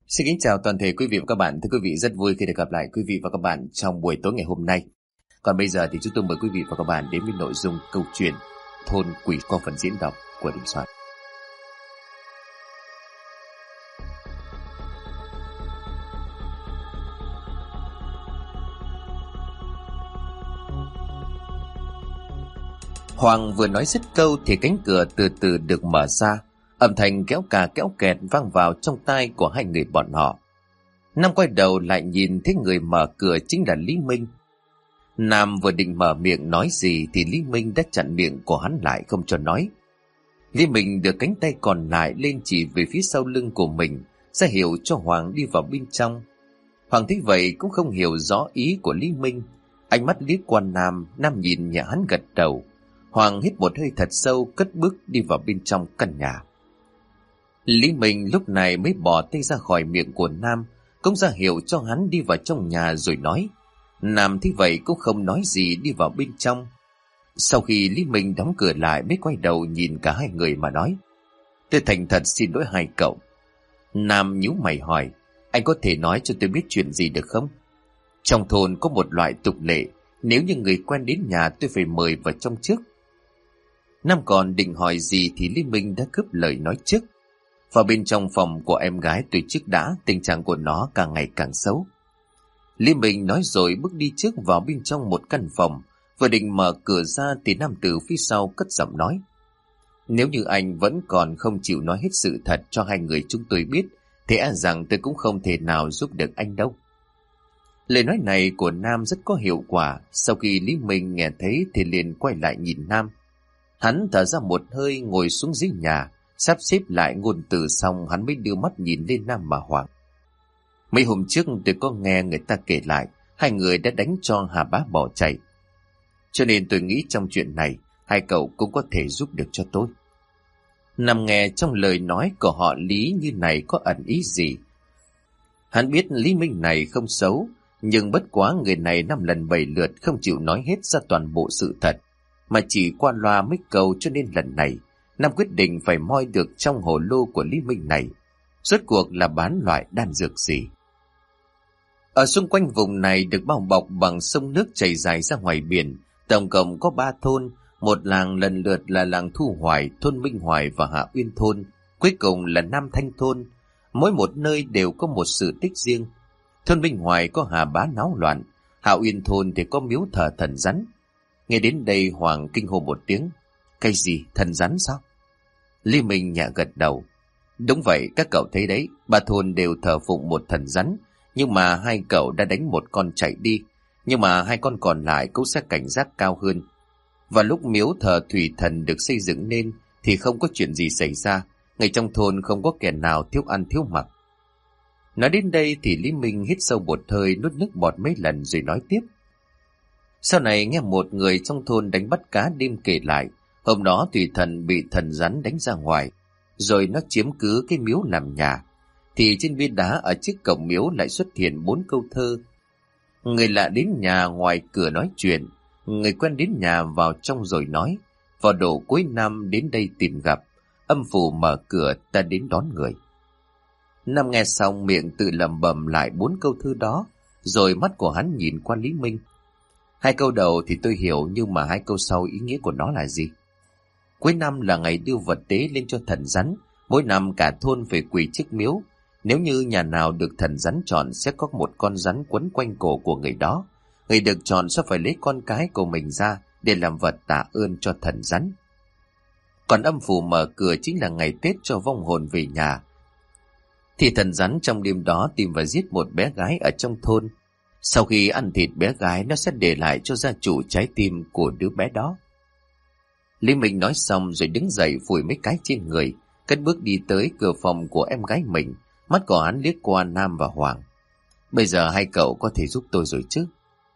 Xin kính chào toàn thể quý vị và các bạn. Thưa quý vị, rất vui khi được gặp lại quý vị và các bạn trong buổi tối ngày hôm nay. Còn bây giờ thì chúng tôi mời quý vị và các bạn đến với nội dung câu chuyện Thôn Quỷ qua phần diễn đọc của Đình Soạn. Hoàng vừa nói dứt câu thì cánh cửa từ từ được mở ra. Âm thanh kéo cà kéo kẹt vang vào trong tai của hai người bọn họ. Nam quay đầu lại nhìn thấy người mở cửa chính là Lý Minh. Nam vừa định mở miệng nói gì thì Lý Minh đã chặn miệng của hắn lại không cho nói. Lý Minh đưa cánh tay còn lại lên chỉ về phía sau lưng của mình, ra hiệu cho Hoàng đi vào bên trong. Hoàng thấy vậy cũng không hiểu rõ ý của Lý Minh. Ánh mắt liếc qua Nam, Nam nhìn nhà hắn gật đầu. Hoàng hít một hơi thật sâu, cất bước đi vào bên trong căn nhà. Lý Minh lúc này mới bỏ tay ra khỏi miệng của Nam, cũng ra hiệu cho hắn đi vào trong nhà rồi nói. Nam thấy vậy cũng không nói gì đi vào bên trong. Sau khi Lý Minh đóng cửa lại mới quay đầu nhìn cả hai người mà nói. Tôi thành thật xin lỗi hai cậu. Nam nhíu mày hỏi, anh có thể nói cho tôi biết chuyện gì được không? Trong thôn có một loại tục lệ, nếu như người quen đến nhà tôi phải mời vào trong trước. Nam còn định hỏi gì thì Lý Minh đã cướp lời nói trước. Vào bên trong phòng của em gái tôi trước đã, tình trạng của nó càng ngày càng xấu. Lý Minh nói rồi bước đi trước vào bên trong một căn phòng. Vừa định mở cửa ra thì nam từ phía sau cất giọng nói. Nếu như anh vẫn còn không chịu nói hết sự thật cho hai người chúng tôi biết, thì e rằng tôi cũng không thể nào giúp được anh đâu. Lời nói này của Nam rất có hiệu quả. Sau khi Lý Minh nghe thấy thì liền quay lại nhìn Nam. Hắn thở ra một hơi ngồi xuống dưới nhà, sắp xếp lại ngôn từ xong hắn mới đưa mắt nhìn lên Nam mà Hoàng. Mấy hôm trước tôi có nghe người ta kể lại, hai người đã đánh cho Hà Bá bỏ chạy. Cho nên tôi nghĩ trong chuyện này, hai cậu cũng có thể giúp được cho tôi. Nam nghe trong lời nói của họ Lý như này có ẩn ý gì. Hắn biết Lý Minh này không xấu, nhưng bất quá người này 5 lần 7 lượt không chịu nói hết ra toàn bộ sự thật, mà chỉ qua loa mấy câu, cho nên lần này Nam quyết định phải moi được trong hồ lô của Lý Minh này rốt cuộc là bán loại đan dược gì. Ở xung quanh vùng này được bao bọc bằng sông nước chảy dài ra ngoài biển, tổng cộng có 3 thôn, một làng lần lượt là làng Thu Hoài, thôn Minh Hoài và Hạ Uyên thôn, cuối cùng là Nam Thanh thôn. Mỗi một nơi đều có một sự tích riêng. Thôn Minh Hoài có Hà Bá náo loạn, Hạ Uyên thôn thì có miếu thờ thần rắn. Nghe đến đây Hoàng kinh hô một tiếng. Cái gì, thần rắn sao? Lý Minh nhẹ gật đầu. Đúng vậy, các cậu thấy đấy, 3 thôn đều thờ phụng một thần rắn, nhưng mà hai cậu đã đánh một con chạy đi, nhưng mà 2 con còn lại cũng sẽ cảnh giác cao hơn. Và lúc miếu thờ thủy thần được xây dựng nên thì không có chuyện gì xảy ra, người trong thôn không có kẻ nào thiếu ăn thiếu mặc. Nói đến đây thì Lý Minh hít sâu một hơi, nuốt nước bọt mấy lần rồi nói tiếp. Sau này nghe một người trong thôn đánh bắt cá đêm kể lại, hôm đó thủy thần bị thần rắn đánh ra ngoài, rồi nó chiếm cứ cái miếu làm nhà. Thì trên bia đá ở trước cổng miếu lại xuất hiện 4 câu thơ. Người lạ đến nhà ngoài cửa nói chuyện, người quen đến nhà vào trong rồi nói, vào độ cuối năm đến đây tìm gặp, âm phủ mở cửa ta đến đón người. Nam nghe xong miệng tự lẩm bẩm lại 4 câu thơ đó, rồi mắt của hắn nhìn qua Lý Minh. 2 câu đầu thì tôi hiểu, nhưng mà 2 câu sau ý nghĩa của nó là gì? Cuối năm là ngày đưa vật tế lên cho thần rắn, mỗi năm cả thôn phải quỳ trước miếu. Nếu như nhà nào được thần rắn chọn sẽ có một con rắn quấn quanh cổ của người đó. Người được chọn sẽ phải lấy con cái của mình ra để làm vật tạ ơn cho thần rắn. Còn âm phủ mở cửa chính là ngày Tết cho vong hồn về nhà. Thì thần rắn trong đêm đó tìm và giết một bé gái ở trong thôn. Sau khi ăn thịt bé gái, nó sẽ để lại cho gia chủ trái tim của đứa bé đó. Lý Minh nói xong rồi đứng dậy phủi mấy cái trên người, cất bước đi tới cửa phòng của em gái mình. Mắt của hắn liếc qua Nam và Hoàng. Bây giờ hai cậu có thể giúp tôi rồi chứ?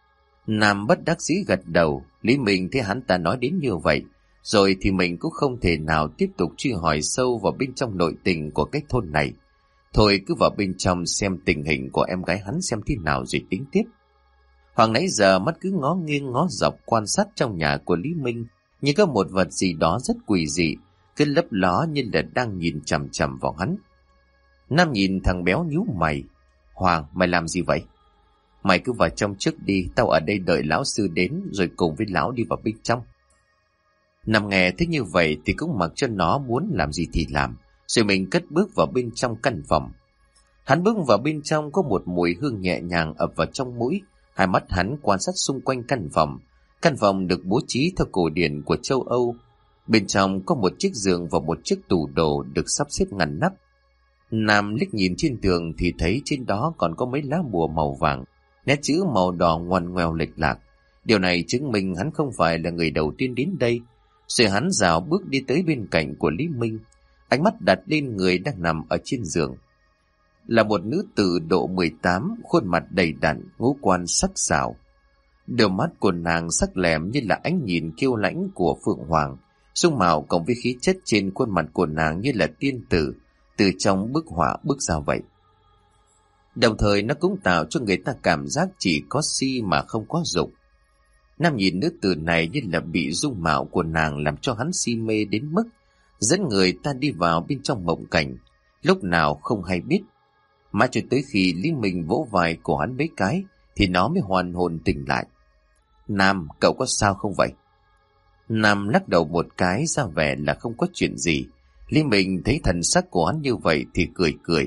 Nam bất đắc dĩ gật đầu. Lý Minh thấy hắn ta nói đến như vậy, rồi thì mình cũng không thể nào tiếp tục truy hỏi sâu vào bên trong nội tình của cái thôn này. Thôi cứ vào bên trong xem tình hình của em gái hắn xem thế nào rồi tính tiếp. Hoàng nãy giờ mắt cứ ngó nghiêng ngó dọc quan sát trong nhà của Lý Minh, như có một vật gì đó rất quỷ dị, cứ lấp ló như là đang nhìn chằm chằm vào hắn. Nam nhìn thằng béo nhíu mày. Hoàng, mày làm gì vậy? Mày cứ vào trong trước đi, tao ở đây đợi lão sư đến rồi cùng với lão đi vào bên trong. Nam nghe thế như vậy thì cũng mặc cho nó muốn làm gì thì làm, rồi mình cất bước vào bên trong căn phòng. Hắn bước vào bên trong, có một mùi hương nhẹ nhàng ập vào trong mũi. Hai mắt hắn quan sát xung quanh căn phòng. Căn phòng được bố trí theo cổ điển của châu Âu. Bên trong có một chiếc giường và một chiếc tủ đồ được sắp xếp ngăn nắp. Nam liếc nhìn trên tường thì thấy trên đó còn có mấy lá bùa màu vàng, nét chữ màu đỏ ngoằn ngoèo lệch lạc. Điều này chứng minh hắn không phải là người đầu tiên đến đây. Rồi hắn rảo bước đi tới bên cạnh của Lý Minh, ánh mắt đặt lên người đang nằm ở trên giường. Là một nữ tử độ 18, khuôn mặt đầy đặn, ngũ quan sắc sảo. Đôi mắt của nàng sắc lẹm như là ánh nhìn kiêu lãnh của Phượng Hoàng. Dung mạo cộng với khí chất trên khuôn mặt của nàng như là tiên tử từ trong bức họa bước ra vậy. Đồng thời nó cũng tạo cho người ta cảm giác chỉ có si mà không có dục. Nam nhìn nữ tử này như là bị dung mạo của nàng làm cho hắn si mê đến mức dẫn người ta đi vào bên trong mộng cảnh, lúc nào không hay biết. Mà cho tới khi Lý Minh vỗ vai của hắn mấy cái thì nó mới hoàn hồn tỉnh lại. Nam, cậu có sao không vậy? Nam lắc đầu một cái ra vẻ là không có chuyện gì. Lý Minh thấy thần sắc của hắn như vậy thì cười cười.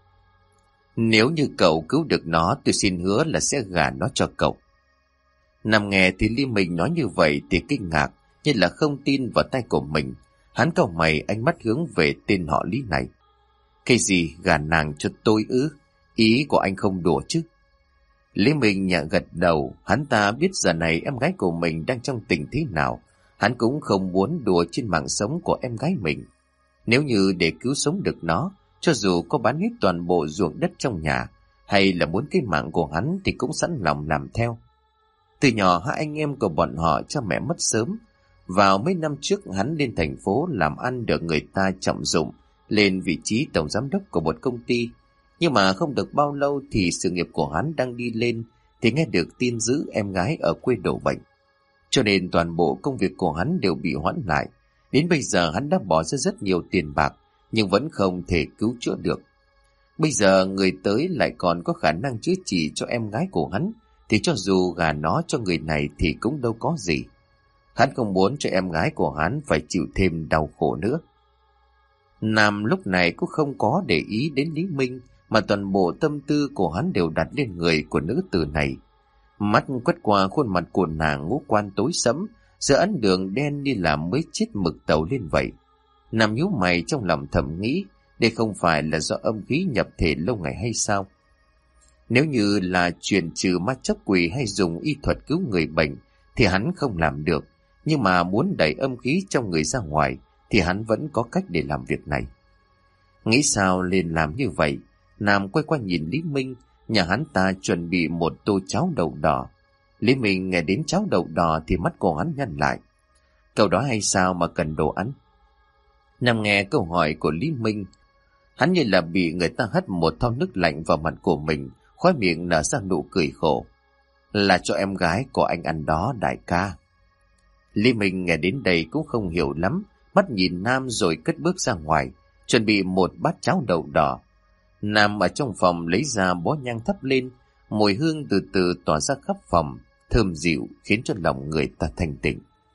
Nếu như cậu cứu được nó, tôi xin hứa là sẽ gả nó cho cậu. Nam nghe thì Lý Minh nói như vậy thì kinh ngạc, như là không tin vào tay của mình. Hắn cau mày, ánh mắt hướng về tên họ Lý này. Cái gì, gả nàng cho tôi ư? Ý của anh không đùa chứ? Lý Minh nhẹ gật đầu. Hắn ta biết giờ này em gái của mình đang trong tình thế nào. Hắn cũng không muốn đùa trên mạng sống của em gái mình. Nếu như để cứu sống được nó, cho dù có bán hết toàn bộ ruộng đất trong nhà, hay là muốn cái mạng của hắn thì cũng sẵn lòng làm theo. Từ nhỏ hai anh em của bọn họ cha mẹ mất sớm. Vào mấy năm trước hắn lên thành phố làm ăn được người ta trọng dụng, lên vị trí tổng giám đốc của một công ty. Nhưng mà không được bao lâu thì sự nghiệp của hắn đang đi lên thì nghe được tin dữ em gái ở quê đổ bệnh. Cho nên toàn bộ công việc của hắn đều bị hoãn lại. Đến bây giờ hắn đã bỏ ra rất nhiều tiền bạc nhưng vẫn không thể cứu chữa được. Bây giờ người tới lại còn có khả năng chữa trị cho em gái của hắn, thì cho dù gả nó cho người này thì cũng đâu có gì. Hắn không muốn cho em gái của hắn phải chịu thêm đau khổ nữa. Nam lúc này cũng không có để ý đến Lý Minh, mà toàn bộ tâm tư của hắn đều đặt lên người của nữ tử này. Mắt quét qua khuôn mặt của nàng, ngũ quan tối sẫm, giữa ấn đường đen như là mới chết mực tàu lên vậy. Nam nhíu mày trong lòng thầm nghĩ, đây không phải là do âm khí nhập thể lâu ngày hay sao? Nếu như là truyền trừ ma chóc quỷ hay dùng y thuật cứu người bệnh thì hắn không làm được, nhưng mà muốn đẩy âm khí trong người ra ngoài thì hắn vẫn có cách để làm việc này. Nghĩ sao lên làm như vậy, Nam quay qua nhìn Lý Minh, nhà hắn ta chuẩn bị một tô cháo đậu đỏ. Lý Minh nghe đến cháo đậu đỏ thì mắt của hắn nhăn lại. Cậu đó hay sao mà cần đồ ăn? Nam nghe câu hỏi của Lý Minh, hắn như là bị người ta hất một thau nước lạnh vào mặt của mình, khóe miệng nở ra nụ cười khổ. Là cho em gái của anh ăn đó đại ca. Lý Minh nghe đến đây cũng không hiểu lắm, mắt nhìn Nam rồi cất bước ra ngoài, chuẩn bị một bát cháo đậu đỏ. Nam ở trong phòng lấy ra bó nhang thắp lên, mùi hương từ từ tỏa ra khắp phòng, thơm dịu khiến cho lòng người ta thanh tịnh.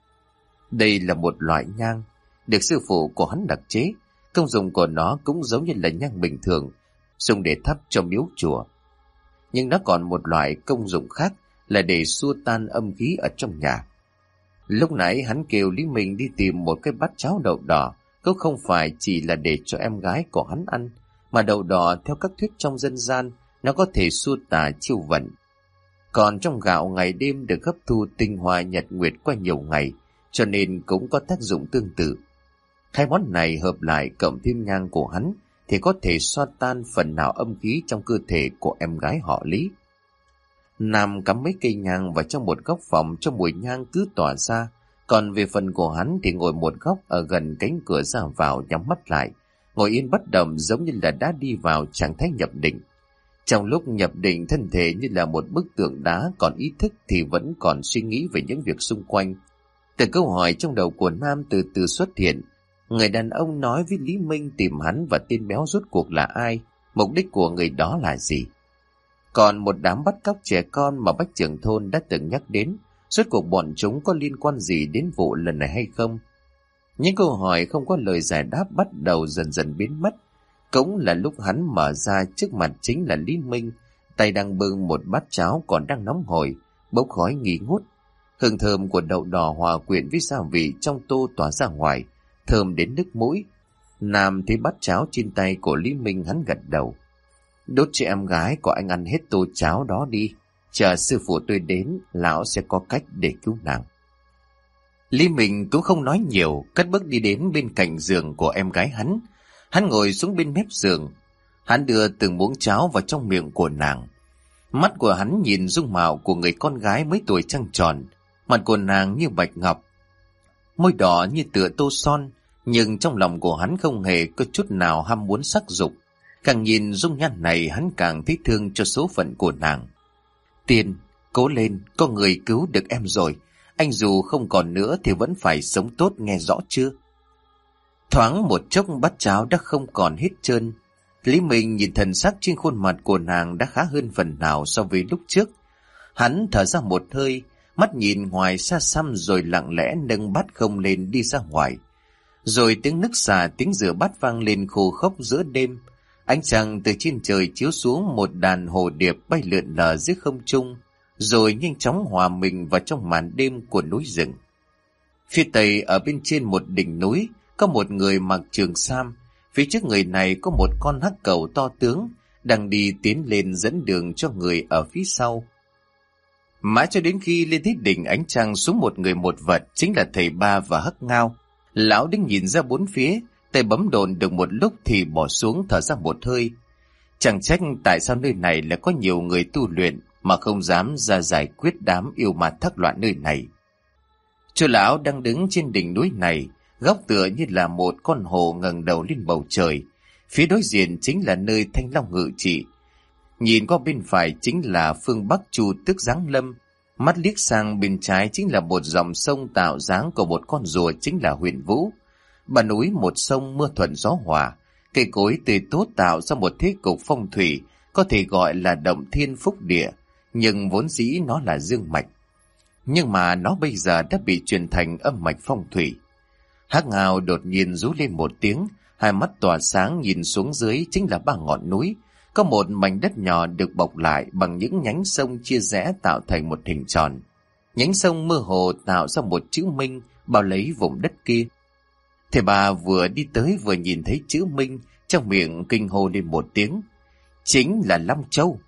Đây là một loại nhang được sư phụ của hắn đặc chế, công dụng của nó cũng giống như là nhang bình thường, dùng để thắp cho miếu chùa. Nhưng nó còn một loại công dụng khác là để xua tan âm khí ở trong nhà. Lúc nãy hắn kêu Lý Minh đi tìm một cái bát cháo đậu đỏ, cũng không phải chỉ là để cho em gái của hắn ăn, mà đậu đỏ theo các thuyết trong dân gian, nó có thể xua tà chiêu vận. Còn trong gạo ngày đêm được hấp thu tinh hoa nhật nguyệt qua nhiều ngày, cho nên cũng có tác dụng tương tự. Hai món này hợp lại cộng thêm nhang của hắn thì có thể xoa tan phần nào âm khí trong cơ thể của em gái họ Lý. Nam cắm mấy cây nhang vào trong một góc phòng cho mùi nhang cứ tỏa ra, còn về phần của hắn thì ngồi một góc ở gần cánh cửa ra vào, nhắm mắt lại, ngồi yên bất động giống như là đã đi vào trạng thái nhập định. Trong lúc nhập định, thân thể như là một bức tượng đá, còn ý thức thì vẫn còn suy nghĩ về những việc xung quanh. Từ câu hỏi trong đầu của Nam từ từ xuất hiện. Người đàn ông nói với Lý Minh tìm hắn và tên béo rốt cuộc là ai. mục đích của người đó là gì. Còn một đám bắt cóc trẻ con mà bác trưởng thôn đã từng nhắc đến, rốt cuộc bọn chúng có liên quan gì đến vụ lần này hay không? Những câu hỏi không có lời giải đáp bắt đầu dần dần biến mất. Cũng là lúc hắn mở ra, trước mặt chính là Lý Minh, tay đang bưng một bát cháo còn đang nóng hổi, bốc khói nghi ngút. Hương thơm của đậu đỏ hòa quyện với gia vị trong tô tỏa ra ngoài, thơm đến nức mũi. Nam thấy bát cháo trên tay của Lý Minh, hắn gật đầu. Đốt cho em gái của anh ăn hết tô cháo đó đi, chờ sư phụ tôi đến, lão sẽ có cách để cứu nàng. Lý Minh cũng không nói nhiều, cất bước đi đến bên cạnh giường của em gái hắn. Hắn ngồi xuống bên mép giường, hắn đưa từng muỗng cháo vào trong miệng của nàng. Mắt của hắn nhìn dung mạo của người con gái mấy tuổi trăng tròn, mặt của nàng như bạch ngọc, môi đỏ như tựa tô son, nhưng trong lòng của hắn không hề có chút nào ham muốn sắc dục. Càng nhìn dung nhan này, hắn càng thấy thương cho số phận của nàng. Tiên, cố lên, có người cứu được em rồi. Anh dù không còn nữa thì vẫn phải sống tốt, nghe rõ chưa? Thoáng một chốc bát cháo đã không còn hết trơn. Lý Minh nhìn thần sắc trên khuôn mặt của nàng đã khá hơn phần nào so với lúc trước. Hắn thở ra một hơi, mắt nhìn ngoài xa xăm rồi lặng lẽ nâng bát không lên đi ra ngoài. Rồi tiếng nức xà, tiếng rửa bát vang lên khô khốc giữa đêm. Ánh trăng từ trên trời chiếu xuống, một đàn hồ điệp bay lượn lờ dưới không trung, rồi nhanh chóng hòa mình vào trong màn đêm của núi rừng. Phía tây, ở bên trên một đỉnh núi, có một người mặc trường sam. Phía trước người này có một con hắc cầu to tướng, đang đi tiến lên dẫn đường cho người ở phía sau. Mãi cho đến khi lên tới đỉnh, ánh trăng xuống một người một vật, chính là thầy Ba và Hắc Ngao. Lão đứng nhìn ra bốn phía, tay bấm đồn được một lúc thì bỏ xuống, thở ra một hơi. Chẳng trách tại sao nơi này lại có nhiều người tu luyện mà không dám ra giải quyết đám yêu ma thắc loạn nơi này. Chú lão đang đứng trên đỉnh núi này, góc tựa như là một con hồ ngẩng đầu lên bầu trời. Phía đối diện chính là nơi Thanh Long ngự trị. Nhìn qua bên phải chính là phương Bắc Chu Tước giáng lâm. Mắt liếc sang bên trái chính là một dòng sông tạo dáng của một con rùa, chính là Huyền Vũ. Bà núi một sông, mưa thuận gió hòa, cây cối tươi tốt tạo ra một thế cục phong thủy có thể gọi là động thiên phúc địa, nhưng vốn dĩ nó là dương mạch. Nhưng mà nó bây giờ đã bị truyền thành âm mạch phong thủy. Hắc Ngao đột nhiên rú lên một tiếng, hai mắt tỏa sáng nhìn xuống dưới chính là ba ngọn núi. Có một mảnh đất nhỏ được bọc lại bằng những nhánh sông chia rẽ tạo thành một hình tròn. Nhánh sông mơ hồ tạo ra một chữ Minh bao lấy vùng đất kia. Thầy Ba vừa đi tới vừa nhìn thấy chữ Minh, trong miệng kinh hô lên một tiếng. Chính là Long Châu.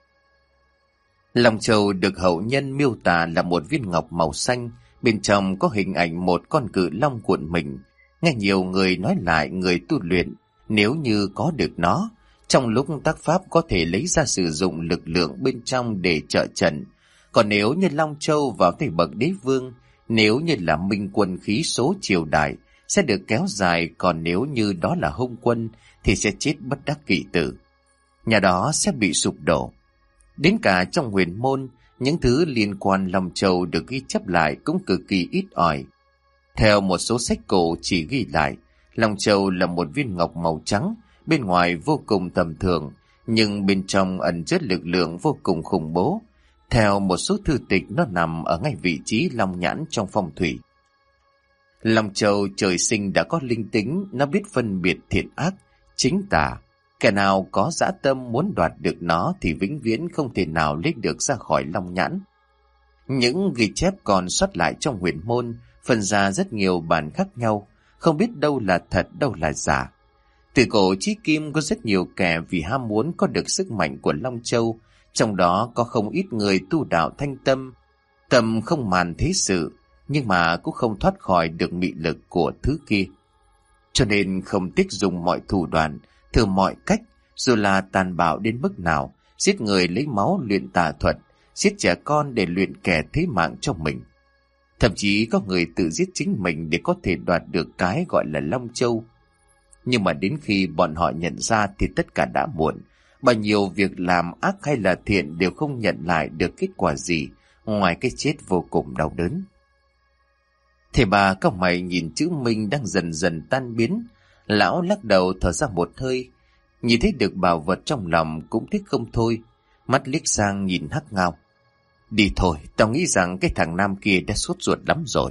Long Châu được hậu nhân miêu tả là một viên ngọc màu xanh, bên trong có hình ảnh một con cự long cuộn mình. Nghe nhiều người nói lại, người tu luyện nếu như có được nó, trong lúc tác pháp có thể lấy ra sử dụng lực lượng bên trong để trợ trận. Còn nếu như Long Châu vào tay bậc đế vương, nếu như là minh quân khí số triều đại, sẽ được kéo dài, còn nếu như đó là hung quân thì sẽ chết bất đắc kỳ tử. Nhà đó sẽ bị sụp đổ. Đến cả trong huyền môn, những thứ liên quan Long Châu được ghi chép lại cũng cực kỳ ít ỏi. Theo một số sách cổ chỉ ghi lại, Long Châu là một viên ngọc màu trắng, bên ngoài vô cùng tầm thường, nhưng bên trong ẩn chứa lực lượng vô cùng khủng bố. Theo một số thư tịch, nó nằm ở ngay vị trí long nhãn trong phong thủy. Long Châu trời sinh đã có linh tính, nó biết phân biệt thiện ác, chính tà. Kẻ nào có dã tâm muốn đoạt được nó thì vĩnh viễn không thể nào lấy được ra khỏi long nhãn. Những ghi chép còn sót lại trong huyền môn phân ra rất nhiều bản khác nhau, không biết đâu là thật đâu là giả. Từ cổ chí kim có rất nhiều kẻ vì ham muốn có được sức mạnh của Long Châu, trong đó có không ít người tu đạo thanh tâm, tâm không màn thế sự, nhưng mà cũng không thoát khỏi được mị lực của thứ kia. Cho nên không tiếc dùng mọi thủ đoạn, thử mọi cách, dù là tàn bạo đến mức nào, giết người lấy máu luyện tà thuật, giết trẻ con để luyện kẻ thế mạng cho mình. Thậm chí có người tự giết chính mình để có thể đoạt được cái gọi là Long Châu. Nhưng mà đến khi bọn họ nhận ra thì tất cả đã muộn. Bao nhiêu việc làm ác hay là thiện đều không nhận lại được kết quả gì ngoài cái chết vô cùng đau đớn. Thầy Ba cau mày nhìn chữ Minh đang dần dần tan biến. Lão lắc đầu thở ra một hơi. Nhìn thấy được bảo vật trong lòng cũng thích không thôi, mắt liếc sang nhìn Hắc Ngao. Đi thôi, tao nghĩ rằng cái thằng Nam kia đã sốt ruột lắm rồi.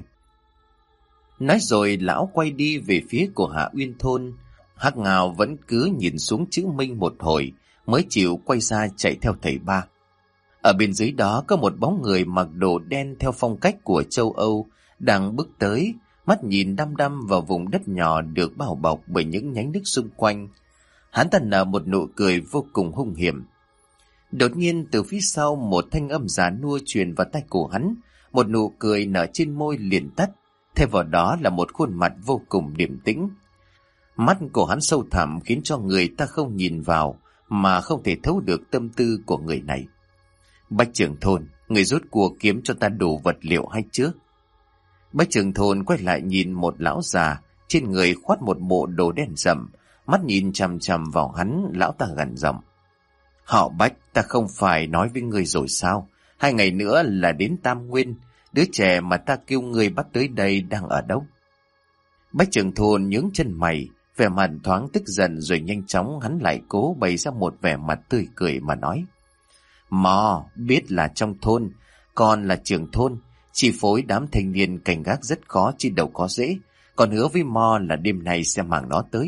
Nói rồi lão quay đi về phía của Hạ Uyên thôn. Hắc Ngao vẫn cứ nhìn xuống chữ Minh một hồi mới chịu quay ra chạy theo thầy ba. Ở bên dưới đó có một bóng người mặc đồ đen theo phong cách của châu Âu đang bước tới, mắt nhìn đăm đăm vào vùng đất nhỏ được bao bọc bởi những nhánh nước xung quanh. Hắn ta nở một nụ cười vô cùng hung hiểm. Đột nhiên từ phía sau một thanh âm già nua truyền vào tai của hắn, một nụ cười nở trên môi liền tắt, thay vào đó là một khuôn mặt vô cùng điềm tĩnh. Mắt của hắn sâu thẳm khiến cho người ta không nhìn vào mà không thể thấu được tâm tư của người này. Bách trưởng thôn, người rốt cuộc kiếm cho ta đủ vật liệu hay chưa? Bách trưởng thôn quay lại nhìn một lão già, trên người khoác một bộ đồ đen rậm, mắt nhìn chằm chằm vào hắn. Lão ta gằn giọng: Họ Bách, ta không phải nói với ngươi rồi sao? 2 ngày nữa là đến Tam Nguyên, đứa trẻ mà ta kêu ngươi bắt tới đây đang ở đâu? Bách trưởng thôn nhướng chân mày, vẻ mặt thoáng tức giận, rồi nhanh chóng hắn lại cố bày ra một vẻ mặt tươi cười mà nói: Mò, biết là trong thôn, còn là trưởng thôn, chi phối đám thanh niên cảnh gác rất khó chứ đâu có dễ, còn hứa với Mò là đêm nay sẽ mang nó tới.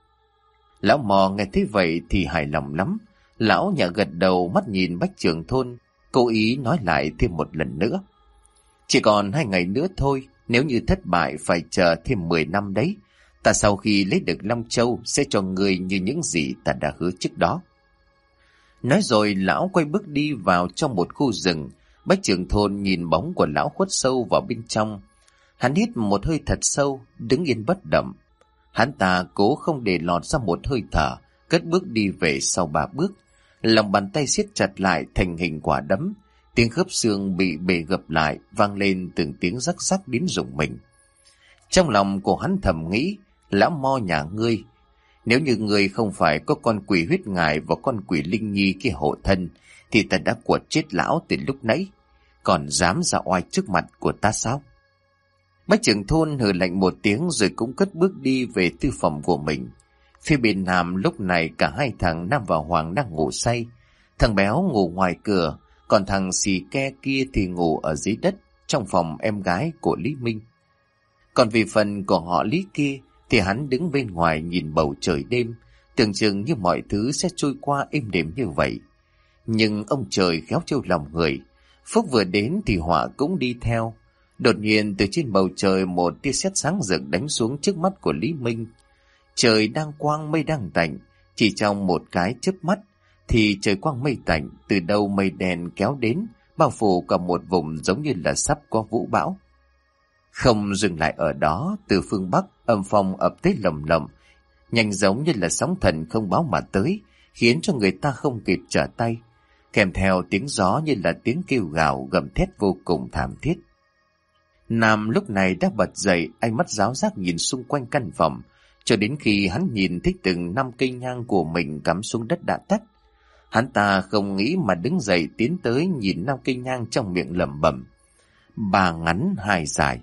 Lão Mò nghe thấy vậy thì hài lòng lắm. Lão nhà gật đầu, mắt nhìn Bách trưởng thôn, cố ý nói lại thêm một lần nữa: Chỉ còn 2 ngày nữa thôi, nếu như thất bại phải chờ thêm 10 năm đấy. Ta sau khi lấy được Long Châu sẽ cho người như những gì ta đã hứa trước đó. Nói rồi lão quay bước đi vào trong một khu rừng. Bách trưởng thôn nhìn bóng của lão khuất sâu vào bên trong. Hắn hít một hơi thật sâu, đứng yên bất động. Hắn ta cố không để lọt ra một hơi thở, cất bước đi về sau 3 bước. Lòng bàn tay siết chặt lại thành hình quả đấm. Tiếng khớp xương bị bề gập lại vang lên từng tiếng rắc rắc đến rùng mình. Trong lòng của hắn thầm nghĩ: Lão Mo nhà ngươi, nếu như ngươi không phải có con quỷ huyết ngài và con quỷ linh nhi kia hộ thân thì ta đã quật chết lão từ lúc nãy, còn dám ra oai trước mặt của ta sao? Bách trưởng thôn hừ lạnh một tiếng rồi cũng cất bước đi về tư phòng của mình. Phía bên Nam lúc này cả hai thằng Nam và Hoàng đang ngủ say. Thằng béo ngủ ngoài cửa, còn thằng xì ke kia thì ngủ ở dưới đất trong phòng em gái của Lý Minh. Còn về phần của họ Lý kia thì hắn đứng bên ngoài nhìn bầu trời đêm, tưởng chừng như mọi thứ sẽ trôi qua êm đềm như vậy. Nhưng ông trời khéo trêu lòng người, phúc vừa đến thì họa cũng đi theo. Đột nhiên từ trên bầu trời một tia sét sáng rực đánh xuống trước mắt của Lý Minh. Trời đang quang mây đang tạnh, chỉ trong một cái chớp mắt thì trời quang mây tạnh, từ đâu mây đen kéo đến, bao phủ cả một vùng giống như là sắp có vũ bão. Không dừng lại ở đó, từ phương Bắc âm phong ập tới lầm lầm, nhanh giống như là sóng thần không báo mà tới, khiến cho người ta không kịp trở tay, kèm theo tiếng gió như là tiếng kêu gào gầm thét vô cùng thảm thiết. Nam lúc này đã bật dậy, ánh mắt ráo rác nhìn xung quanh căn phòng, cho đến khi hắn nhìn thấy từng 5 cây nhang của mình cắm xuống đất đã tắt. Hắn ta không nghĩ mà đứng dậy tiến tới nhìn 5 cây nhang trong miệng lẩm bẩm: 3 ngắn 2 dài.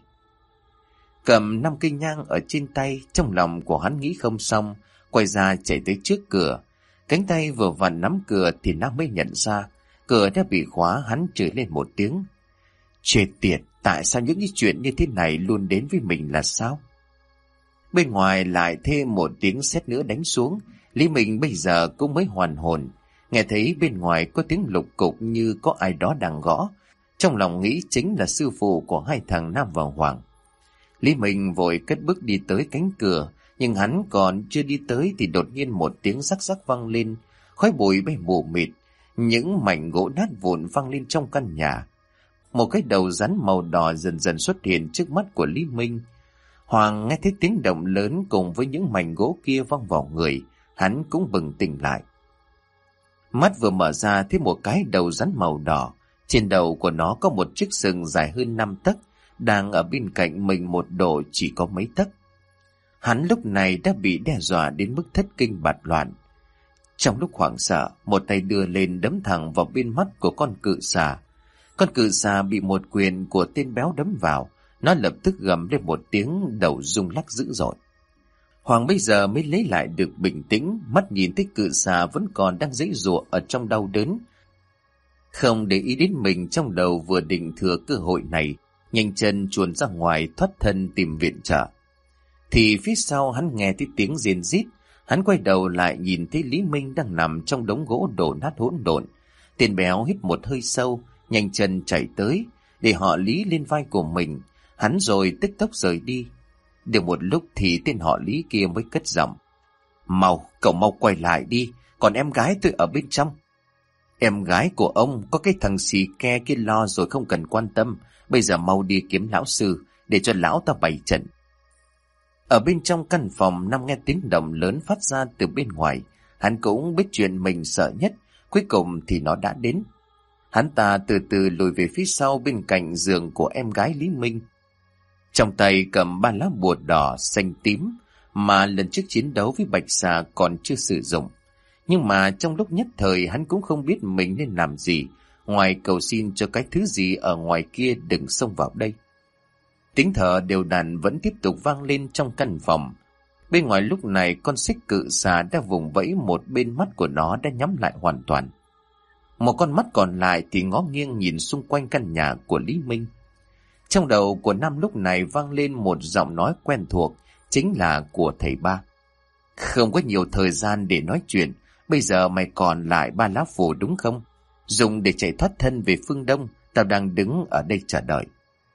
Cầm 5 cây nhang ở trên tay, trong lòng của hắn nghĩ không xong, quay ra chạy tới trước cửa. Cánh tay vừa vặn nắm cửa thì Nam mới nhận ra cửa đã bị khóa. Hắn chửi lên một tiếng: Chết tiệt, tại sao những cái chuyện như thế này luôn đến với mình là sao? Bên ngoài lại thêm một tiếng sét nữa đánh xuống. Lý Minh bây giờ cũng mới hoàn hồn, nghe thấy bên ngoài có tiếng lục cục như có ai đó đang gõ. Trong lòng nghĩ chính là sư phụ của hai thằng Nam và Hoàng. Lý Minh vội cất bước đi tới cánh cửa, nhưng hắn còn chưa đi tới thì đột nhiên một tiếng rắc rắc vang lên, khói bụi bay mù mịt, những mảnh gỗ nát vụn văng lên trong căn nhà. Một cái đầu rắn màu đỏ dần dần xuất hiện trước mắt của Lý Minh. Hoàng nghe thấy tiếng động lớn cùng với những mảnh gỗ kia văng vào người, hắn cũng bừng tỉnh lại. Mắt vừa mở ra thấy một cái đầu rắn màu đỏ, trên đầu của nó có một chiếc sừng dài hơn 5 tấc, đang ở bên cạnh mình một độ chỉ có mấy tấc. Hắn lúc này đã bị đe dọa đến mức thất kinh bạt loạn. Trong lúc hoảng sợ, một tay đưa lên đấm thẳng vào bên mắt của con cự xà. Con cự xà bị một quyền của tên béo đấm vào, nó lập tức gầm lên một tiếng, đầu rung lắc dữ dội. Hoàng bây giờ mới lấy lại được bình tĩnh, mắt nhìn thấy cự xà vẫn còn đang giãy giụa ở trong đau đớn. Không để ý đến mình, trong đầu vừa định thừa cơ hội này, nhanh chân chuồn ra ngoài thoát thân tìm viện trợ. Thì phía sau hắn nghe thấy tiếng rên rít, hắn quay đầu lại nhìn thấy Lý Minh đang nằm trong đống gỗ đổ nát hỗn độn. Tên béo hít một hơi sâu, nhanh chân chạy tới, để họ Lý lên vai của mình, hắn rồi tức tốc rời đi. Được một lúc thì tên họ Lý kia mới cất giọng: Mau, cậu mau quay lại đi, còn em gái tôi ở bên trong. Em gái của ông có cái thằng xì ke kia lo rồi, không cần quan tâm. Bây giờ mau đi kiếm lão sư, để cho lão ta bày trận. Ở bên trong căn phòng, Nam nghe tiếng động lớn phát ra từ bên ngoài. Hắn cũng biết chuyện mình sợ nhất, cuối cùng thì nó đã đến. Hắn ta từ từ lùi về phía sau bên cạnh giường của em gái Lý Minh. Trong tay cầm 3 lá bùa đỏ, xanh, tím mà lần trước chiến đấu với Bạch Xà còn chưa sử dụng. Nhưng mà trong lúc nhất thời hắn cũng không biết mình nên làm gì, ngoài cầu xin cho cái thứ gì ở ngoài kia đừng xông vào đây. Tiếng thở đều đặn vẫn tiếp tục vang lên trong căn phòng. Bên ngoài lúc này con xích cự xà đã vùng vẫy, một bên mắt của nó đã nhắm lại hoàn toàn. Một con mắt còn lại thì ngó nghiêng nhìn xung quanh căn nhà của Lý Minh. Trong đầu của Nam lúc này vang lên một giọng nói quen thuộc, chính là của thầy Ba. Không có nhiều thời gian để nói chuyện, bây giờ mày còn lại 3 lá phù đúng không? Dùng để chạy thoát thân về phương Đông, tao đang đứng ở đây chờ đợi.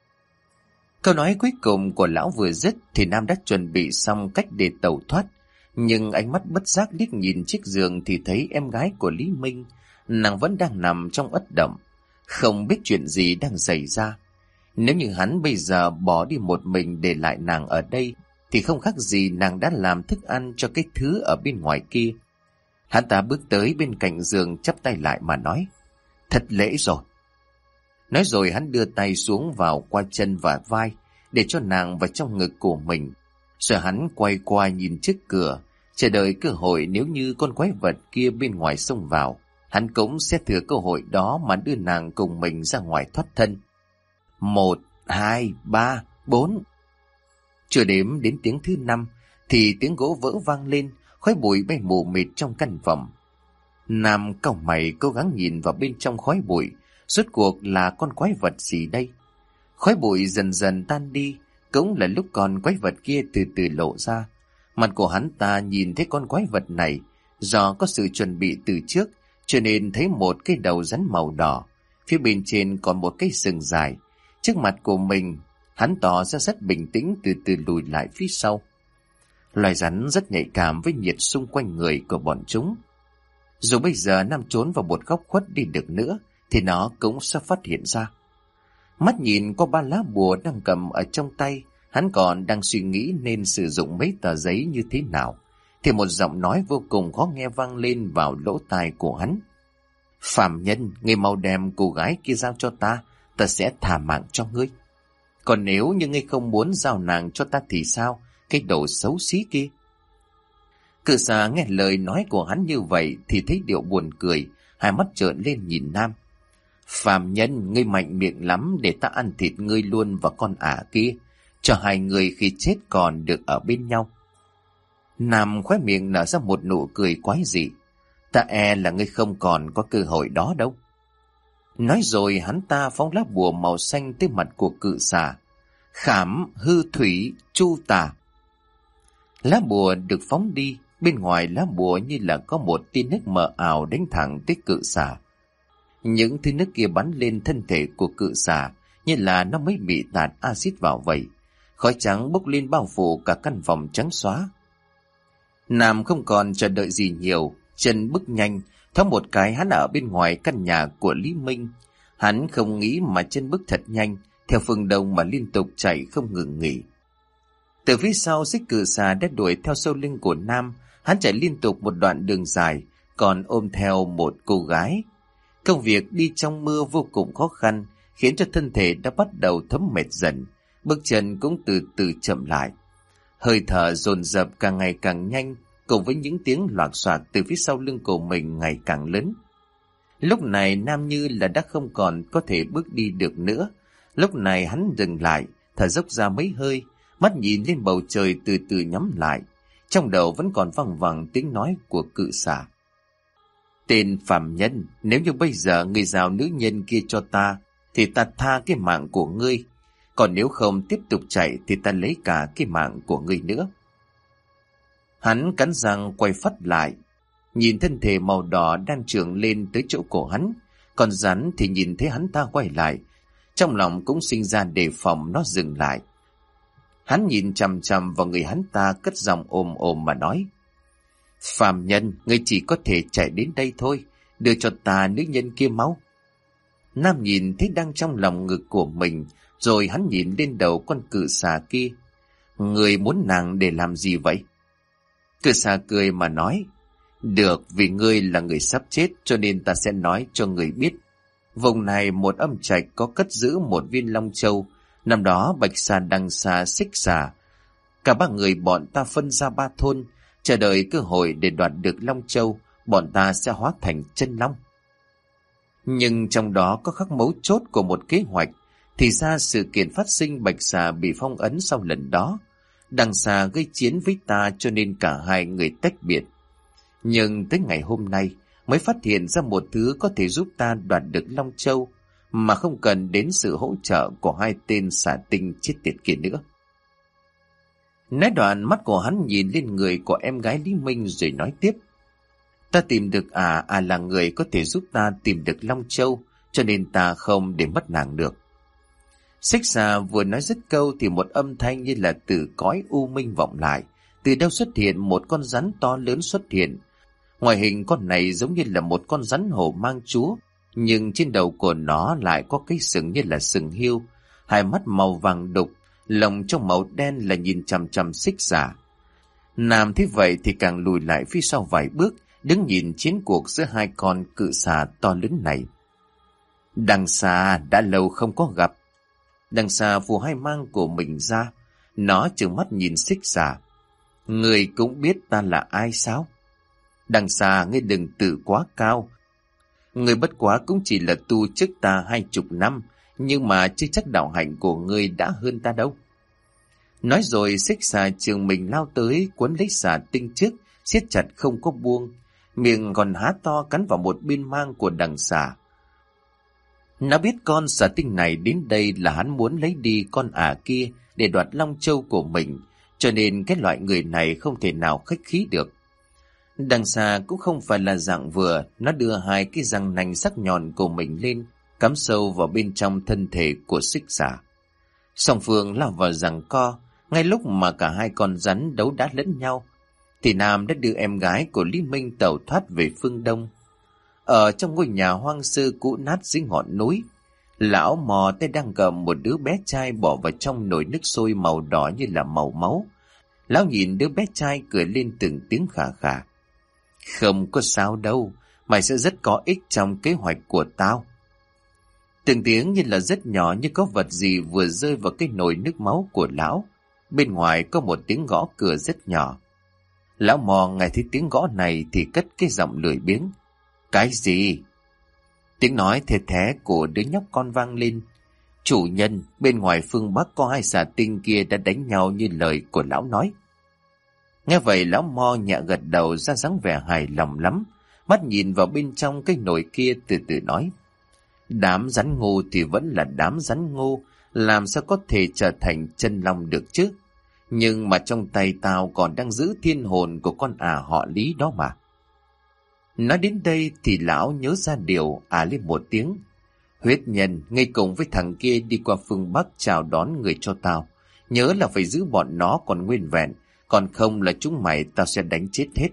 Câu nói cuối cùng của lão vừa dứt thì Nam đã chuẩn bị xong cách để tẩu thoát. Nhưng ánh mắt bất giác liếc nhìn chiếc giường thì thấy em gái của Lý Minh, nàng vẫn đang nằm trong ất động, không biết chuyện gì đang xảy ra. Nếu như hắn bây giờ bỏ đi một mình để lại nàng ở đây, thì không khác gì nàng đã làm thức ăn cho cái thứ ở bên ngoài kia. Hắn ta bước tới bên cạnh giường, chắp tay lại mà nói: Thật lễ rồi. Nói rồi hắn đưa tay xuống vào qua chân và vai, để cho nàng vào trong ngực của mình. Rồi hắn quay qua nhìn trước cửa, chờ đợi cơ hội, nếu như con quái vật kia bên ngoài xông vào, hắn cũng sẽ thừa cơ hội đó mà đưa nàng cùng mình ra ngoài thoát thân. 1, 2, 3, 4. Chưa đếm đến tiếng thứ 5 thì tiếng gỗ vỡ vang lên, khói bụi bay mù mịt trong căn phòng. Nam cau mày cố gắng nhìn vào bên trong khói bụi, rốt cuộc là con quái vật gì đây? Khói bụi dần dần tan đi, cũng là lúc con quái vật kia từ từ lộ ra. Mặt của hắn ta nhìn thấy con quái vật này, do có sự chuẩn bị từ trước, cho nên thấy một cái đầu rắn màu đỏ, phía bên trên còn một cái sừng dài. Trước mặt của mình, hắn tỏ ra rất bình tĩnh, từ từ lùi lại phía sau. Loài rắn rất nhạy cảm với nhiệt xung quanh người của bọn chúng. Dù bây giờ Nam trốn vào một góc khuất đi được nữa, thì nó cũng sẽ phát hiện ra. Mắt nhìn qua 3 lá bùa đang cầm ở trong tay, hắn còn đang suy nghĩ nên sử dụng mấy tờ giấy như thế nào, thì một giọng nói vô cùng khó nghe vang lên vào lỗ tai của hắn. Phàm nhân, ngươi mau đem cô gái kia giao cho ta, ta sẽ thả mạng cho ngươi. Còn nếu như ngươi không muốn giao nàng cho ta thì sao, cái đồ xấu xí kia? Cự xà nghe lời nói của hắn như vậy thì thấy điệu buồn cười, hai mắt trợn lên nhìn Nam. Phàm nhân, ngươi mạnh miệng lắm, để ta ăn thịt ngươi luôn và con ả kia, cho hai người khi chết còn được ở bên nhau. Nam khóe miệng nở ra một nụ cười quái dị. Ta e là ngươi không còn có cơ hội đó đâu. Nói rồi hắn ta phóng lá bùa màu xanh tới mặt của cự xà. Khảm hư thủy chu tà. Lá bùa được phóng đi, bên ngoài lá bùa như là có một tia nước mờ ảo đánh thẳng tới cự xà. Những thứ nước kia bắn lên thân thể của cự xà như là nó mới bị tạt axit vào vậy. Khói trắng bốc lên bao phủ cả căn phòng trắng xóa. Nam không còn chờ đợi gì nhiều, chân bước nhanh, thoáng một cái hắn ở bên ngoài căn nhà của Lý Minh. Hắn không nghĩ mà chân bước thật nhanh, theo phương đông mà liên tục chạy không ngừng nghỉ. Từ phía sau xích cự xà đã đuổi theo sau lưng của Nam, hắn chạy liên tục một đoạn đường dài, còn ôm theo một cô gái. Công việc đi trong mưa vô cùng khó khăn, khiến cho thân thể đã bắt đầu thấm mệt dần, bước chân cũng từ từ chậm lại. Hơi thở dồn dập càng ngày càng nhanh, cùng với những tiếng loạt soạt từ phía sau lưng của mình ngày càng lớn. Lúc này Nam như là đã không còn có thể bước đi được nữa. Lúc này hắn dừng lại, thở dốc ra mấy hơi, mắt nhìn lên bầu trời từ từ nhắm lại. Trong đầu vẫn còn văng vẳng tiếng nói của cự xà. Tên phàm nhân, nếu như bây giờ ngươi giao nữ nhân kia cho ta, thì ta tha cái mạng của ngươi. Còn nếu không tiếp tục chạy thì ta lấy cả cái mạng của ngươi nữa. Hắn cắn răng quay phắt lại, nhìn thân thể màu đỏ đang trườn lên tới chỗ cổ hắn. Còn rắn thì nhìn thấy hắn ta quay lại, trong lòng cũng sinh ra đề phòng nó dừng lại. Hắn nhìn chằm chằm vào người hắn ta, cất giọng ồm ồm mà nói: Phàm nhân, ngươi chỉ có thể chạy đến đây thôi, đưa cho ta nữ nhân kia máu. Nam nhìn thấy đang trong lòng ngực của mình, rồi hắn nhìn lên đầu con cự xà kia. Ngươi muốn nàng để làm gì vậy? Cự xà cười mà nói: Được, vì ngươi là người sắp chết, cho nên ta sẽ nói cho ngươi biết. Vùng này một âm trạch có cất giữ một viên long châu. Năm đó Bạch Xà, Đằng Xà, Xích Xà, cả ba người bọn ta phân ra 3 thôn, chờ đợi cơ hội để đoạt được long châu. Bọn ta sẽ hóa thành chân long. Nhưng trong đó có khắc mấu chốt của một kế hoạch. Thì ra sự kiện phát sinh Bạch Xà bị phong ấn sau lần đó, Đằng Xà gây chiến với ta, cho nên cả hai người tách biệt. Nhưng tới ngày hôm nay mới phát hiện ra một thứ có thể giúp ta đoạt được long châu, mà không cần đến sự hỗ trợ của hai tên xà tinh chết tiệt kia nữa. Nói đoạn, mắt của hắn nhìn lên người của em gái Lý Minh rồi nói tiếp: Ta tìm được là người có thể giúp ta tìm được long châu, cho nên ta không để mất nàng được. Xích Xà vừa nói dứt câu thì một âm thanh như là từ cõi u minh vọng lại. Từ đâu xuất hiện một con rắn to lớn xuất hiện. Ngoài hình con này giống như là một con rắn hổ mang chúa, nhưng trên đầu của nó lại có cái sừng như là sừng hươu, hai mắt màu vàng đục, lồng trong màu đen là nhìn chằm chằm Xích Xà. Nam thấy vậy thì càng lùi lại phía sau vài bước, đứng nhìn chiến cuộc giữa hai con cự xà to lớn này. Đằng Xà, đã lâu không có gặp. Đằng Xà phủ hai mang của mình ra, nó trừng mắt nhìn Xích Xà. Người cũng biết ta là ai sao? Đằng Xà, ngươi đừng tự quá cao. Ngươi bất quá cũng chỉ là tu trước ta 20 năm, nhưng mà chưa chắc đạo hạnh của ngươi đã hơn ta đâu. Nói rồi Xích Xà trường mình lao tới, cuốn lấy xà tinh trước, siết chặt không có buông, miệng còn há to cắn vào một bên mang của Đằng Xà. Nó biết con xà tinh này đến đây là hắn muốn lấy đi con kia để đoạt long châu của mình, cho nên cái loại người này không thể nào khách khí được. Đằng Xà cũng không phải là dạng vừa, nó đưa hai cái răng nanh sắc nhọn của mình lên, cắm sâu vào bên trong thân thể của Xích Xà. Song phương lao vào giằng co. Ngay lúc mà cả hai con rắn đấu đá lẫn nhau, thì Nam đã đưa em gái của Lý Minh tẩu thoát về phương Đông. Ở trong ngôi nhà hoang sơ cũ nát dưới ngọn núi, lão mò tay đang cầm một đứa bé trai bỏ vào trong nồi nước sôi màu đỏ như là màu máu. Lão nhìn đứa bé trai cười lên từng tiếng khà khà. Không có sao đâu, mày sẽ rất có ích trong kế hoạch của tao. Từng tiếng như là rất nhỏ, như có vật gì vừa rơi vào cái nồi nước máu của lão. Bên ngoài có một tiếng gõ cửa rất nhỏ. Lão mò nghe thấy tiếng gõ này thì cất cái giọng lười biếng. Cái gì? Tiếng nói thè thé của đứa nhóc con vang lên. Chủ nhân, bên ngoài phương Bắc có hai xà tinh kia đã đánh nhau như lời của lão nói. Nghe vậy lão mo nhẹ gật đầu ra dáng vẻ hài lòng lắm, mắt nhìn vào bên trong cái nồi kia từ từ nói. Đám rắn ngu thì vẫn là đám rắn ngu, làm sao có thể trở thành chân long được chứ? Nhưng mà trong tay tao còn đang giữ thiên hồn của con họ Lý đó mà. Nói đến đây thì lão nhớ ra điều, lên một tiếng. Huyết nhân, ngay cùng với thằng kia đi qua phương Bắc chào đón người cho tao. Nhớ là phải giữ bọn nó còn nguyên vẹn, còn không là chúng mày tao sẽ đánh chết hết.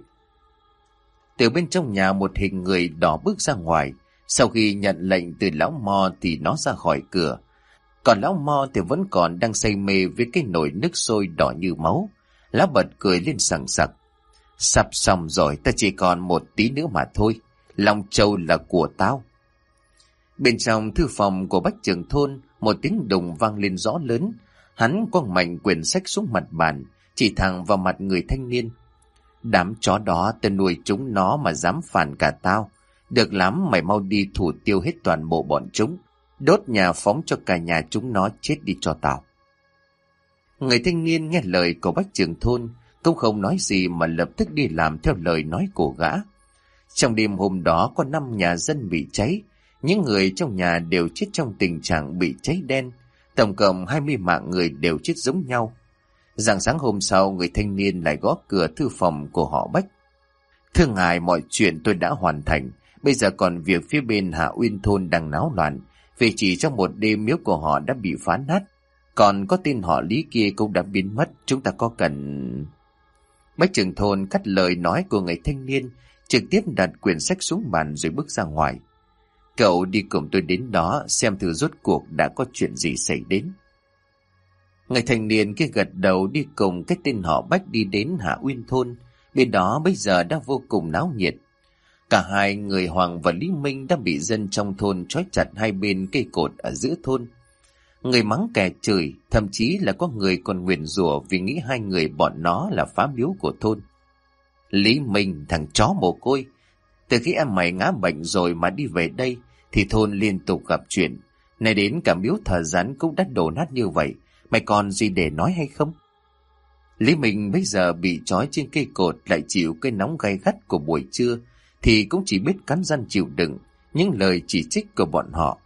Từ bên trong nhà một hình người đỏ bước ra ngoài. Sau khi nhận lệnh từ lão mo thì nó ra khỏi cửa. Còn lão mo thì vẫn còn đang say mê với cái nồi nước sôi đỏ như máu. Lão bật cười lên sằng sặc. Sắp xong rồi, ta chỉ còn một tí nữa mà thôi. Long châu là của tao. Bên trong thư phòng của Bách Trưởng thôn, một tiếng đùng vang lên rõ lớn. Hắn quăng mạnh quyển sách xuống mặt bàn, chỉ thẳng vào mặt người thanh niên. Đám chó đó ta nuôi chúng nó mà dám phản cả tao. Được lắm, mày mau đi thủ tiêu hết toàn bộ bọn chúng. Đốt nhà phóng cho cả nhà chúng nó chết đi cho tao. Người thanh niên nghe lời của Bách Trưởng thôn, cũng không nói gì mà lập tức đi làm theo lời nói của gã. Trong đêm hôm đó có 5 nhà dân bị cháy, những người trong nhà đều chết trong tình trạng bị cháy đen, tổng cộng 20 mạng người đều chết giống nhau. Rạng sáng hôm sau, người thanh niên lại gõ cửa thư phòng của họ Bách. Thưa ngài, mọi chuyện tôi đã hoàn thành, bây giờ còn việc phía bên Hạ Uyên thôn đang náo loạn, vì chỉ trong một đêm miếu của họ đã bị phá nát, còn có tên họ Lý kia cũng đã biến mất, chúng ta có cần... Bách trưởng thôn cắt lời nói của người thanh niên, trực tiếp đặt quyển sách xuống bàn rồi bước ra ngoài. Cậu đi cùng tôi đến đó xem thử rốt cuộc đã có chuyện gì xảy đến. Người thanh niên kia gật đầu đi cùng cái tên họ Bách đi đến Hạ Uyên thôn. Bên đó bây giờ đã vô cùng náo nhiệt. Cả hai người Hoàng và Lý Minh đã bị dân trong thôn trói chặt hai bên cây cột ở giữa thôn. Người mắng kẻ chửi, thậm chí là có người còn nguyền rủa vì nghĩ hai người bọn nó là phá miếu của thôn. Lý Minh, thằng chó mồ côi, từ khi em mày ngã bệnh rồi mà đi về đây thì thôn liên tục gặp chuyện. Này đến cả miếu thờ rắn cũng đã đổ nát như vậy, mày còn gì để nói hay không? Lý Minh bây giờ bị trói trên cây cột, lại chịu cái nóng gay gắt của buổi trưa, thì cũng chỉ biết cắn răng chịu đựng những lời chỉ trích của bọn họ.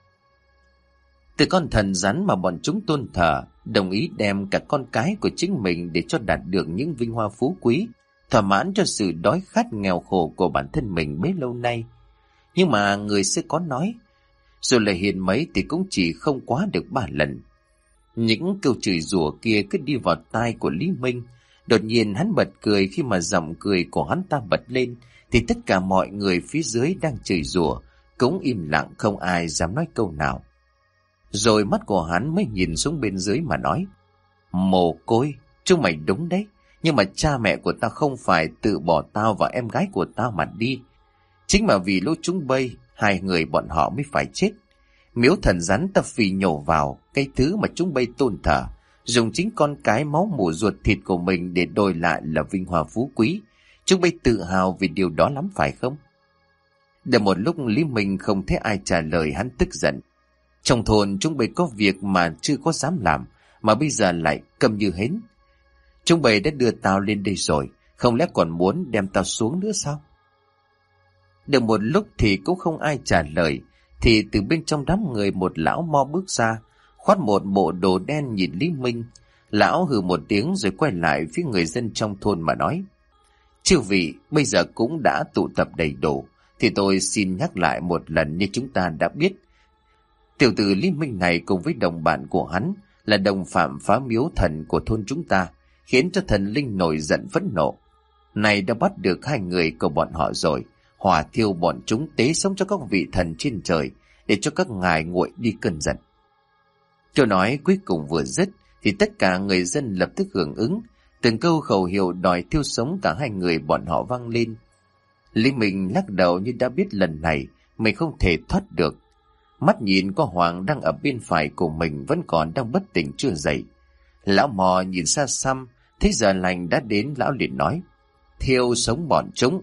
Từ con thần rắn mà bọn chúng tôn thờ, đồng ý đem cả con cái của chính mình để cho đạt được những vinh hoa phú quý, thỏa mãn cho sự đói khát nghèo khổ của bản thân mình bấy lâu nay. Nhưng mà người xưa có nói, dù là hiền mấy thì cũng chỉ không quá được 3 lần. Những câu chửi rủa kia cứ đi vào tai của Lý Minh. Đột nhiên hắn bật cười, khi mà giọng cười của hắn ta bật lên thì tất cả mọi người phía dưới đang chửi rủa cũng im lặng, không ai dám nói câu nào. Rồi mắt của hắn mới nhìn xuống bên dưới mà nói, mồ côi, chúng mày đúng đấy, nhưng mà cha mẹ của tao không phải tự bỏ tao và em gái của tao mà đi. Chính mà vì lũ chúng bây, hai người bọn họ mới phải chết. Miếu thần rắn ta phì nhổ vào cái thứ mà chúng bây tôn thờ, dùng chính con cái máu mủ ruột thịt của mình để đổi lại là vinh hoa phú quý. Chúng bây tự hào vì điều đó lắm phải không? Được một lúc Lý Minh không thấy ai trả lời, hắn tức giận. Trong thôn chúng bây có việc mà chưa có dám làm, mà bây giờ lại câm như hến. Chúng bây đã đưa tao lên đây rồi, không lẽ còn muốn đem tao xuống nữa sao? Được một lúc thì cũng không ai trả lời, thì từ bên trong đám người một lão mo bước ra, khoác một bộ đồ đen nhìn Lý Minh. Lão hừ một tiếng rồi quay lại phía người dân trong thôn mà nói, chư vị bây giờ cũng đã tụ tập đầy đủ, thì tôi xin nhắc lại một lần như chúng ta đã biết. Tiểu tử Lý Minh này cùng với đồng bạn của hắn là đồng phạm phá miếu thần của thôn chúng ta, khiến cho thần linh nổi giận phẫn nộ. Này đã bắt được hai người của bọn họ rồi, hỏa thiêu bọn chúng tế sống cho các vị thần trên trời, để cho các ngài nguội đi cơn giận. Câu nói cuối cùng vừa dứt thì tất cả người dân lập tức hưởng ứng, từng câu khẩu hiệu đòi thiêu sống cả hai người bọn họ vang lên. Lý Minh lắc đầu như đã biết lần này mình không thể thoát được. Mắt nhìn có Hoàng đang ở bên phải của mình vẫn còn đang bất tỉnh chưa dậy. Lão mò nhìn xa xăm, thấy giờ lành đã đến, lão liền nói, thiêu sống bọn chúng.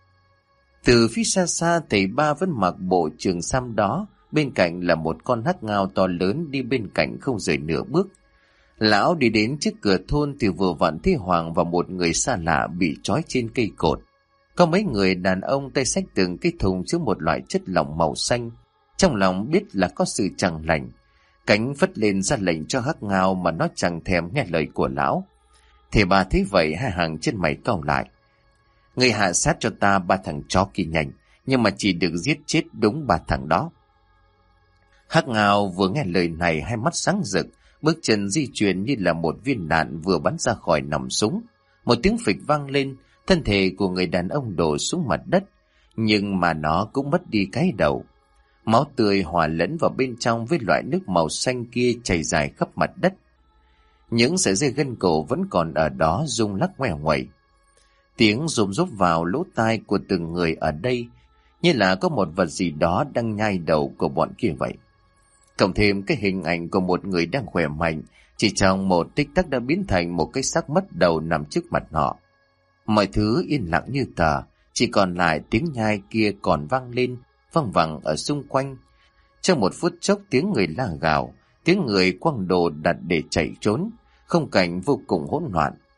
Từ phía xa xa thầy ba vẫn mặc bộ trường sam đó, bên cạnh là một con hắc ngao to lớn đi bên cạnh không rời nửa bước. Lão đi đến trước cửa thôn thì vừa vặn thấy Hoàng và một người xa lạ bị trói trên cây cột. Có mấy người đàn ông tay xách từng cái thùng chứa một loại chất lỏng màu xanh, trong lòng biết là có sự chẳng lành. Cánh phất lên ra lệnh cho hắc ngao mà nó chẳng thèm nghe lời của lão. Thầy bà thấy vậy hai hàng chân mày cau lại. Người hạ sát cho ta 3 thằng chó kia nhanh, nhưng mà chỉ được giết chết đúng 3 thằng đó. Hắc ngao vừa nghe lời này hai mắt sáng rực, bước chân di chuyển như là một viên đạn vừa bắn ra khỏi nòng súng. Một tiếng phịch vang lên, thân thể của người đàn ông đổ xuống mặt đất, nhưng mà nó cũng mất đi cái đầu. Máu tươi hòa lẫn vào bên trong với loại nước màu xanh kia chảy dài khắp mặt đất. Những sợi dây gân cổ vẫn còn ở đó rung lắc ngoe nguẩy. Tiếng rôm rốp vào lỗ tai của từng người ở đây, như là có một vật gì đó đang nhai đầu của bọn kia vậy. Cộng thêm cái hình ảnh của một người đang khỏe mạnh, chỉ trong một tích tắc đã biến thành một cái xác mất đầu nằm trước mặt họ. Mọi thứ yên lặng như tờ, chỉ còn lại tiếng nhai kia còn vang lên, văng vẳng ở xung quanh. Trong một phút chốc tiếng người la gào, tiếng người quăng đồ đặt để chạy trốn, khung cảnh vô cùng hỗn loạn.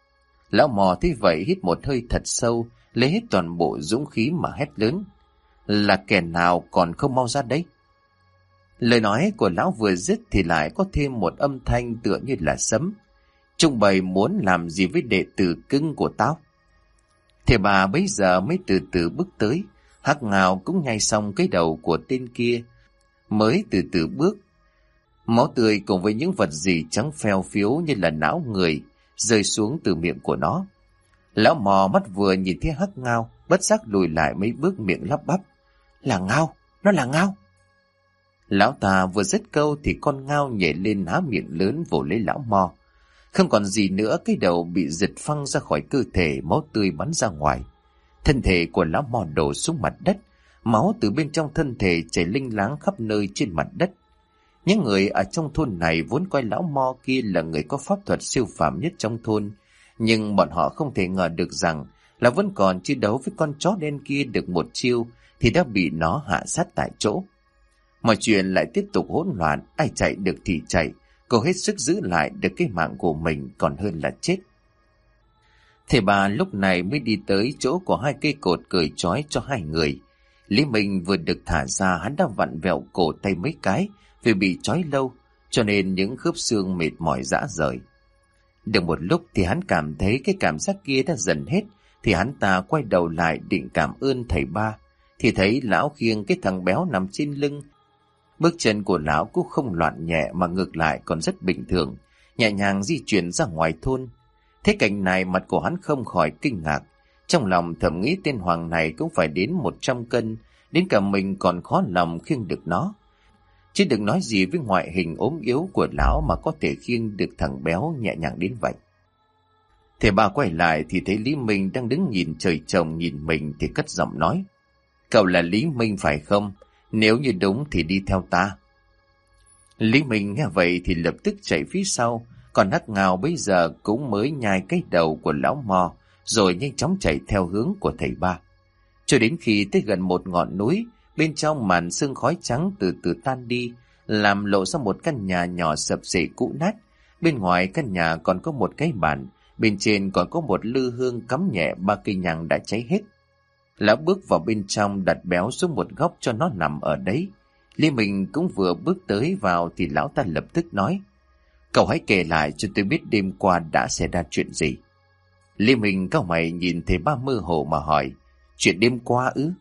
Lão mò thấy vậy hít một hơi thật sâu, lấy hết toàn bộ dũng khí mà hét lớn: Là kẻ nào còn không mau ra đấy? Lời nói của lão vừa dứt thì lại có thêm một âm thanh tựa như là sấm: Trung bày muốn làm gì với đệ tử cưng của tao? Thầy bà bấy giờ mới từ từ bước tới. Hắc Ngao cũng nhai xong cái đầu của tên kia, mới từ từ bước. Máu tươi cùng với những vật gì trắng phèo phiếu như là não người rơi xuống từ miệng của nó. Lão mò mắt vừa nhìn thấy Hắc Ngao, bất giác lùi lại mấy bước, miệng lắp bắp: Là ngao, nó là ngao. Lão ta vừa dứt câu thì con ngao nhảy lên há miệng lớn vồ lấy lão mò. Không còn gì nữa, cái đầu bị giật phăng ra khỏi cơ thể, máu tươi bắn ra ngoài. Thân thể của lão mò đổ xuống mặt đất, máu từ bên trong thân thể chảy linh láng khắp nơi trên mặt đất. Những người ở trong thôn này vốn coi lão mo kia là người có pháp thuật siêu phàm nhất trong thôn, nhưng bọn họ không thể ngờ được rằng là vẫn còn chiến đấu với con chó đen kia được một chiêu thì đã bị nó hạ sát tại chỗ. Mọi chuyện lại tiếp tục hỗn loạn, ai chạy được thì chạy, cố hết sức giữ lại được cái mạng của mình còn hơn là chết. Thầy bà lúc này mới đi tới chỗ của hai cây cột cởi trói cho hai người. Lý Minh vừa được thả ra, hắn đã vặn vẹo cổ tay mấy cái vì bị trói lâu, cho nên những khớp xương mệt mỏi rã rời. Được một lúc thì hắn cảm thấy cái cảm giác kia đã dần hết, thì hắn ta quay đầu lại định cảm ơn thầy ba, thì thấy lão khiêng cái thằng béo nằm trên lưng. Bước chân của lão cũng không loạn nhẹ mà ngược lại còn rất bình thường, nhẹ nhàng di chuyển ra ngoài thôn. Thế cảnh này mặt của hắn không khỏi kinh ngạc, trong lòng thầm nghĩ tên Hoàng này cũng phải đến 100 cân, đến cả mình còn khó lòng khiêng được nó. Chứ đừng nói gì với ngoại hình ốm yếu của lão mà có thể khiêng được thằng béo nhẹ nhàng đến vậy. Thầy ba quay lại thì thấy Lý Minh đang đứng nhìn trời trồng nhìn mình thì cất giọng nói: Cậu là Lý Minh phải không? Nếu như đúng thì đi theo ta. Lý Minh nghe vậy thì lập tức chạy phía sau, còn Hắc Ngao bây giờ cũng mới nhai cái đầu của lão mò rồi nhanh chóng chạy theo hướng của thầy ba. Cho đến khi tới gần một ngọn núi, bên trong màn sương khói trắng từ từ tan đi, làm lộ ra một căn nhà nhỏ sập xệ cũ nát. Bên ngoài căn nhà còn có một cái bàn, bên trên còn có một lư hương cắm nhẹ 3 cây nhang đã cháy hết. Lão bước vào bên trong, đặt béo xuống một góc cho nó nằm ở đấy. Lý Minh cũng vừa bước tới vào thì lão ta lập tức nói: Cậu hãy kể lại cho tôi biết đêm qua đã xảy ra chuyện gì. Lý Minh cau mày nhìn thầy ba mơ hồ mà hỏi: Chuyện đêm qua ư?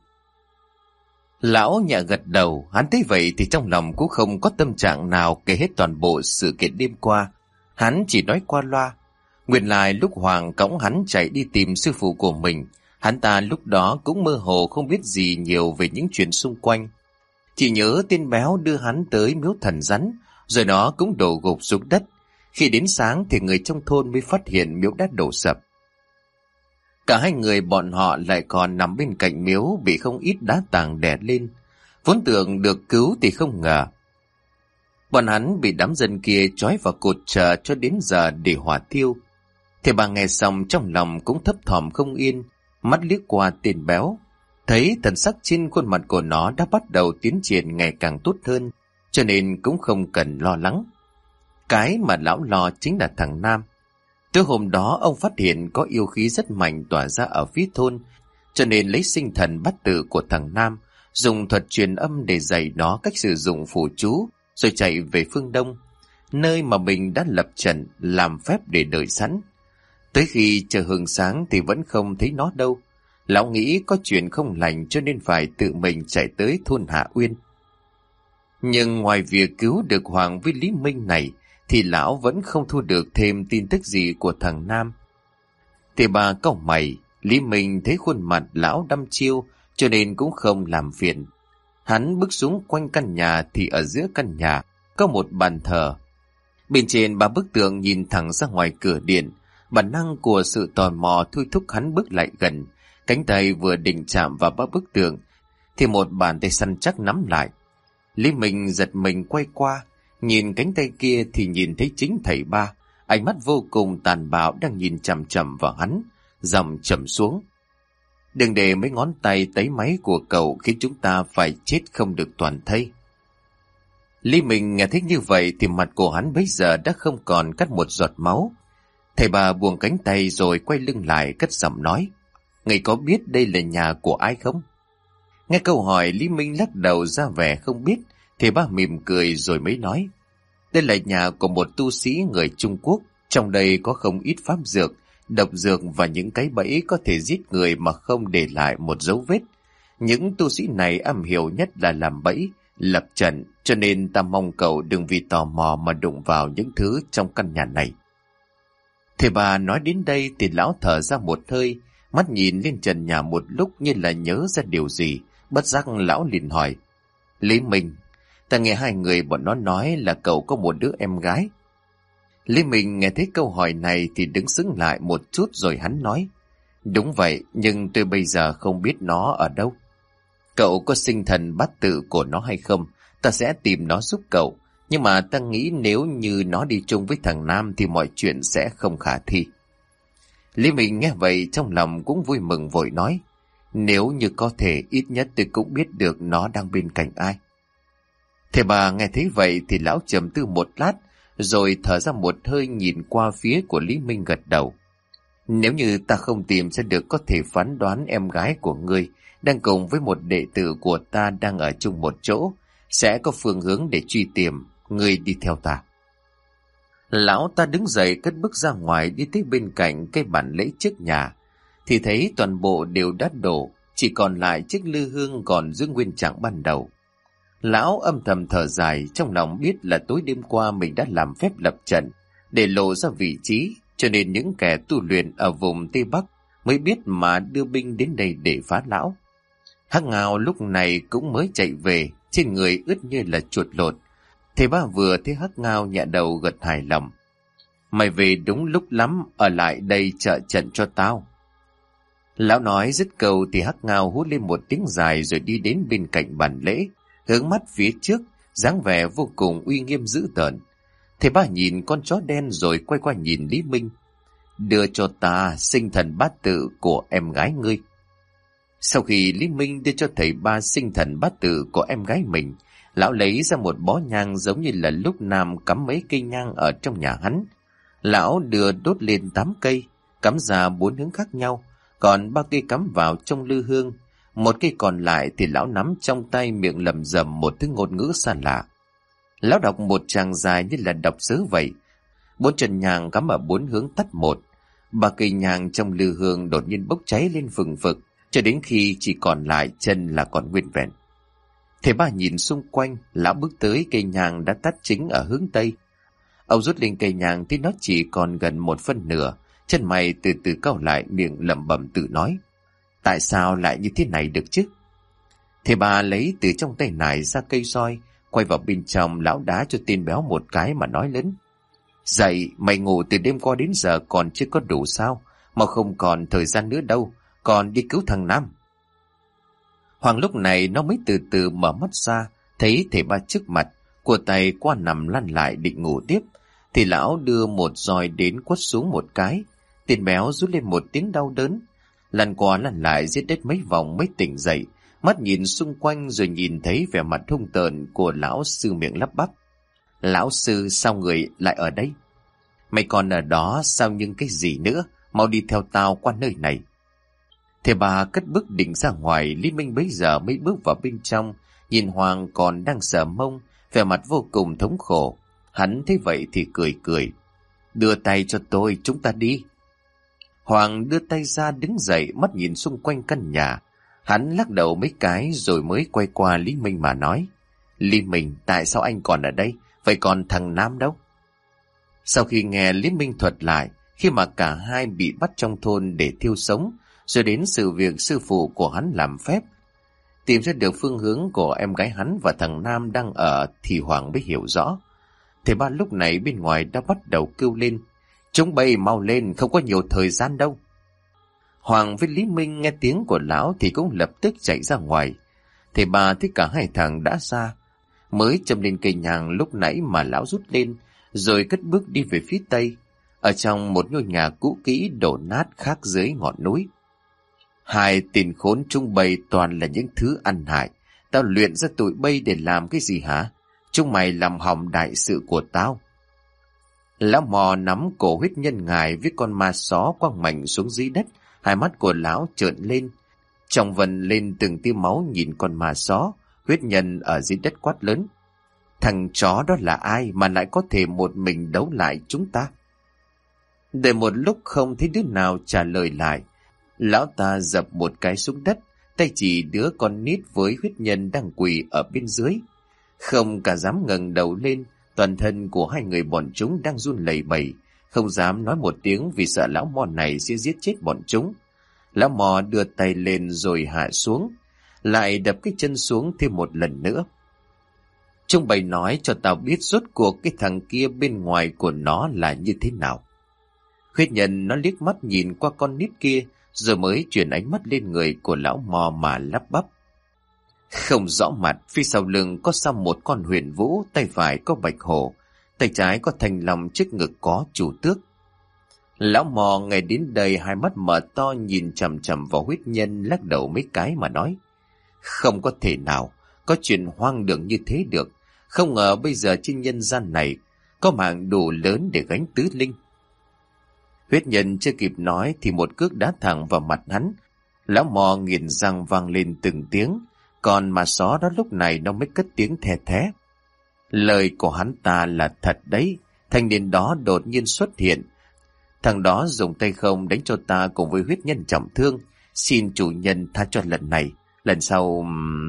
Lão nhẹ gật đầu, hắn thấy vậy thì trong lòng cũng không có tâm trạng nào kể hết toàn bộ sự kiện đêm qua. Hắn chỉ nói qua loa. Nguyên lai lúc Hoàng cõng hắn chạy đi tìm sư phụ của mình, hắn ta lúc đó cũng mơ hồ không biết gì nhiều về những chuyện xung quanh. Chỉ nhớ tên béo đưa hắn tới miếu thần rắn, rồi nó cũng đổ gục xuống đất. Khi đến sáng thì người trong thôn mới phát hiện miếu đã đổ sập. Cả hai người bọn họ lại còn nằm bên cạnh miếu bị không ít đá tảng đè lên. Vốn tưởng được cứu thì không ngờ bọn hắn bị đám dân kia trói vào cột chờ cho đến giờ để hỏa thiêu. Thì bà nghe xong trong lòng cũng thấp thỏm không yên, mắt liếc qua tên béo, thấy thần sắc trên khuôn mặt của nó đã bắt đầu tiến triển ngày càng tốt hơn, cho nên cũng không cần lo lắng. Cái mà lão lo chính là thằng Nam. Tối hôm đó ông phát hiện có yêu khí rất mạnh tỏa ra ở phía thôn, cho nên lấy sinh thần bát tự của thằng Nam, dùng thuật truyền âm để dạy nó cách sử dụng phù chú, rồi chạy về phương Đông, nơi mà mình đã lập trận làm phép để đợi sẵn. Tới khi chờ hừng sáng thì vẫn không thấy nó đâu. Lão nghĩ có chuyện không lành cho nên phải tự mình chạy tới thôn Hạ Uyên. Nhưng ngoài việc cứu được Hoàng với Lý Minh này thì lão vẫn không thu được thêm tin tức gì của thằng Nam. Thì bà cau mày, Lý Minh thấy khuôn mặt lão đăm chiêu cho nên cũng không làm phiền. Hắn bước xuống quanh căn nhà thì ở giữa căn nhà có một bàn thờ. Bên trên 3 bức tượng nhìn thẳng ra ngoài cửa điện. Bản năng của sự tò mò thôi thúc hắn bước lại gần. Cánh tay vừa định chạm vào 3 bức tượng thì một bàn tay săn chắc nắm lại. Lý Minh giật mình quay qua, nhìn cánh tay kia thì nhìn thấy chính thầy ba, ánh mắt vô cùng tàn bạo đang nhìn chằm chằm vào hắn, giọng trầm xuống: Đừng để mấy ngón tay tấy máy của cậu khiến chúng ta phải chết không được toàn thây. Lý Minh nghe thấy như vậy thì mặt của hắn bấy giờ đã không còn cắt một giọt máu. Thầy bà buông cánh tay rồi quay lưng lại cất giọng nói: "Người có biết đây là nhà của ai không?" Nghe câu hỏi, Lý Minh lắc đầu ra vẻ không biết. Thầy bà mỉm cười rồi mới nói: "Đây là nhà của một tu sĩ người Trung Quốc. Trong đây có không ít pháp dược, độc dược và những cái bẫy có thể giết người mà không để lại một dấu vết. Những tu sĩ này am hiểu nhất là làm bẫy, lập trận, cho nên ta mong cậu đừng vì tò mò mà đụng vào những thứ trong căn nhà này." Thầy bà nói đến đây thì lão thở ra một hơi, mắt nhìn lên trần nhà một lúc như là nhớ ra điều gì. Bất giác lão liền hỏi: "Lý Minh, ta nghe hai người bọn nó nói là cậu có một đứa em gái." Lý Minh nghe thấy câu hỏi này thì đứng sững lại một chút rồi hắn nói: "Đúng vậy, nhưng tôi bây giờ không biết nó ở đâu. Cậu có sinh thần bát tự của nó hay không? Ta sẽ tìm nó giúp cậu. Nhưng mà ta nghĩ nếu như nó đi chung với thằng Nam thì mọi chuyện sẽ không khả thi." Lý Minh nghe vậy trong lòng cũng vui mừng vội nói: "Nếu như có thể, ít nhất tôi cũng biết được nó đang bên cạnh ai." Thầy bà nghe thấy vậy thì lão trầm tư một lát, rồi thở ra một hơi nhìn qua phía của Lý Minh gật đầu: "Nếu như ta không tìm ra được, có thể phán đoán em gái của ngươi đang cùng với một đệ tử của ta đang ở chung một chỗ, sẽ có phương hướng để truy tìm. Ngươi đi theo ta." Lão ta đứng dậy cất bước ra ngoài, đi tới bên cạnh cây bàn lễ trước nhà thì thấy toàn bộ đều đã đổ, chỉ còn lại chiếc lư hương còn giữ nguyên trạng ban đầu. Lão âm thầm thở dài, trong lòng biết là tối đêm qua mình đã làm phép lập trận để lộ ra vị trí, cho nên những kẻ tu luyện ở vùng Tây Bắc mới biết mà đưa binh đến đây để phá lão. Hắc Ngao lúc này cũng mới chạy về, trên người ướt như là chuột lột. Thầy ba vừa thấy Hắc Ngao nhẹ đầu gật hài lòng: "Mày về đúng lúc lắm, ở lại đây trợ trận cho tao." Lão nói dứt câu thì Hắc Ngao hú lên một tiếng dài rồi đi đến bên cạnh bàn lễ, hướng mắt phía trước, dáng vẻ vô cùng uy nghiêm dữ tợn. Thầy ba nhìn con chó đen rồi quay qua nhìn Lý Minh: "Đưa cho ta sinh thần bát tự của em gái ngươi." Sau khi Lý Minh đưa cho thầy ba sinh thần bát tự của em gái mình, lão lấy ra một bó nhang giống như là lúc Nam cắm mấy cây nhang ở trong nhà hắn. Lão đưa đốt lên 8 cây, cắm ra 4 hướng khác nhau, còn 3 cây cắm vào trong lư hương. Một cây còn lại thì lão nắm trong tay, miệng lẩm rẩm một thứ ngôn ngữ xa lạ. Lão đọc một tràng dài như là đọc sớ vậy. 4 chân nhang cắm ở 4 hướng tắt một. 3 cây nhang trong lư hương đột nhiên bốc cháy lên phừng phực, cho đến khi chỉ còn lại chân là còn nguyên vẹn. Thầy ba nhìn xung quanh, lão bước tới cây nhang đã tắt chính ở hướng Tây. Ông rút lên cây nhang thì nó chỉ còn gần 1/4, chân mày từ từ cau lại, miệng lẩm bẩm tự nói: "Tại sao lại như thế này được chứ?" Thầy ba lấy từ trong tay nải ra cây roi, quay vào bên trong, lão đá cho tên béo một cái mà nói lớn: "Dậy, mày ngủ từ đêm qua đến giờ còn chưa có đủ sao? Mà không còn thời gian nữa đâu, còn đi cứu thằng Nam." Hoàng lúc này nó mới từ từ mở mắt ra, thấy thầy ba trước mặt, của tay qua nằm lăn lại định ngủ tiếp, thì lão đưa một roi đến quất xuống một cái. Tên béo rút lên một tiếng đau đớn, lăn qua lăn lại giết đất mấy vòng mới tỉnh dậy, mắt nhìn xung quanh rồi nhìn thấy vẻ mặt hung tợn của lão sư, miệng lắp bắp: "Lão sư, sao người lại ở đây? Mày còn ở đó sao nhưng cái gì nữa? Mau đi theo tao qua nơi này." Thầy bà cất bước định ra ngoài. Lý Minh bấy giờ mới bước vào bên trong, nhìn Hoàng còn đang sờ mông, vẻ mặt vô cùng thống khổ. Hắn thấy vậy thì cười cười: "Đưa tay cho tôi, chúng ta đi." Hoàng đưa tay ra đứng dậy, mắt nhìn xung quanh căn nhà. Hắn lắc đầu mấy cái rồi mới quay qua Lý Minh mà nói: "Lý Minh, tại sao anh còn ở đây? Vậy còn thằng Nam đâu?" Sau khi nghe Lý Minh thuật lại khi mà cả hai bị bắt trong thôn để thiêu sống, rồi đến sự việc sư phụ của hắn làm phép, tìm ra được phương hướng của em gái hắn và thằng Nam đang ở, thì Hoàng mới hiểu rõ. Thầy ba lúc này bên ngoài đã bắt đầu kêu lên: "Chúng bay mau lên, không có nhiều thời gian đâu." Hoàng với Lý Minh nghe tiếng của lão thì cũng lập tức chạy ra ngoài. Thầy ba thấy cả hai thằng đã ra, mới châm lên cây nhang lúc nãy mà lão rút lên, rồi cất bước đi về phía tây, ở trong một ngôi nhà cũ kỹ đổ nát khác dưới ngọn núi. "Hai tên khốn chúng bay toàn là những thứ ăn hại. Tao luyện ra tụi bay để làm cái gì hả? Chúng mày làm hỏng đại sự của tao." Lão mò nắm cổ huyết nhân ngài với con ma só quăng mạnh xuống dưới đất. Hai mắt của lão trợn lên, trong vần lên từng tia máu nhìn con ma só. Huyết nhân ở dưới đất quát lớn: thằng chó đó là ai mà lại có thể một mình đấu lại chúng ta? Đợi một lúc không thấy đứa nào trả lời lại, lão ta dập một cái xuống đất, tay chỉ đứa con nít với huyết nhân đang quỳ ở bên dưới. Không cả dám ngẩng đầu lên, toàn thân của hai người bọn chúng đang run lẩy bẩy, không dám nói một tiếng vì sợ lão mò này sẽ giết chết bọn chúng. Lão mò đưa tay lên rồi hạ xuống, lại đập cái chân xuống thêm một lần nữa. Trung bày nói cho tao biết rốt cuộc cái thằng kia bên ngoài của nó là như thế nào. Huyết nhân nó liếc mắt nhìn qua con nít kia, rồi mới chuyển ánh mắt lên người của lão mò mà lắp bắp: không rõ mặt, phía sau lưng có xăm một con huyền vũ, tay phải có bạch hổ, tay trái có thanh long, trước ngực có chủ tước. Lão mò nghe đến đây hai mắt mở to nhìn chằm chằm vào huyết nhân, lắc đầu mấy cái mà nói: không có thể nào có chuyện hoang đường như thế được. Không ngờ bây giờ trên nhân gian này có mạng đủ lớn để gánh tứ linh. Huyết nhân chưa kịp nói thì một cước đá thẳng vào mặt hắn. Lão mò nghiến răng vang lên từng tiếng, còn mà só đó lúc này nó mới cất tiếng the thé. Lời của hắn ta là thật đấy. Thanh niên đó đột nhiên xuất hiện. Thằng đó dùng tay không đánh cho ta cùng với huyết nhân trọng thương. Xin chủ nhân tha cho lần này. Lần sau...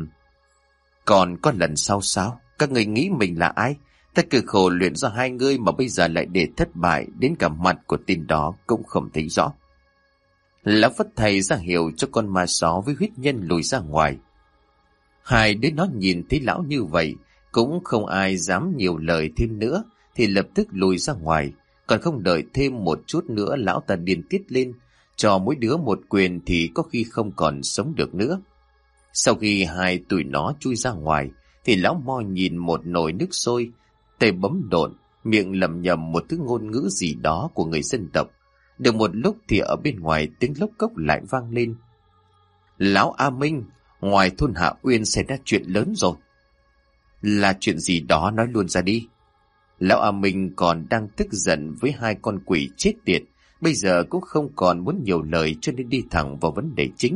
Còn có lần sau sao? Các người nghĩ mình là ai? Ta cực khổ luyện ra hai người mà bây giờ lại để thất bại, đến cả mặt của tên đó cũng không thấy rõ. Lão phất thầy ra hiệu cho con ma só với huyết nhân lùi ra ngoài. Hai đứa nó nhìn thấy lão như vậy, cũng không ai dám nhiều lời thêm nữa, thì lập tức lùi ra ngoài. Còn không đợi thêm một chút nữa, lão ta điên tiết lên, cho mỗi đứa một quyền thì có khi không còn sống được nữa. Sau khi hai tụi nó chui ra ngoài, thì lão mo nhìn một nồi nước sôi, tay bấm độn, miệng lẩm nhẩm một thứ ngôn ngữ gì đó của người dân tộc. Được một lúc thì ở bên ngoài tiếng lốc cốc lại vang lên: lão A Minh, ngoài thôn Hạ Uyên xảy ra chuyện lớn rồi. Là chuyện gì đó nói luôn ra đi. Lão A Minh còn đang tức giận với hai con quỷ chết tiệt, bây giờ cũng không còn muốn nhiều lời cho nên đi thẳng vào vấn đề chính.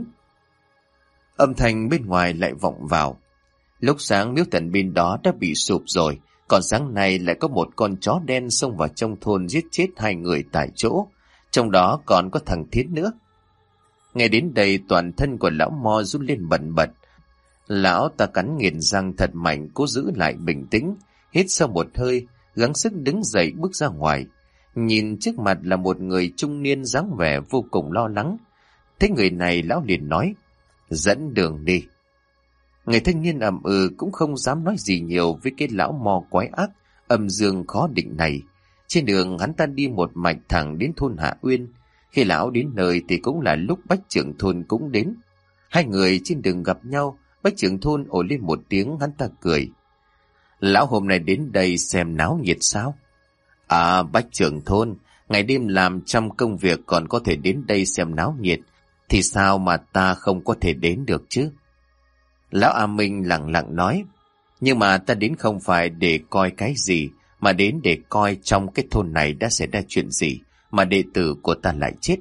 Âm thanh bên ngoài lại vọng vào: lúc sáng miếu thần bên đó đã bị sụp rồi, còn sáng nay lại có một con chó đen xông vào trong thôn giết chết hai người tại chỗ, trong đó còn có thằng Thiến nữa. Nghe đến đây toàn thân của lão mo run lên bần bật. Lão ta cắn nghiến răng thật mạnh, cố giữ lại bình tĩnh, hít sâu một hơi, gắng sức đứng dậy bước ra ngoài. Nhìn trước mặt là một người trung niên dáng vẻ vô cùng lo lắng. Thấy người này, lão liền nói: dẫn đường đi. Người thanh niên ậm cũng không dám nói gì nhiều với cái lão mo quái ác, âm dương khó định này. Trên đường hắn ta đi một mạch thẳng đến thôn Hạ Uyên. Khi lão đến nơi thì cũng là lúc bách trưởng thôn cũng đến. Hai người trên đường gặp nhau, bách trưởng thôn ồ lên một tiếng, hắn ta cười: lão hôm nay đến đây xem náo nhiệt sao? À, bách trưởng thôn, ngày đêm làm trăm công việc còn có thể đến đây xem náo nhiệt, thì sao mà ta không có thể đến được chứ? Lão A Minh lặng lặng nói: nhưng mà ta đến không phải để coi cái gì, mà đến để coi trong cái thôn này đã xảy ra chuyện gì mà đệ tử của ta lại chết.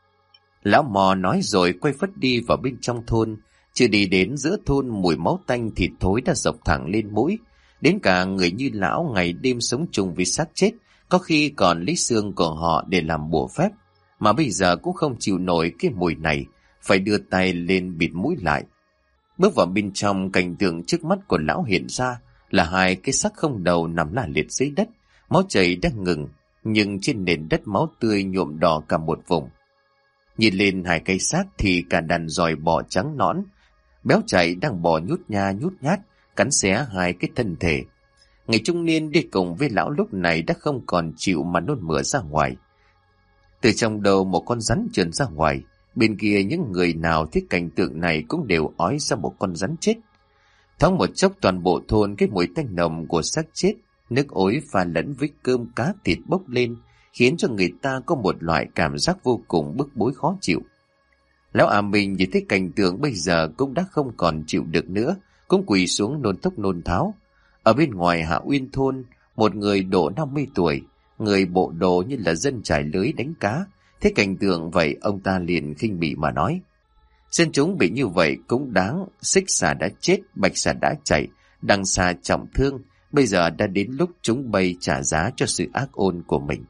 Lão mò nói rồi quay phất đi vào bên trong thôn. Chưa đi đến giữa thôn, mùi máu tanh thịt thối đã dọc thẳng lên mũi. Đến cả người như lão ngày đêm sống chung với xác chết, có khi còn lấy xương của họ để làm bùa phép, mà bây giờ cũng không chịu nổi cái mùi này, phải đưa tay lên bịt mũi lại. Bước vào bên trong, cảnh tượng trước mắt của lão hiện ra là hai cái xác không đầu nằm la liệt dưới đất, máu chảy đang ngừng, nhưng trên nền đất máu tươi nhuộm đỏ cả một vùng. Nhìn lên hai cây xác thì cả đàn giòi bò trắng nõn, béo chạy đang bò nhút nhát, cắn xé hai cái thân thể. Người trung niên đi cùng với lão lúc này đã không còn chịu mà nôn mửa ra ngoài. Từ trong đầu một con rắn trườn ra ngoài, bên kia những người nào thấy cảnh tượng này cũng đều ói ra một con rắn chết. Thoáng một chốc toàn bộ thôn cái mùi tanh nồng của xác chết, nước ối pha lẫn với cơm cá thịt bốc lên, khiến cho người ta có một loại cảm giác vô cùng bức bối khó chịu. Lão A Minh nhìn thấy cảnh tượng bây giờ cũng đã không còn chịu được nữa, cũng quỳ xuống nôn thốc nôn tháo. Ở bên ngoài Hạ Uyên thôn, một người độ 50 tuổi, người bộ đồ như là dân trải lưới đánh cá. Thế cảnh tượng vậy, ông ta liền khinh bỉ mà nói: dân chúng bị như vậy cũng đáng, xích xà đã chết, bạch xà đã chạy, đằng xà trọng thương, bây giờ đã đến lúc chúng bay trả giá cho sự ác ôn của mình.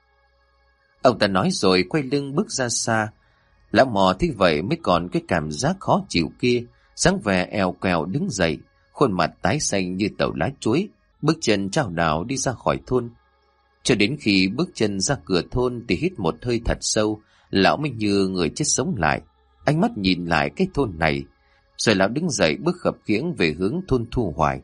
Ông ta nói rồi quay lưng bước ra xa. Lão mò thấy vậy mới còn cái cảm giác khó chịu kia, dáng vẻ eo quèo đứng dậy, khuôn mặt tái xanh như tàu lá chuối, bước chân chao đảo đi ra khỏi thôn. Cho đến khi bước chân ra cửa thôn thì hít một hơi thật sâu, lão mới như người chết sống lại, ánh mắt nhìn lại cái thôn này, rồi lão đứng dậy bước khập khiễng về hướng thôn Thu Hoài.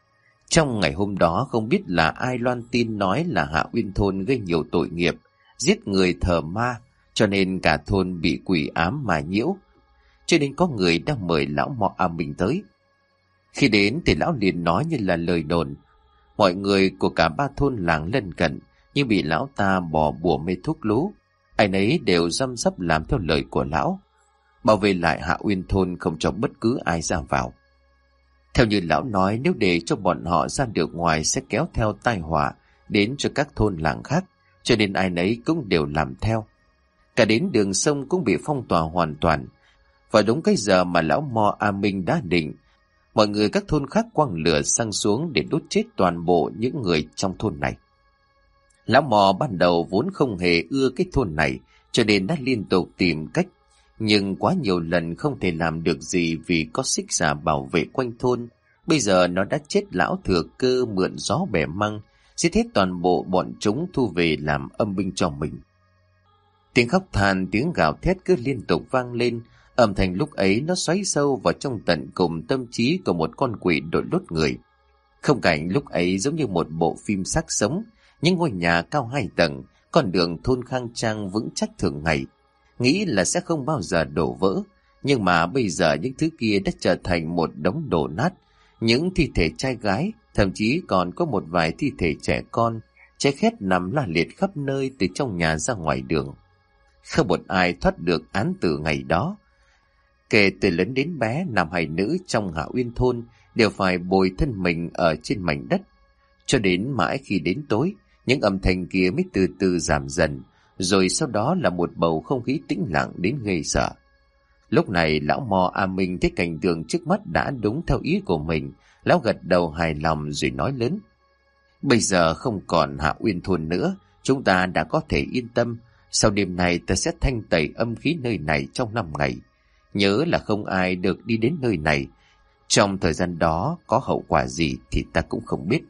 Trong ngày hôm đó không biết là ai loan tin nói là Hạ Uyên thôn gây nhiều tội nghiệp, giết người thờ ma, cho nên cả thôn bị quỷ ám mà nhiễu, cho nên có người đang mời lão Mọ A Minh tới. Khi đến thì lão liền nói như là lời đồn, mọi người của cả 3 thôn làng lân cận như bị lão ta bỏ bùa mê thuốc lú, ai nấy đều răm rắp làm theo lời của lão, bảo vệ lại Hạ Uyên thôn không cho bất cứ ai ra vào. Theo như lão nói, nếu để cho bọn họ ra được ngoài sẽ kéo theo tai họa đến cho các thôn làng khác, cho nên ai nấy cũng đều làm theo. Cả đến đường sông cũng bị phong tỏa hoàn toàn. Và đúng cái giờ mà lão Mò A Minh đã định, mọi người các thôn khác quăng lửa xăng xuống để đốt chết toàn bộ những người trong thôn này. Lão Mò ban đầu vốn không hề ưa cái thôn này, cho nên đã liên tục tìm cách, nhưng quá nhiều lần không thể làm được gì vì có xích xà bảo vệ quanh thôn. Bây giờ nó đã chết, lão thừa cơ mượn gió bẻ măng, giết hết toàn bộ bọn chúng thu về làm âm binh cho mình. Tiếng khóc than, tiếng gào thét cứ liên tục vang lên, âm thanh lúc ấy nó xoáy sâu vào trong tận cùng tâm trí của một con quỷ đội lốt người. Khung cảnh lúc ấy giống như một bộ phim xác sống, những ngôi nhà cao 2 tầng, con đường thôn khang trang vững chắc thường ngày, nghĩ là sẽ không bao giờ đổ vỡ, nhưng mà bây giờ những thứ kia đã trở thành một đống đổ nát, những thi thể trai gái, thậm chí còn có một vài thi thể trẻ con, cháy khét nằm la liệt khắp nơi từ trong nhà ra ngoài đường. Không một ai thoát được án tử ngày đó. Kể từ lớn đến bé, nam hay nữ trong Hạ Uyên thôn đều phải bồi thân mình ở trên mảnh đất. Cho đến mãi khi đến tối, những âm thanh kia mới từ từ giảm dần, rồi sau đó là một bầu không khí tĩnh lặng đến ghê sợ. Lúc này lão Mò A Minh thấy cảnh tượng trước mắt đã đúng theo ý của mình, lão gật đầu hài lòng rồi nói lớn: bây giờ không còn Hạ Uyên thôn nữa, chúng ta đã có thể yên tâm. Sau đêm này ta sẽ thanh tẩy âm khí nơi này trong 5 ngày. Nhớ là không ai được đi đến nơi này. Trong thời gian đó có hậu quả gì thì ta cũng không biết.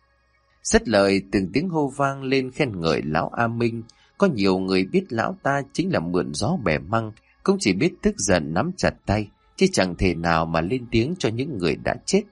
Dứt lời, từng tiếng hô vang lên khen ngợi lão A Minh. Có nhiều người biết lão ta chính là mượn gió bẻ măng, cũng chỉ biết tức giận nắm chặt tay, chứ chẳng thể nào mà lên tiếng cho những người đã chết.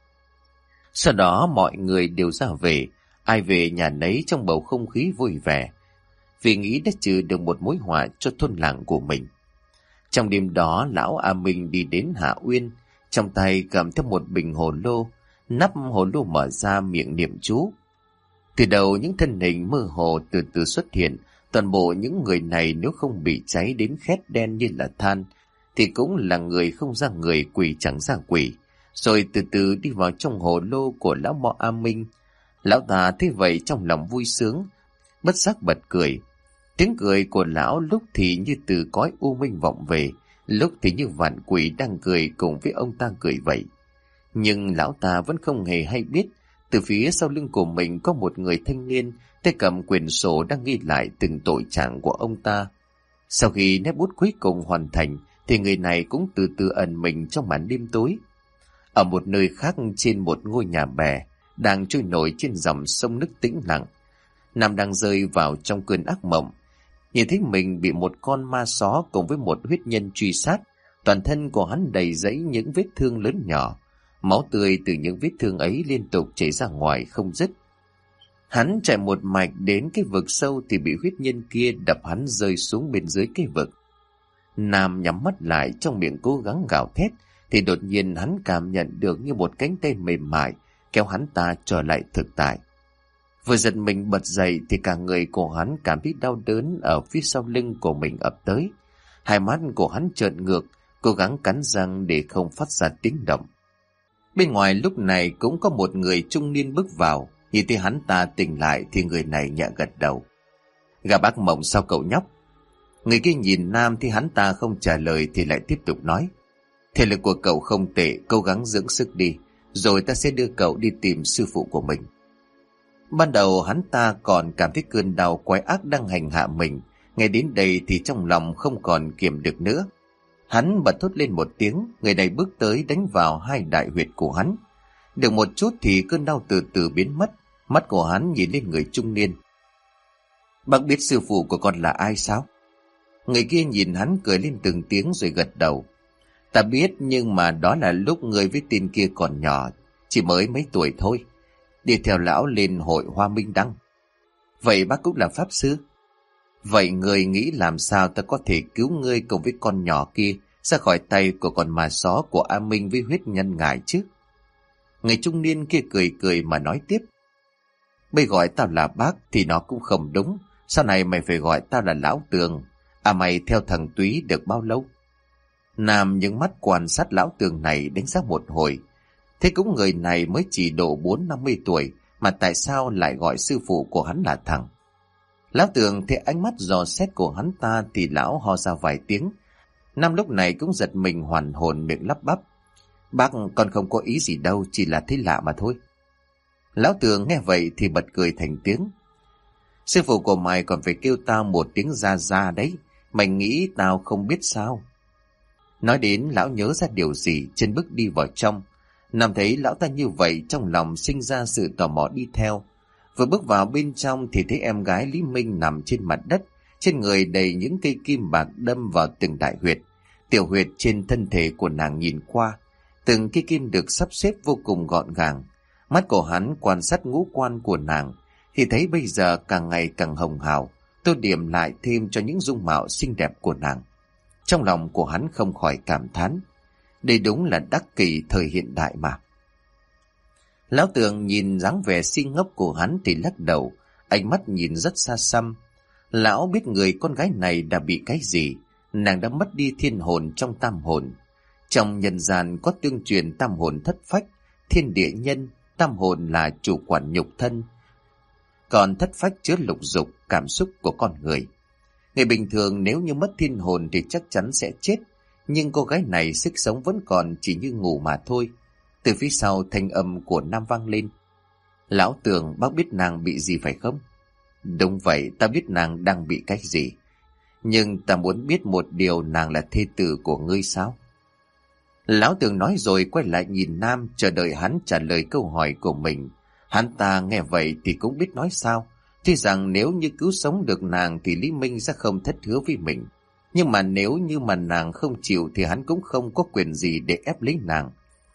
Sau đó mọi người đều ra về, ai về nhà nấy trong bầu không khí vui vẻ, vì nghĩ đã trừ được một mối họa cho thôn làng của mình. Trong đêm đó, lão A Minh đi đến Hạ Uyên, trong tay cầm theo một bình hồ lô, nắp hồ lô mở ra, miệng niệm chú. Từ đầu những thân hình mơ hồ từ từ xuất hiện, toàn bộ những người này nếu không bị cháy đến khét đen như là than, thì cũng là người không ra người, quỷ chẳng ra quỷ, rồi từ từ đi vào trong hồ lô của lão Mọ A Minh. Lão ta thấy vậy trong lòng vui sướng, bất giác bật cười. Tiếng cười của lão lúc thì như từ cõi u minh vọng về, lúc thì như vạn quỷ đang cười cùng với ông ta cười vậy. Nhưng lão ta vẫn không hề hay biết, từ phía sau lưng của mình có một người thanh niên tay cầm quyển sổ đang ghi lại từng tội trạng của ông ta. Sau khi nét bút cuối cùng hoàn thành thì người này cũng từ từ ẩn mình trong màn đêm tối. Ở một nơi khác, trên một ngôi nhà bè đang trôi nổi trên dòng sông nước tĩnh lặng, Nam đang rơi vào trong cơn ác mộng, nhìn thấy mình bị một con ma só cùng với một huyết nhân truy sát. Toàn thân của hắn đầy dẫy những vết thương lớn nhỏ, máu tươi từ những vết thương ấy liên tục chảy ra ngoài không dứt. Hắn chạy một mạch đến cái vực sâu thì bị huyết nhân kia đập hắn rơi xuống bên dưới cái vực. Nam nhắm mắt lại, trong miệng cố gắng gào thét, thì đột nhiên hắn cảm nhận được như một cánh tay mềm mại kéo hắn ta trở lại thực tại. Vừa giật mình bật dậy thì cả người của hắn cảm thấy đau đớn ở phía sau lưng của mình ập tới. Hai mắt của hắn trợn ngược, cố gắng cắn răng để không phát ra tiếng động. Bên ngoài lúc này cũng có một người trung niên bước vào. Nhìn thấy hắn ta tỉnh lại thì người này nhẹ gật đầu. Gà bác mộng sao cậu nhóc? Người kia nhìn Nam thì hắn ta không trả lời thì lại tiếp tục nói. Thể lực của cậu không tệ, cố gắng dưỡng sức đi, rồi ta sẽ đưa cậu đi tìm sư phụ của mình. Ban đầu hắn ta còn cảm thấy cơn đau quái ác đang hành hạ mình. Nghe đến đây thì trong lòng không còn kiềm được nữa. Hắn bật thốt lên một tiếng, người này bước tới đánh vào hai đại huyệt của hắn. Được một chút thì cơn đau từ từ biến mất. Mắt của hắn nhìn lên người trung niên. Bác biết sư phụ của con là ai sao? Người kia nhìn hắn cười lên từng tiếng rồi gật đầu. Ta biết, nhưng mà đó là lúc người với tên kia còn nhỏ, chỉ mới mấy tuổi thôi. Đi theo lão lên hội Hoa Minh Đăng. Vậy bác cũng là pháp sư? Vậy người nghĩ làm sao ta có thể cứu ngươi cùng với con nhỏ kia ra khỏi tay của con ma só của A Minh với huyết nhân ngài chứ? Người trung niên kia cười cười mà nói tiếp. Bây gọi tao là bác thì nó cũng không đúng. Sau này mày phải gọi tao là lão Tường. À, mày theo thằng Túy được bao lâu? Nam những mắt quan sát lão Tường này đánh giá một hồi. Thế cũng người này mới chỉ độ 40-50 tuổi, mà tại sao lại gọi sư phụ của hắn là thằng? Lão Tường thấy ánh mắt dò xét của hắn ta thì lão ho ra vài tiếng. Nam lúc này cũng giật mình hoàn hồn, miệng lắp bắp. Bác, con không có ý gì đâu, chỉ là thấy lạ mà thôi. Lão Tường nghe vậy thì bật cười thành tiếng. Sư phụ của mày còn phải kêu tao một tiếng ra ra đấy, mày nghĩ tao không biết sao? Nói đến lão nhớ ra điều gì, chân bước đi vào trong. Nam thấy lão ta như vậy, trong lòng sinh ra sự tò mò đi theo. Vừa bước vào bên trong thì thấy em gái Lý Minh nằm trên mặt đất, trên người đầy những cây kim bạc đâm vào từng đại huyệt. Tiểu huyệt trên thân thể của nàng nhìn qua, từng cây kim được sắp xếp vô cùng gọn gàng. Mắt của hắn quan sát ngũ quan của nàng thì thấy bây giờ càng ngày càng hồng hào, tô điểm lại thêm cho những dung mạo xinh đẹp của nàng. Trong lòng của hắn không khỏi cảm thán, đây đúng là đắc kỷ thời hiện đại mà. Lão Tường nhìn dáng vẻ si ngốc của hắn thì lắc đầu, ánh mắt nhìn rất xa xăm. Lão biết người con gái này đã bị cái gì, nàng đã mất đi thiên hồn trong tam hồn. Trong nhân gian có tương truyền tam hồn thất phách, thiên địa nhân, tam hồn là chủ quản nhục thân, còn thất phách chứa lục dục, cảm xúc của con người. Người bình thường nếu như mất thiên hồn thì chắc chắn sẽ chết, nhưng cô gái này sức sống vẫn còn, chỉ như ngủ mà thôi. Từ phía sau thanh âm của Nam vang lên. Lão Tường, bác biết nàng bị gì phải không? Đúng vậy, ta biết nàng đang bị cái gì. Nhưng ta muốn biết một điều, nàng là thê tử của ngươi sao? Lão Tường nói rồi quay lại nhìn Nam, chờ đợi hắn trả lời câu hỏi của mình. Hắn ta nghe vậy thì cũng biết nói sao. Tuy rằng nếu như cứu sống được nàng thì Lý Minh sẽ không thất hứa với mình. Nhưng mà nếu như mà nàng không chịu thì hắn cũng không có quyền gì để ép lấy nàng.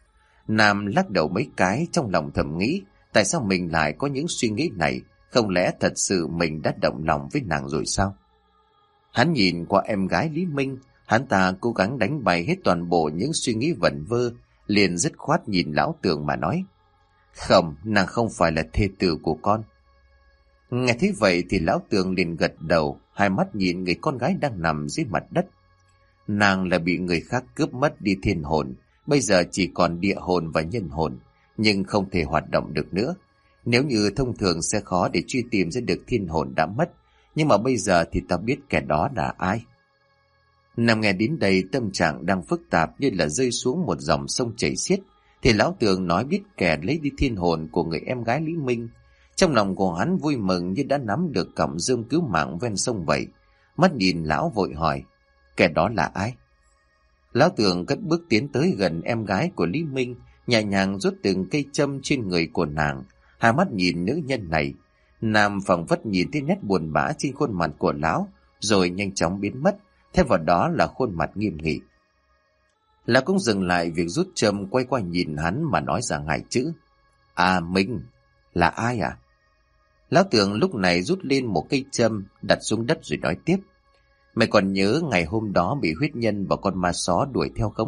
Nam lắc đầu mấy cái, trong lòng thầm nghĩ, tại sao mình lại có những suy nghĩ này? Không lẽ thật sự mình đã động lòng với nàng rồi sao? Hắn nhìn qua em gái Lý Minh, hắn ta cố gắng đánh bày hết toàn bộ những suy nghĩ vẩn vơ, liền dứt khoát nhìn lão Tường mà nói. Không, nàng không phải là thê tử của con. Nghe thấy vậy thì lão Tường liền gật đầu, hai mắt nhìn người con gái đang nằm dưới mặt đất. Nàng là bị người khác cướp mất đi thiên hồn, bây giờ chỉ còn địa hồn và nhân hồn, nhưng không thể hoạt động được nữa. Nếu như thông thường sẽ khó để truy tìm ra được thiên hồn đã mất, nhưng mà bây giờ thì ta biết kẻ đó là ai. Nam nghe đến đây tâm trạng đang phức tạp như là rơi xuống một dòng sông chảy xiết, thì lão Tường nói biết kẻ lấy đi thiên hồn của người em gái Lý Minh. Trong lòng của hắn vui mừng như đã nắm được cọng rơm cứu mạng ven sông vậy. Mắt nhìn lão vội hỏi, kẻ đó là ai? Lão Tường cất bước tiến tới gần em gái của Lý Minh, nhẹ nhàng rút từng cây châm trên người của nàng, hai mắt nhìn nữ nhân này. Nam phảng phất nhìn thấy nét buồn bã trên khuôn mặt của lão, rồi nhanh chóng biến mất, thay vào đó là khuôn mặt nghiêm nghị. Lão cũng dừng lại việc rút châm, quay qua nhìn hắn mà nói ra hai chữ. À, Minh, là ai à? Lão Tường lúc này rút lên một cây châm, đặt xuống đất rồi nói tiếp. Mày còn nhớ ngày hôm đó bị huyết nhân và con ma só đuổi theo không?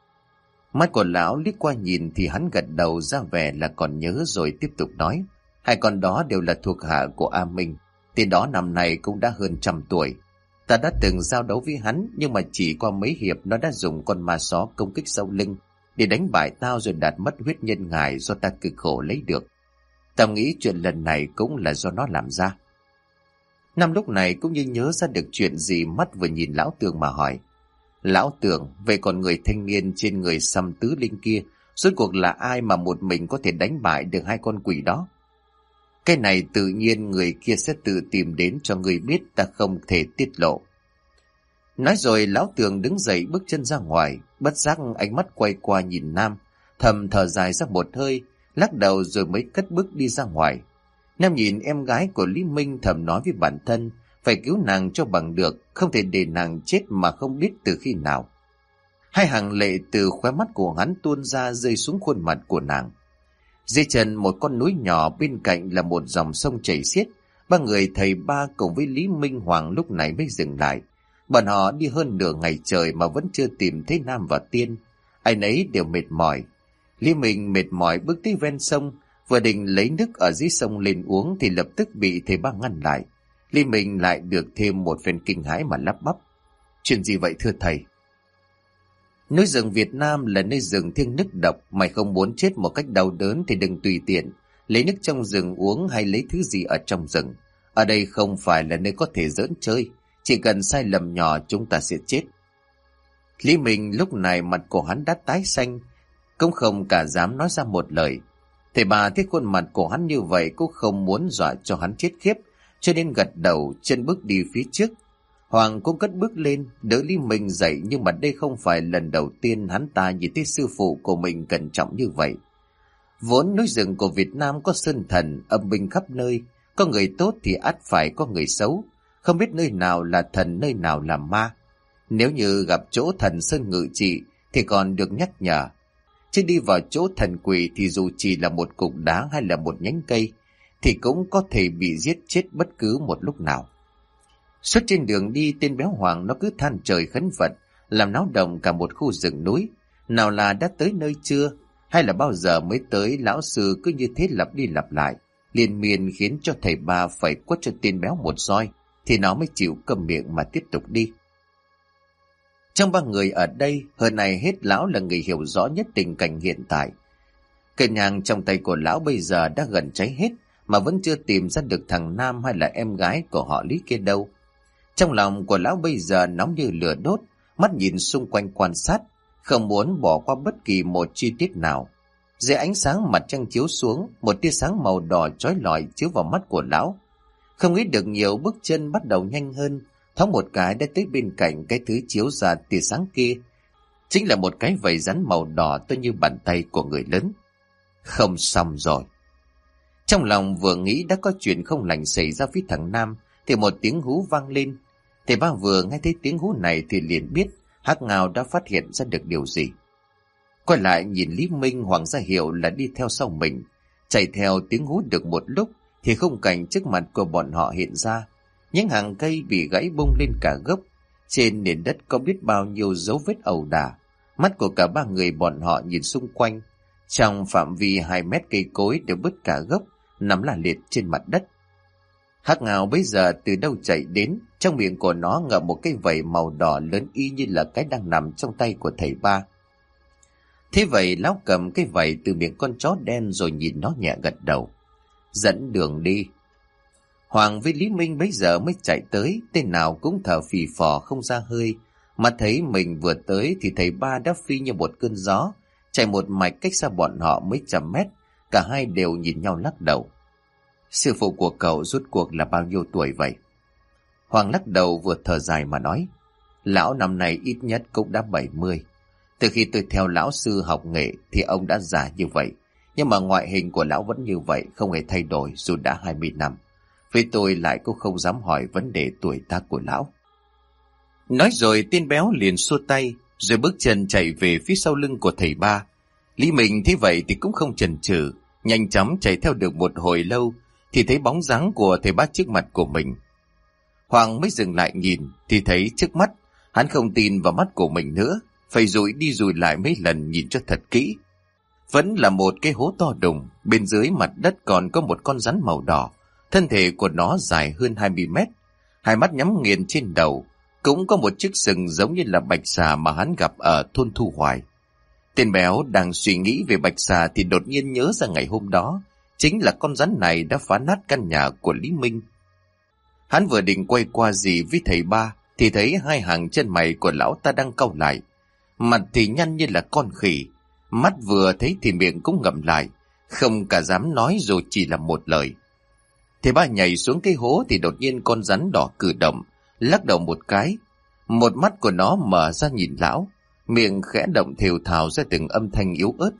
Mắt của lão liếc qua nhìn thì hắn gật đầu ra vẻ là còn nhớ, rồi tiếp tục nói. Hai con đó đều là thuộc hạ của A Minh. Tên đó năm nay cũng đã hơn 100 tuổi. Ta đã từng giao đấu với hắn, nhưng mà chỉ qua mấy hiệp nó đã dùng con ma só công kích sau lưng để đánh bại tao, rồi đạt mất huyết nhân ngài do ta cực khổ lấy được. Tao nghĩ chuyện lần này cũng là do nó làm ra. Nam lúc này cũng như nhớ ra được chuyện gì, mắt vừa nhìn lão Tường mà hỏi: Lão Tường, về còn người thanh niên trên người xăm tứ linh kia, rốt cuộc là ai mà một mình có thể đánh bại được hai con quỷ đó? Cái này tự nhiên người kia sẽ tự tìm đến cho người biết, ta không thể tiết lộ. Nói rồi lão Tường đứng dậy bước chân ra ngoài, bất giác ánh mắt quay qua nhìn Nam, thầm thở dài ra một hơi, lắc đầu rồi mới cất bước đi ra ngoài. Nam nhìn em gái của Lý Minh thầm nói với bản thân, phải cứu nàng cho bằng được, không thể để nàng chết mà không biết từ khi nào. Hai hàng lệ từ khóe mắt của hắn tuôn ra rơi xuống khuôn mặt của nàng. Dưới chân một con núi nhỏ, bên cạnh là một dòng sông chảy xiết. Ba người thầy ba cùng với Lý Minh Hoàng lúc này mới dừng lại. Bọn họ đi hơn nửa ngày trời mà vẫn chưa tìm thấy Nam và Tiên. Ai nấy đều mệt mỏi. Lý Minh mệt mỏi bước tới ven sông, vừa định lấy nước ở dưới sông lên uống thì lập tức bị thầy ba ngăn lại. Lý Minh lại được thêm một phen kinh hãi mà lắp bắp: Chuyện gì vậy thưa thầy? Núi rừng Việt Nam là nơi rừng thiêng nước độc, mày không muốn chết một cách đau đớn thì đừng tùy tiện lấy nước trong rừng uống hay lấy thứ gì ở trong rừng. Ở đây không phải là nơi có thể giỡn chơi, chỉ cần sai lầm nhỏ chúng ta sẽ chết. Lý Minh lúc này mặt của hắn đã tái xanh, cũng không cả dám nói ra một lời. Thầy bà thấy khuôn mặt của hắn như vậy cũng không muốn dọa cho hắn chết khiếp, cho nên gật đầu chân bước đi phía trước. Hoàng cũng cất bước lên đỡ Lý Minh dậy, nhưng mà đây không phải lần đầu tiên hắn ta nhìn thấy sư phụ của mình cẩn trọng như vậy. Vốn núi rừng của Việt Nam có sơn thần âm binh khắp nơi, có người tốt thì ắt phải có người xấu, không biết nơi nào là thần nơi nào là ma. Nếu như gặp chỗ thần sơn ngự trị thì còn được nhắc nhở, chứ đi vào chỗ thần quỷ thì dù chỉ là một cục đá hay là một nhánh cây thì cũng có thể bị giết chết bất cứ một lúc nào. Suốt trên đường đi, tên béo Hoàng nó cứ than trời khấn Phật, làm náo động cả một khu rừng núi. Nào là đã tới nơi chưa, hay là bao giờ mới tới, lão sư cứ như thế lặp đi lặp lại, liên miên khiến cho thầy ba phải quất cho tên béo một roi, thì nó mới chịu câm miệng mà tiếp tục đi. Trong ba người ở đây, hơn này hết lão là người hiểu rõ nhất tình cảnh hiện tại. Cây nhang trong tay của lão bây giờ đã gần cháy hết, mà vẫn chưa tìm ra được thằng Nam hay là em gái của họ Lý kia đâu. Trong lòng của lão bây giờ nóng như lửa đốt, mắt nhìn xung quanh quan sát, không muốn bỏ qua bất kỳ một chi tiết nào. Dưới ánh sáng mặt trăng chiếu xuống, một tia sáng màu đỏ chói lọi chiếu vào mắt của lão. Không nghĩ được nhiều, bước chân bắt đầu nhanh hơn, thoáng một cái đã tới bên cạnh cái thứ chiếu ra tia sáng kia. Chính là một cái vảy rắn màu đỏ to như bàn tay của người lớn. Không xong rồi. Trong lòng vừa nghĩ đã có chuyện không lành xảy ra với thằng Nam, thì một tiếng hú vang lên. Thầy ba vừa nghe thấy tiếng hú này thì liền biết Hắc Ngao đã phát hiện ra được điều gì. Quay lại nhìn Lý Minh Hoàng ra hiệu là đi theo sau mình. Chạy theo tiếng hú được một lúc thì khung cảnh trước mặt của bọn họ hiện ra. Những hàng cây bị gãy bung lên cả gốc. Trên nền đất có biết bao nhiêu dấu vết ẩu đả. Mắt của cả ba người bọn họ nhìn xung quanh. Trong phạm vi 2 mét cây cối đều bứt cả gốc, nằm là liệt trên mặt đất. Hắc Ngao bây giờ từ đâu chạy đến, trong miệng của nó ngậm một cái vảy màu đỏ lớn y như là cái đang nằm trong tay của thầy ba. Thế vậy lão cầm cái vảy từ miệng con chó đen rồi nhìn nó nhẹ gật đầu. Dẫn đường đi. Hoàng với Lý Minh bây giờ mới chạy tới, tên nào cũng thở phì phò không ra hơi. Mà thấy mình vừa tới thì thầy ba đã phi như một cơn gió, chạy một mạch cách xa bọn họ mấy trăm mét. Cả hai đều nhìn nhau lắc đầu. Sư phụ của cậu rốt cuộc là bao nhiêu tuổi vậy? Hoàng lắc đầu vừa thở dài mà nói. Lão năm nay ít nhất cũng đã 70. Từ khi tôi theo lão sư học nghệ thì ông đã già như vậy. Nhưng mà ngoại hình của lão vẫn như vậy, không hề thay đổi dù đã 20 năm. Với tôi lại cũng không dám hỏi vấn đề tuổi tác của lão. Nói rồi tên béo liền xua tay, rồi bước chân chạy về phía sau lưng của thầy ba. Lý Minh thấy vậy thì cũng không chần chừ, nhanh chóng chạy theo được một hồi lâu thì thấy bóng dáng của thầy ba trước mặt của mình. Hoàng mới dừng lại nhìn thì thấy trước mắt, hắn không tin vào mắt của mình nữa, phải dụi đi dụi lại mấy lần nhìn cho thật kỹ. Vẫn là một cái hố to đùng, bên dưới mặt đất còn có một con rắn màu đỏ, thân thể của nó dài hơn 20 mét, hai mắt nhắm nghiền trên đầu, cũng có một chiếc sừng giống như là bạch xà mà hắn gặp ở thôn Thu Hoài. Tên béo đang suy nghĩ về bạch xà thì đột nhiên nhớ ra ngày hôm đó, chính là con rắn này đã phá nát căn nhà của Lý Minh. Hắn vừa định quay qua gì với thầy ba thì thấy hai hàng chân mày của lão ta đang cau lại, mặt thì nhăn như là con khỉ, mắt vừa thấy thì miệng cũng ngậm lại, không cả dám nói dù chỉ là một lời. Thầy ba nhảy xuống cái hố thì đột nhiên con rắn đỏ cử động, lắc đầu một cái, một mắt của nó mở ra nhìn lão, miệng khẽ động thều thào ra từng âm thanh yếu ớt.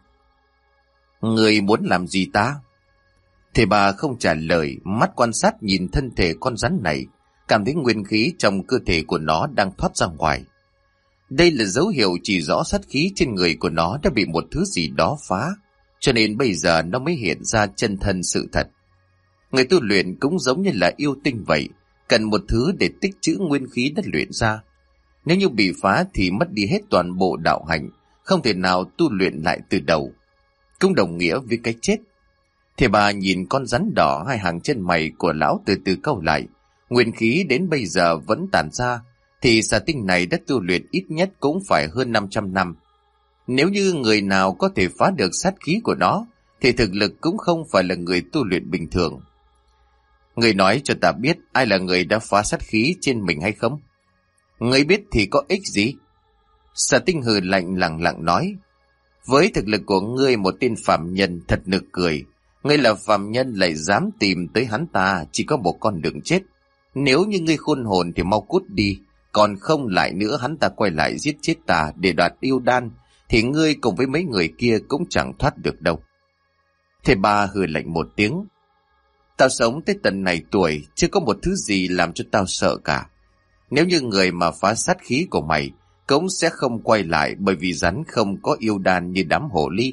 Người muốn làm gì ta? Thầy bà không trả lời, mắt quan sát nhìn thân thể con rắn này, cảm thấy nguyên khí trong cơ thể của nó đang thoát ra ngoài. Đây là dấu hiệu chỉ rõ sát khí trên người của nó đã bị một thứ gì đó phá, cho nên bây giờ nó mới hiện ra chân thân sự thật. Người tu luyện cũng giống như là yêu tinh vậy, cần một thứ để tích trữ nguyên khí đã luyện ra. Nếu như bị phá thì mất đi hết toàn bộ đạo hạnh, không thể nào tu luyện lại từ đầu. Cũng đồng nghĩa với cái chết. Thầy bà nhìn con rắn đỏ, hai hàng chân mày của lão từ từ cau lại, nguyên khí đến bây giờ vẫn tản ra, thì xà tinh này đã tu luyện ít nhất cũng phải hơn 500 năm. Nếu như người nào có thể phá được sát khí của nó, thì thực lực cũng không phải là người tu luyện bình thường. Người nói cho ta biết ai là người đã phá sát khí trên mình hay không? Người biết thì có ích gì? Xà tinh hừ lạnh lặng nói, với thực lực của ngươi, một tên phạm nhân, thật nực cười. Ngươi là phạm nhân lại dám tìm tới hắn ta, chỉ có một con đường chết. Nếu như ngươi khôn hồn thì mau cút đi, còn không lại nữa hắn ta quay lại giết chết ta để đoạt yêu đan, thì ngươi cùng với mấy người kia cũng chẳng thoát được đâu. Thầy ba hừ lạnh một tiếng. Tao sống tới tận này tuổi, chưa có một thứ gì làm cho tao sợ cả. Nếu như người mà phá sát khí của mày cũng sẽ không quay lại, bởi vì rắn không có yêu đan như đám hồ ly.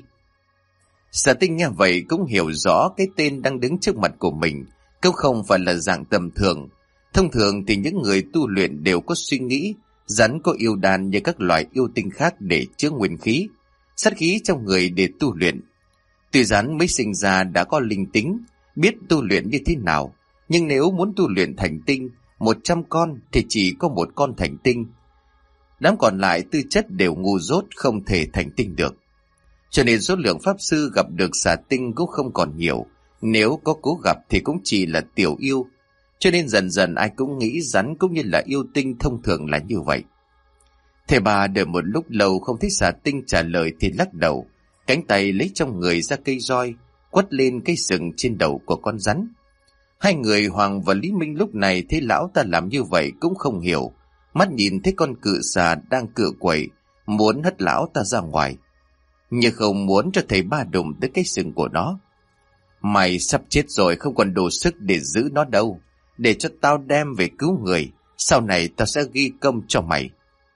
Xà tinh nghe vậy cũng hiểu rõ cái tên đang đứng trước mặt của mình cũng không phải là dạng tầm thường. Thông thường thì những người tu luyện đều có suy nghĩ rắn có yêu đan như các loài yêu tinh khác để chứa nguyên khí, sát khí trong người để tu luyện. Tuy rắn mới sinh ra đã có linh tính, biết tu luyện như thế nào, nhưng nếu muốn tu luyện thành tinh, 100 con thì chỉ có một con thành tinh. Đám còn lại tư chất đều ngu dốt, không thể thành tinh được. Cho nên số lượng pháp sư gặp được xà tinh cũng không còn nhiều, nếu có cố gặp thì cũng chỉ là tiểu yêu. Cho nên dần dần ai cũng nghĩ rắn cũng như là yêu tinh thông thường là như vậy. Thầy bà đợi một lúc lâu không thấy xà tinh trả lời thì lắc đầu, cánh tay lấy trong người ra cây roi, quất lên cây sừng trên đầu của con rắn. Hai người Hoàng và Lý Minh lúc này thấy lão ta làm như vậy cũng không hiểu, mắt nhìn thấy con cự xà đang cựa quậy, muốn hất lão ta ra ngoài, nhưng không muốn cho thầy ba đụng tới cái sừng của nó. Mày sắp chết rồi, không còn đủ sức để giữ nó đâu, để cho tao đem về cứu người, sau này tao sẽ ghi công cho mày.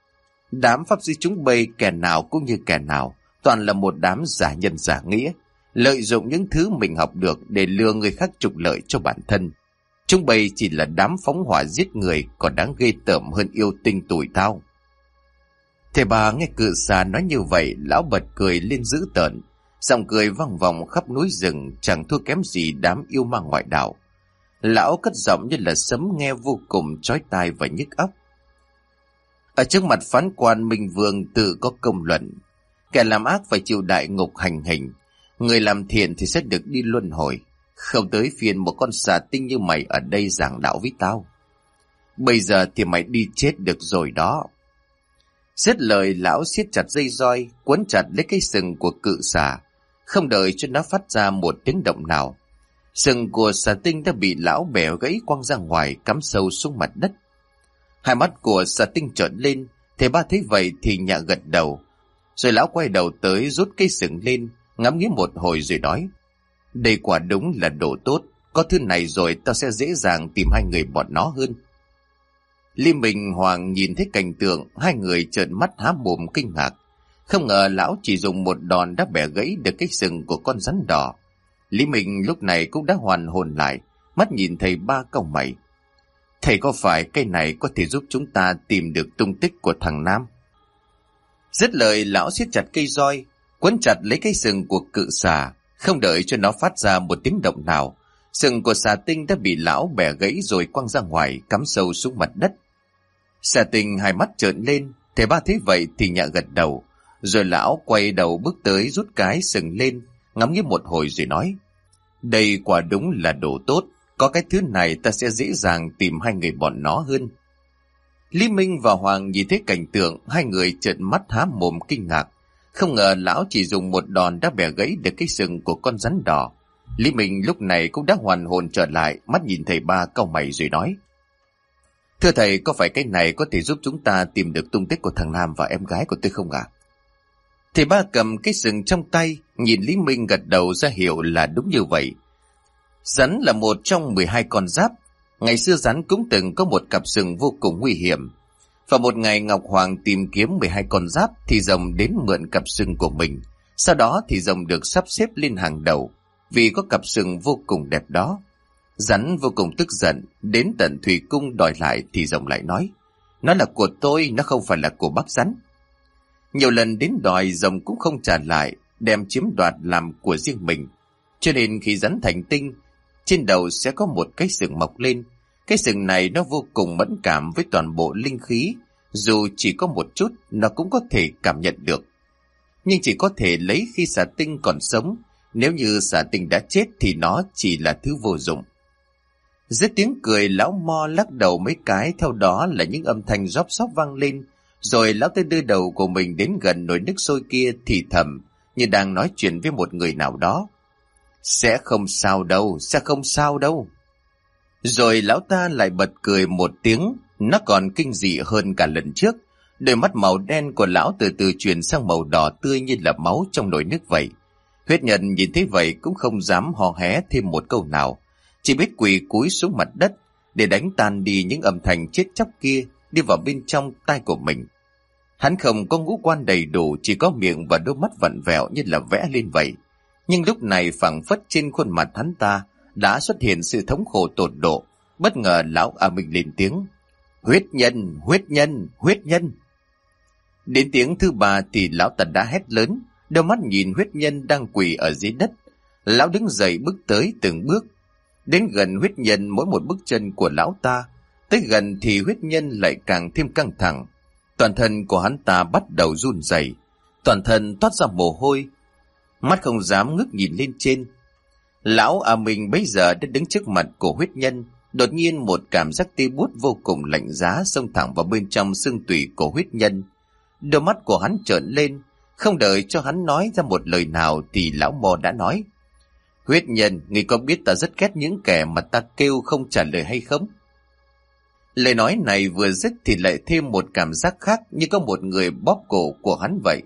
Đám pháp sư chúng bây kẻ nào cũng như kẻ nào, toàn là một đám giả nhân giả nghĩa, lợi dụng những thứ mình học được để lừa người khác trục lợi cho bản thân. Chúng bây chỉ là đám phóng hỏa giết người, còn đáng ghê tởm hơn yêu tinh tủi thao. Thầy bà nghe cự xà nói như vậy, lão bật cười lên dữ tợn, giọng cười vang vọng khắp núi rừng, chẳng thua kém gì đám yêu ma ngoại đạo. Lão cất giọng như là sấm nghe vô cùng chói tai và nhức óc. Ở trước mặt phán quan Minh Vương tự có công luận, kẻ làm ác phải chịu đại ngục hành hình, người làm thiện thì sẽ được đi luân hồi. Không tới phiền một con xà tinh như mày ở đây giảng đạo với tao. Bây giờ thì mày đi chết được rồi đó. Dứt lời, lão siết chặt dây roi, quấn chặt lấy cái sừng của cự xà, không đợi cho nó phát ra một tiếng động nào. Sừng của xà tinh đã bị lão bẻ gãy quăng ra ngoài, cắm sâu xuống mặt đất. Hai mắt của xà tinh trợn lên, thầy ba thấy vậy thì nhẹ gật đầu, rồi lão quay đầu tới rút cây sừng lên, ngắm nghía một hồi rồi nói: đây quả đúng là đồ tốt, có thứ này rồi tao sẽ dễ dàng tìm hai người bọn nó hơn. Lý Minh Hoàng nhìn thấy cảnh tượng, hai người trợn mắt há mồm kinh ngạc. Không ngờ lão chỉ dùng một đòn đã bẻ gãy được cái sừng của con rắn đỏ. Lý Minh lúc này cũng đã hoàn hồn lại, mắt nhìn thầy ba cau mày. Thầy có phải cây này có thể giúp chúng ta tìm được tung tích của thằng Nam? Dứt lời, lão siết chặt cây roi, quấn chặt lấy cái sừng của cự xà, không đợi cho nó phát ra một tiếng động nào. Sừng của xà tinh đã bị lão bẻ gãy rồi quăng ra ngoài, cắm sâu xuống mặt đất. Xà tinh hai mắt trợn lên, thầy ba thấy vậy thì nhẹ gật đầu, rồi lão quay đầu bước tới rút cái sừng lên, ngắm nghía một hồi rồi nói: Đây quả đúng là đồ tốt, có cái thứ này ta sẽ dễ dàng tìm hai người bọn nó hơn. Lý Minh và Hoàng nhìn thấy cảnh tượng, hai người trợn mắt há mồm kinh ngạc. Không ngờ lão chỉ dùng một đòn đã bẻ gãy được cái sừng của con rắn đỏ. Lý Minh lúc này cũng đã hoàn hồn trở lại, mắt nhìn thầy Ba cau mày rồi nói: Thưa thầy, có phải cái này có thể giúp chúng ta tìm được tung tích của thằng Nam và em gái của tôi không ạ? Thầy Ba cầm cái sừng trong tay, nhìn Lý Minh gật đầu ra hiệu là đúng như vậy. Rắn là một trong 12 con giáp. Ngày xưa rắn cũng từng có một cặp sừng vô cùng nguy hiểm. Và một ngày Ngọc Hoàng tìm kiếm 12 con giáp thì rồng đến mượn cặp sừng của mình. Sau đó thì rồng được sắp xếp lên hàng đầu vì có cặp sừng vô cùng đẹp đó. Rắn vô cùng tức giận, đến tận thủy cung đòi lại thì rồng lại nói: Nó là của tôi, nó không phải là của bác rắn. Nhiều lần đến đòi rồng cũng không trả lại, đem chiếm đoạt làm của riêng mình. Cho nên khi rắn thành tinh, trên đầu sẽ có một cái sừng mọc lên. Cái sừng này nó vô cùng mẫn cảm với toàn bộ linh khí, dù chỉ có một chút nó cũng có thể cảm nhận được. Nhưng chỉ có thể lấy khi xà tinh còn sống, nếu như xà tinh đã chết thì nó chỉ là thứ vô dụng. Dưới tiếng cười, lão Mo lắc đầu mấy cái, theo đó là những âm thanh róp xóp vang lên. Rồi lão ta đưa đầu của mình đến gần nồi nước sôi kia thì thầm, như đang nói chuyện với một người nào đó: Sẽ không sao đâu, sẽ không sao đâu. Rồi lão ta lại bật cười một tiếng, nó còn kinh dị hơn cả lần trước. Đôi mắt màu đen của lão từ từ chuyển sang màu đỏ tươi như là máu trong nồi nước vậy. Huyết Nhân nhìn thấy vậy cũng không dám hò hé thêm một câu nào, chỉ biết quỳ cúi xuống mặt đất để đánh tan đi những âm thanh chết chóc kia đi vào bên trong tai của mình. Hắn không có ngũ quan đầy đủ, chỉ có miệng và đôi mắt vặn vẹo như là vẽ lên vậy. Nhưng lúc này phảng phất trên khuôn mặt hắn ta đã xuất hiện sự thống khổ tột độ. Bất ngờ lão A Minh lên tiếng: Huyết Nhân, huyết nhân, huyết nhân. Đến tiếng thứ ba thì lão ta đã hét lớn, đôi mắt nhìn huyết nhân đang quỳ ở dưới đất. Lão đứng dậy bước tới từng bước, đến gần huyết nhân mỗi một bước chân của lão ta. Tới gần thì huyết nhân lại càng thêm căng thẳng. Toàn thân của hắn ta bắt đầu run rẩy, toàn thân toát ra mồ hôi, mắt không dám ngước nhìn lên trên. Lão A Minh bấy giờ đã đứng trước mặt của huyết nhân. Đột nhiên một cảm giác tê buốt vô cùng lạnh giá xông thẳng vào bên trong xương tủy của huyết nhân. Đôi mắt của hắn trợn lên, không đợi cho hắn nói ra một lời nào thì lão Mo đã nói: Huyết nhân, ngươi có biết ta rất ghét những kẻ mà ta kêu không trả lời hay không? Lời nói này vừa dứt thì lại thêm một cảm giác khác, như có một người bóp cổ của hắn vậy.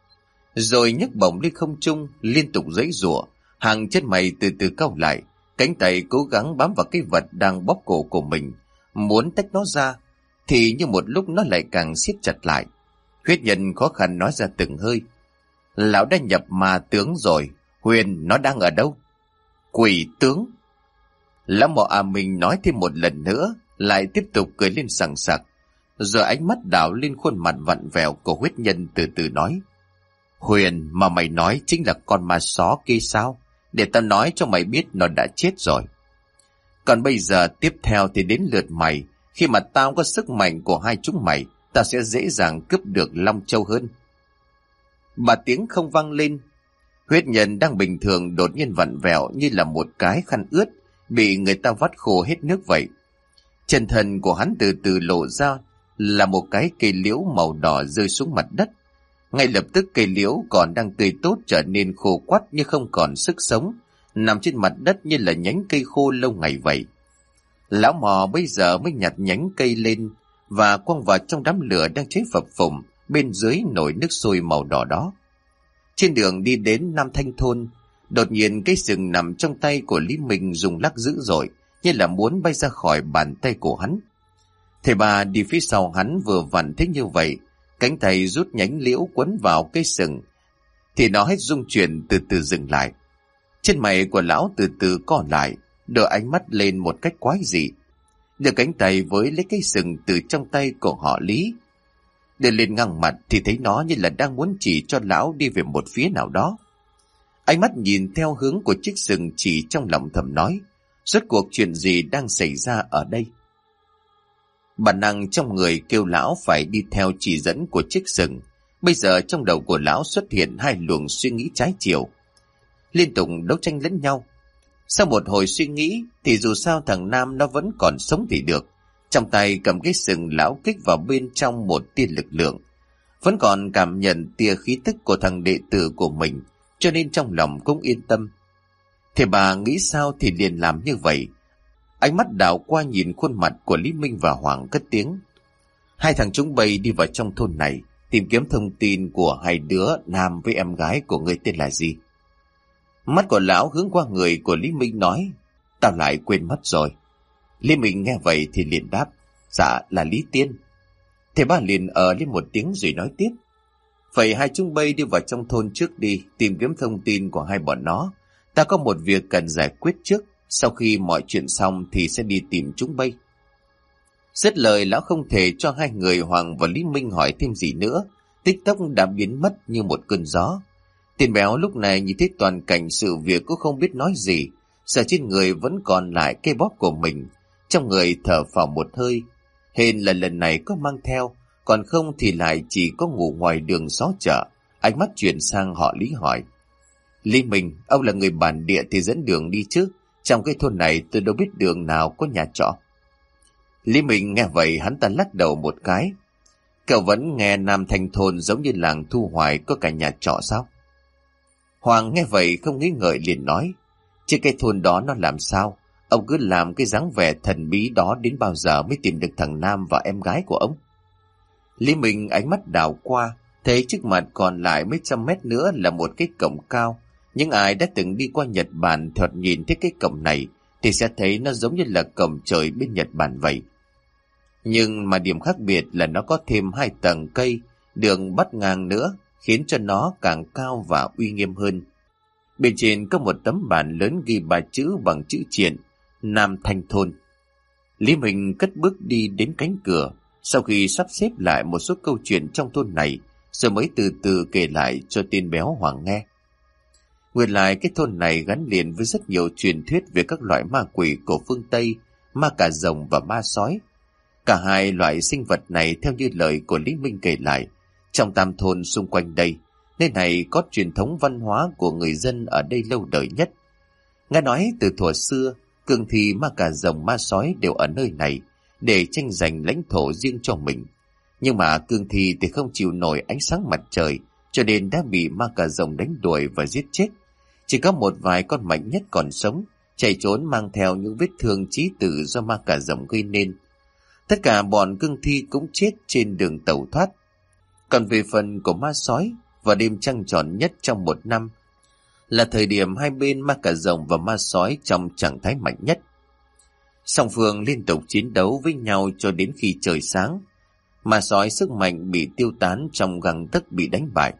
Rồi nhấc bổng lên không trung, liên tục giãy giụa, hàng chân mày từ từ cau lại, cánh tay cố gắng bám vào cái vật đang bóp cổ của mình, muốn tách nó ra, thì như một lúc nó lại càng siết chặt lại. Huyết nhân khó khăn nói ra từng hơi: Lão đã nhập ma tướng rồi, Huyền nó đang ở đâu? Quỷ tướng. Lão Mọ A Minh nói thêm một lần nữa, lại tiếp tục cười lên sằng sặc, rồi ánh mắt đảo lên khuôn mặt vặn vẹo của huyết nhân, từ từ nói: Huyền mà mày nói chính là con ma só kia sao? Để tao nói cho mày biết nó đã chết rồi. Còn bây giờ tiếp theo thì đến lượt mày. Khi mà tao có sức mạnh của hai chúng mày, tao sẽ dễ dàng cướp được Long Châu hơn. Bà tiếng không vang lên. Huyết nhân đang bình thường đột nhiên vặn vẹo như là một cái khăn ướt bị người ta vắt khô hết nước vậy. Chân thân của hắn từ từ lộ ra là một cái cây liễu màu đỏ rơi xuống mặt đất. Ngay lập tức cây liễu còn đang tươi tốt trở nên khô quắt như không còn sức sống, nằm trên mặt đất như là nhánh cây khô lâu ngày vậy. Lão Mò bây giờ mới nhặt nhánh cây lên và quăng vào trong đám lửa đang cháy phập phồng bên dưới nồi nước sôi màu đỏ đó. Trên đường đi đến Nam Thanh Thôn, đột nhiên cái sừng nằm trong tay của Lý Minh rung lắc dữ dội, như là muốn bay ra khỏi bàn tay của hắn. Thầy Ba đi phía sau hắn vừa vặn thấy như vậy, cánh tay rút nhánh liễu quấn vào cái sừng, thì nó hết rung chuyển từ từ dừng lại. Chân mày của lão từ từ co lại, đưa ánh mắt lên một cách quái dị, đưa cánh tay với lấy cái sừng từ trong tay của họ Lý. Đưa lên ngang mặt thì thấy nó như là đang muốn chỉ cho lão đi về một phía nào đó. Ánh mắt nhìn theo hướng của chiếc sừng chỉ trong lòng thầm nói: rốt cuộc chuyện gì đang xảy ra ở đây? Bản năng trong người kêu lão phải đi theo chỉ dẫn của chiếc sừng. Bây giờ trong đầu của lão xuất hiện hai luồng suy nghĩ trái chiều, liên tục đấu tranh lẫn nhau. Sau một hồi suy nghĩ thì dù sao thằng Nam nó vẫn còn sống thì được. Trong tay cầm cái sừng lão kích vào bên trong một tia lực lượng. Vẫn còn cảm nhận tia khí tức của thằng đệ tử của mình, cho nên trong lòng cũng yên tâm. Thế bà nghĩ sao thì liền làm như vậy. Ánh mắt đảo qua nhìn khuôn mặt của Lý Minh và Hoàng, cất tiếng: hai thằng chúng bay đi vào trong thôn này, tìm kiếm thông tin của hai đứa Nam với em gái của ngươi tên là gì. Mắt của lão hướng qua người của Lý Minh nói: tao lại quên mất rồi. Lý Minh nghe vậy thì liền đáp: dạ là Lý Tiên. Thế ba liền lên một tiếng rồi nói tiếp: vậy hai chúng bay đi vào trong thôn trước đi, tìm kiếm thông tin của hai bọn nó. Ta có một việc cần giải quyết trước, sau khi mọi chuyện xong thì sẽ đi tìm chúng bay. Dứt lời lão không thể cho hai người Hoàng và Lý Minh hỏi thêm gì nữa, tích tốc đã biến mất như một cơn gió. Tên béo lúc này nhìn thấy toàn cảnh sự việc cũng không biết nói gì, sợ trên người vẫn còn lại cây bóp của mình, trong người thở phào một hơi. Hên là lần này có mang theo, còn không thì lại chỉ có ngủ ngoài đường xó chợ. Ánh mắt chuyển sang họ Lý hỏi: Lý Minh, ông là người bản địa thì dẫn đường đi chứ, trong cái thôn này tôi đâu biết đường nào có nhà trọ. Lý Minh nghe vậy hắn ta lắc đầu một cái: cậu vẫn nghe Nam Thanh Thôn giống như làng Thu Hoài có cả nhà trọ sao? Hoàng nghe vậy không nghĩ ngợi liền nói: chứ cái thôn đó nó làm sao? Ông cứ làm cái dáng vẻ thần bí đó đến bao giờ mới tìm được thằng Nam và em gái của ông? Lý Minh ánh mắt đảo qua, thấy trước mặt còn lại mấy trăm mét nữa là một cái cổng cao. Những ai đã từng đi qua Nhật Bản thoạt nhìn thấy cái cổng này thì sẽ thấy nó giống như là cổng trời bên Nhật Bản vậy. Nhưng mà điểm khác biệt là nó có thêm 2 tầng cây, đường bắt ngang nữa, khiến cho nó càng cao và uy nghiêm hơn. Bên trên có một tấm bảng lớn ghi 3 chữ bằng chữ triện: Nam Thanh Thôn. Lý Minh cất bước đi đến cánh cửa, sau khi sắp xếp lại một số câu chuyện trong thôn này, rồi mới từ từ kể lại cho tên béo Hoàng nghe. Nguyên lại cái thôn này gắn liền với rất nhiều truyền thuyết về các loại ma quỷ của phương Tây, ma cà rồng và ma sói. Cả hai loại sinh vật này theo như lời của Lý Minh kể lại, trong tam thôn xung quanh đây, nơi này có truyền thống văn hóa của người dân ở đây lâu đời nhất. Nghe nói từ thuở xưa, cương thi ma cà rồng ma sói đều ở nơi này để tranh giành lãnh thổ riêng cho mình. Nhưng mà cương thi thì không chịu nổi ánh sáng mặt trời, cho nên đã bị ma cà rồng đánh đuổi và giết chết. Chỉ có một vài con mạnh nhất còn sống, chạy trốn mang theo những vết thương chí tử do ma cà rồng gây nên. Tất cả bọn cương thi cũng chết trên đường tẩu thoát. Còn về phần của ma sói, vào đêm trăng tròn nhất trong một năm, là thời điểm hai bên ma cà rồng và ma sói trong trạng thái mạnh nhất. Song phương liên tục chiến đấu với nhau cho đến khi trời sáng. Ma sói sức mạnh bị tiêu tán trong gang tấc bị đánh bại.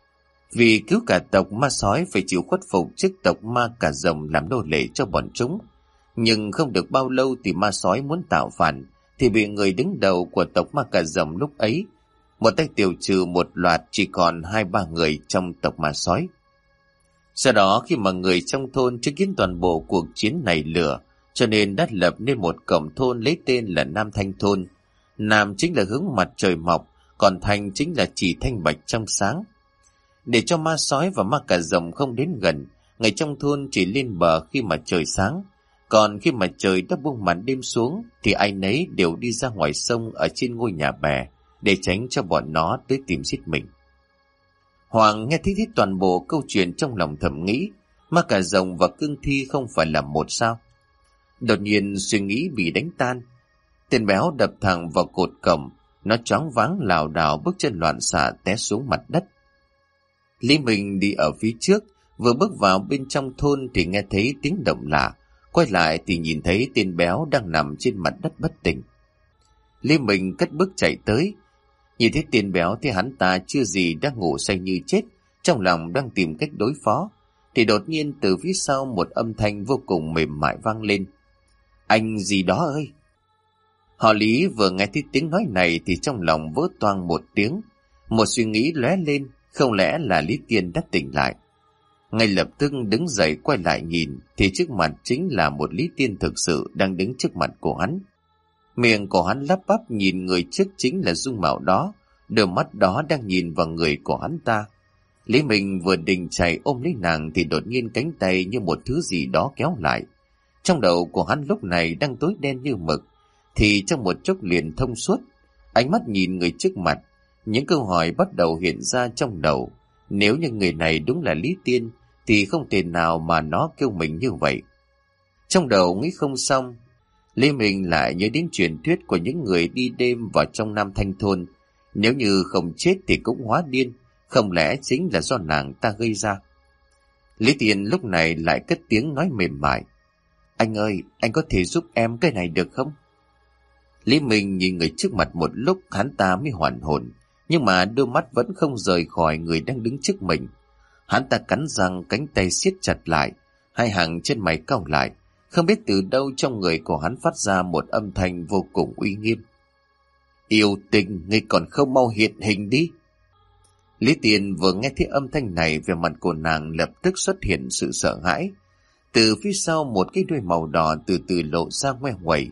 Vì cứu cả tộc ma sói phải chịu khuất phục trước tộc ma cà rồng làm nô lệ cho bọn chúng. Nhưng không được bao lâu thì ma sói muốn tạo phản, thì bị người đứng đầu của tộc ma cà rồng lúc ấy một tay tiêu trừ một loạt, chỉ còn 2-3 người trong tộc ma sói. Sau đó khi mà người trong thôn chứng kiến toàn bộ cuộc chiến này lửa, cho nên đã lập nên một cổng thôn lấy tên là Nam Thanh Thôn. Nam chính là hướng mặt trời mọc, còn Thanh chính là chỉ thanh bạch trong sáng. Để cho ma sói và ma cà rồng không đến gần, người trong thôn chỉ lên bờ khi mà trời sáng. Còn khi mà trời đã buông màn đêm xuống thì ai nấy đều đi ra ngoài sông ở trên ngôi nhà bè để tránh cho bọn nó tới tìm giết mình. Hoàng nghe thấy toàn bộ câu chuyện trong lòng thầm nghĩ, ma cà rồng và cương thi không phải là một sao? Đột nhiên suy nghĩ bị đánh tan. Tên béo đập thẳng vào cột cổng, nó choáng váng lảo đảo bước chân loạn xạ té xuống mặt đất. Lý Minh đi ở phía trước, vừa bước vào bên trong thôn thì nghe thấy tiếng động lạ, quay lại thì nhìn thấy tên béo đang nằm trên mặt đất bất tỉnh. Lý Minh cất bước chạy tới, nhìn thấy tên béo thì hắn ta chưa gì đang ngủ say như chết, trong lòng đang tìm cách đối phó, thì đột nhiên từ phía sau một âm thanh vô cùng mềm mại vang lên: anh gì đó ơi! Họ Lý vừa nghe thấy tiếng nói này thì trong lòng vỡ toang một tiếng, một suy nghĩ lóe lên, không lẽ là Lý Tiên đã tỉnh lại. Ngay lập tức đứng dậy quay lại nhìn thì trước mặt chính là một Lý Tiên thực sự đang đứng trước mặt của hắn. Miệng của hắn lắp bắp nhìn người trước chính là dung mạo đó, đôi mắt đó đang nhìn vào người của hắn ta. Lý Minh vừa định chạy ôm lấy nàng thì đột nhiên cánh tay như một thứ gì đó kéo lại. Trong đầu của hắn lúc này đang tối đen như mực, thì trong một chốc liền thông suốt. Ánh mắt nhìn người trước mặt, những câu hỏi bắt đầu hiện ra trong đầu. Nếu như người này đúng là Lý Tiên thì không thể nào mà nó kêu mình như vậy. Trong đầu nghĩ không xong, Lý Minh lại nhớ đến truyền thuyết của những người đi đêm vào trong Nam Thanh Thôn. Nếu như không chết thì cũng hóa điên, không lẽ chính là do nàng ta gây ra? Lý Tiên lúc này lại cất tiếng nói mềm mại. Anh ơi, anh có thể giúp em cái này được không? Lý Minh nhìn người trước mặt một lúc hắn ta mới hoàn hồn, nhưng mà đôi mắt vẫn không rời khỏi người đang đứng trước mình. Hắn ta cắn răng, cánh tay siết chặt lại, hai hàng chân mày cau lại. Không biết từ đâu trong người của hắn phát ra một âm thanh vô cùng uy nghiêm. Yêu tình, ngươi còn không mau hiện hình đi. Lý Tiên vừa nghe thấy âm thanh này, về mặt của nàng lập tức xuất hiện sự sợ hãi. Từ phía sau một cái đuôi màu đỏ từ từ lộ ra ngoe nguẩy.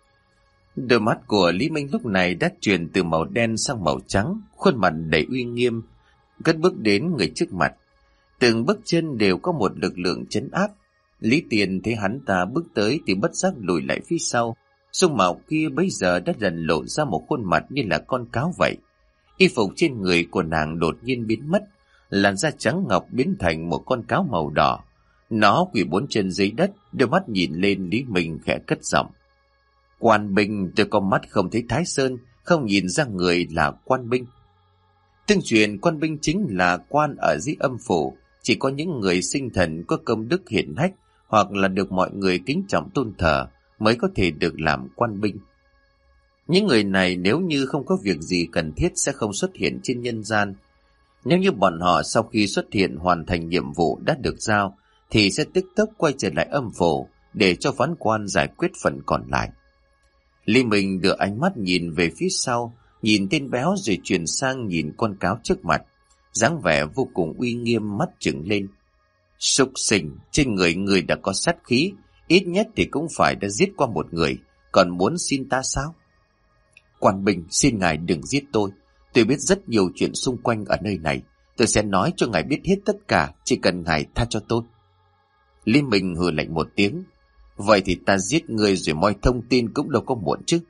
Đôi mắt của Lý Minh lúc này đã chuyển từ màu đen sang màu trắng, khuôn mặt đầy uy nghiêm, cất bước đến người trước mặt. Từng bước chân đều có một lực lượng trấn áp. Lý Tiên thấy hắn ta bước tới thì bất giác lùi lại phía sau. Dung mạo kia bây giờ đã dần lộ ra một khuôn mặt như là con cáo vậy. Y phục trên người của nàng đột nhiên biến mất, làn da trắng ngọc biến thành một con cáo màu đỏ. Nó quỳ bốn chân dưới đất, đôi mắt nhìn lên Lý Minh khẽ cất giọng. Quan binh, tôi có mắt không thấy Thái Sơn, không nhìn ra người là quan binh. Tương truyền quan binh chính là quan ở dưới âm phủ, chỉ có những người sinh thần có công đức hiển hách hoặc là được mọi người kính trọng tôn thờ mới có thể được làm quan binh. Những người này nếu như không có việc gì cần thiết sẽ không xuất hiện trên nhân gian. Nếu như bọn họ sau khi xuất hiện hoàn thành nhiệm vụ đã được giao thì sẽ tức tốc quay trở lại âm phủ để cho phán quan giải quyết phần còn lại. Lý Minh đưa ánh mắt nhìn về phía sau, nhìn tên béo rồi chuyển sang nhìn con cáo trước mặt, dáng vẻ vô cùng uy nghiêm, mắt trừng lên. Súc sinh, trên người người đã có sát khí, ít nhất thì cũng phải đã giết qua một người, còn muốn xin ta sao? Quan binh, xin ngài đừng giết tôi biết rất nhiều chuyện xung quanh ở nơi này, tôi sẽ nói cho ngài biết hết tất cả, chỉ cần ngài tha cho tôi. Lý Minh hừ lạnh một tiếng. Vậy thì ta giết người rồi moi thông tin cũng đâu có muộn chứ.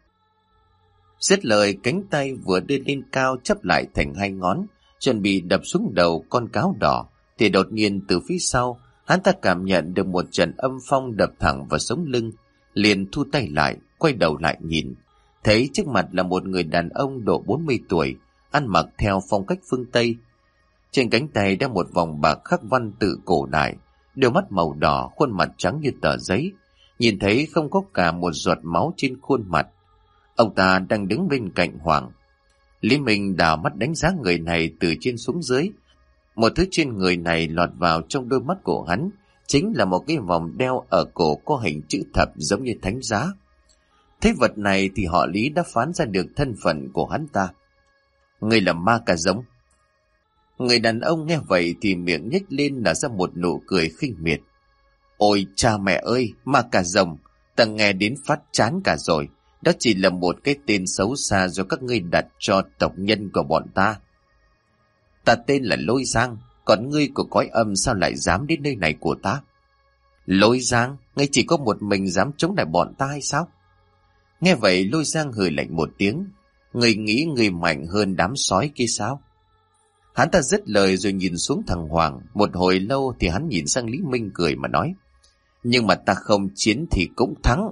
Dứt lời, cánh tay vừa đưa lên cao chắp lại thành hai ngón, chuẩn bị đập xuống đầu con cáo đỏ, thì đột nhiên từ phía sau, hắn ta cảm nhận được một trận âm phong đập thẳng vào sống lưng, liền thu tay lại, quay đầu lại nhìn, thấy trước mặt là một người đàn ông độ 40 tuổi, ăn mặc theo phong cách phương Tây. Trên cánh tay đeo một vòng bạc khắc văn tự cổ đại, đôi mắt màu đỏ, khuôn mặt trắng như tờ giấy, nhìn thấy không có cả một giọt máu trên khuôn mặt. Ông ta đang đứng bên cạnh Hoàng. Lý Minh đảo mắt đánh giá người này từ trên xuống dưới. Một thứ trên người này lọt vào trong đôi mắt của hắn chính là một cái vòng đeo ở cổ có hình chữ thập giống như thánh giá. Thế vật này thì họ Lý đã phán ra được thân phận của hắn ta. Người là ma cà rồng. Người đàn ông nghe vậy thì miệng nhếch lên nở ra một nụ cười khinh miệt. Ôi cha mẹ ơi, ma cà rồng, ta nghe đến phát chán cả rồi. Đó chỉ là một cái tên xấu xa do các ngươi đặt cho tộc nhân của bọn ta. Ta tên là Lôi Giang, còn ngươi của cõi âm sao lại dám đến nơi này của ta? Lôi Giang, ngươi chỉ có một mình dám chống lại bọn ta hay sao? Nghe vậy Lôi Giang hừ lạnh một tiếng. Ngươi nghĩ ngươi mạnh hơn đám sói kia sao? Hắn ta dứt lời rồi nhìn xuống thằng Hoàng. Một hồi lâu thì hắn nhìn sang Lý Minh cười mà nói. Nhưng mà ta không chiến thì cũng thắng.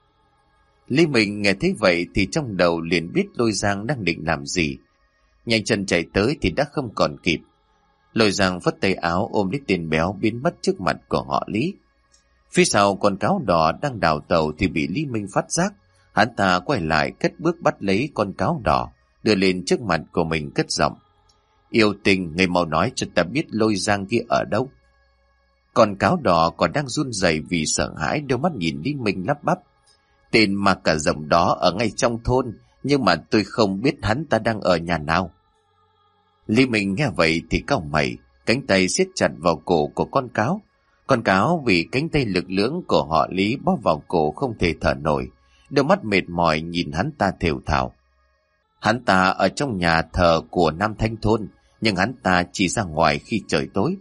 Lý Minh nghe thấy vậy thì trong đầu liền biết Lôi Giang đang định làm gì. Nhanh chân chạy tới thì đã không còn kịp. Lôi Giang phất tay áo ôm lấy tên béo biến mất trước mặt của họ Lý. Phía sau con cáo đỏ đang đào tàu thì bị Lý Minh phát giác. Hắn ta quay lại cất bước bắt lấy con cáo đỏ, đưa lên trước mặt của mình cất giọng. Yêu tình, người mau nói cho ta biết Lôi Giang kia ở đâu. Con cáo đỏ còn đang run rẩy vì sợ hãi, đôi mắt nhìn Lý Minh lắp bắp. Tên ma cà rồng đó ở ngay trong thôn, nhưng mà tôi không biết hắn ta đang ở nhà nào. Lý Minh nghe vậy thì cau mày, cánh tay siết chặt vào cổ của con cáo. Con cáo vì cánh tay lực lưỡng của họ Lý bóp vào cổ không thể thở nổi, đôi mắt mệt mỏi nhìn hắn ta thều thào. Hắn ta ở trong nhà thờ của Nam Thanh Thôn, nhưng hắn ta chỉ ra ngoài khi trời tối.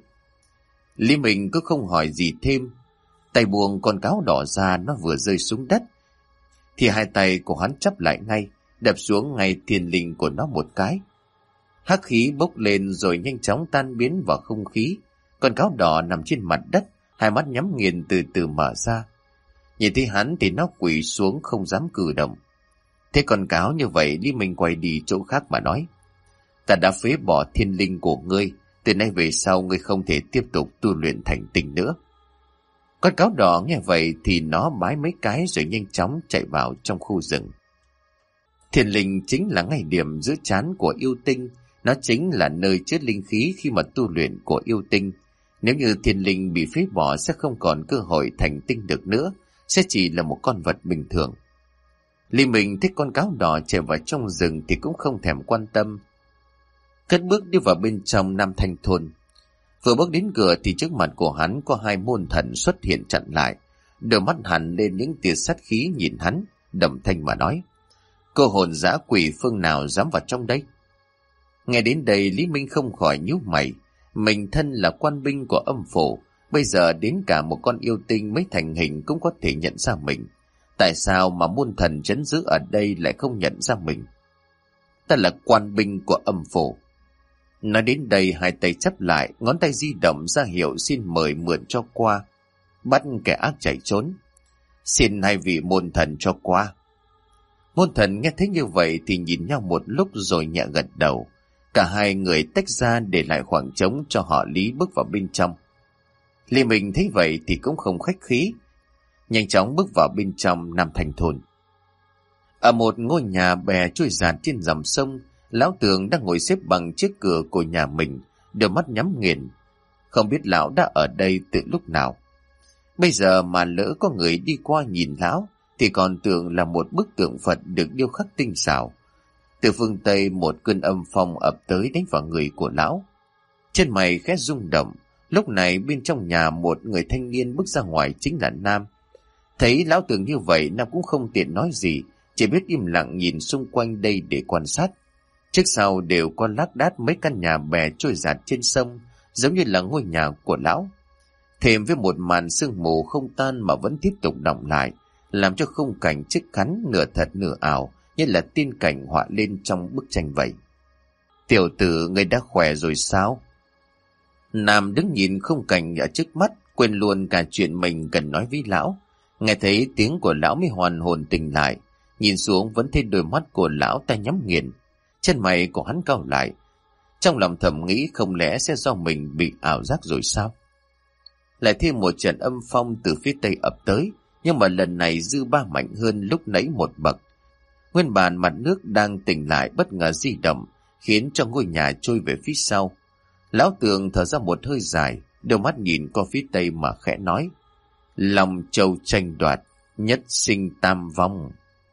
Lý Minh cứ không hỏi gì thêm. Tay buông con cáo đỏ ra, nó vừa rơi xuống đất thì hai tay của hắn chắp lại ngay, đập xuống ngay thiên linh của nó một cái. Hắc khí bốc lên rồi nhanh chóng tan biến vào không khí. Con cáo đỏ nằm trên mặt đất, hai mắt nhắm nghiền từ từ mở ra. Nhìn thấy hắn thì nó quỳ xuống không dám cử động. Thế con cáo như vậy, Lý Minh quay đi chỗ khác mà nói: ta đã phế bỏ thiên linh của ngươi, từ nay về sau ngươi không thể tiếp tục tu luyện thành tinh nữa. Con cáo đỏ nghe vậy thì nó bái mấy cái rồi nhanh chóng chạy vào trong khu rừng. Thiên linh chính là ngay điểm giữa trán của yêu tinh, nó chính là nơi chứa linh khí khi mà tu luyện của yêu tinh. Nếu như thiên linh bị phế bỏ sẽ không còn cơ hội thành tinh được nữa, sẽ chỉ là một con vật bình thường. Lý Minh thích con cáo đỏ chạy vào trong rừng thì cũng không thèm quan tâm. Cất bước đi vào bên trong Nam Thanh thôn. Vừa bước đến cửa thì trước mặt của hắn có hai môn thần xuất hiện chặn lại. Đôi mắt hắn lên những tia sát khí nhìn hắn, đầm thanh mà nói: cô hồn dã quỷ phương nào dám vào trong đây? Nghe đến đây Lý Minh không khỏi nhíu mày. Mình thân là quan binh của âm phủ, bây giờ đến cả một con yêu tinh mới thành hình cũng có thể nhận ra mình. Tại sao mà môn thần trấn giữ ở đây lại không nhận ra mình? Ta là quan binh của âm phủ. Nói đến đây hai tay chắp lại, ngón tay di động ra hiệu xin mời mượn cho qua, bắt kẻ ác chạy trốn. Xin hai vị môn thần cho qua. Môn thần nghe thấy như vậy thì nhìn nhau một lúc rồi nhẹ gật đầu. Cả hai người tách ra để lại khoảng trống cho họ Lý bước vào bên trong. Lý Minh thấy vậy thì cũng không khách khí, nhanh chóng bước vào bên trong Nam Thành thôn. Ở một ngôi nhà bè trôi dạt trên dòng sông, lão Tường đang ngồi xếp bằng trước cửa của nhà mình, đôi mắt nhắm nghiền. Không biết lão đã ở đây từ lúc nào. Bây giờ mà lỡ có người đi qua nhìn lão thì còn tưởng là một bức tượng Phật được điêu khắc tinh xảo. Từ phương Tây một cơn âm phong ập tới đánh vào người của lão. Chân mày khẽ rung động. Lúc này bên trong nhà một người thanh niên bước ra ngoài chính là Nam. Thấy lão Tường như vậy, Nam cũng không tiện nói gì, chỉ biết im lặng nhìn xung quanh đây để quan sát. Trước sau đều có lác đác mấy căn nhà bè trôi dạt trên sông, giống như là ngôi nhà của lão. Thêm với một màn sương mù không tan mà vẫn tiếp tục đọng lại, làm cho khung cảnh trước khắn nửa thật nửa ảo, như là tiên cảnh họa lên trong bức tranh vậy. Tiểu tử, ngươi đã khỏe rồi sao? Nam đứng nhìn khung cảnh ở trước mắt, quên luôn cả chuyện mình cần nói với lão. Nghe thấy tiếng của lão mới hoàn hồn tỉnh lại, nhìn xuống vẫn thấy đôi mắt của lão ta nhắm nghiền. Chân mày của hắn cau lại, trong lòng thầm nghĩ không lẽ sẽ do mình bị ảo giác rồi sao? Lại thêm một trận âm phong từ phía tây ập tới, nhưng mà lần này dư ba mạnh hơn lúc nãy một bậc. Nguyên bản mặt nước đang tỉnh lại bất ngờ di động, khiến cho ngôi nhà trôi về phía sau. Lão Tường thở ra một hơi dài, đôi mắt nhìn qua phía tây mà khẽ nói: lòng châu tranh đoạt, nhất sinh tam vong.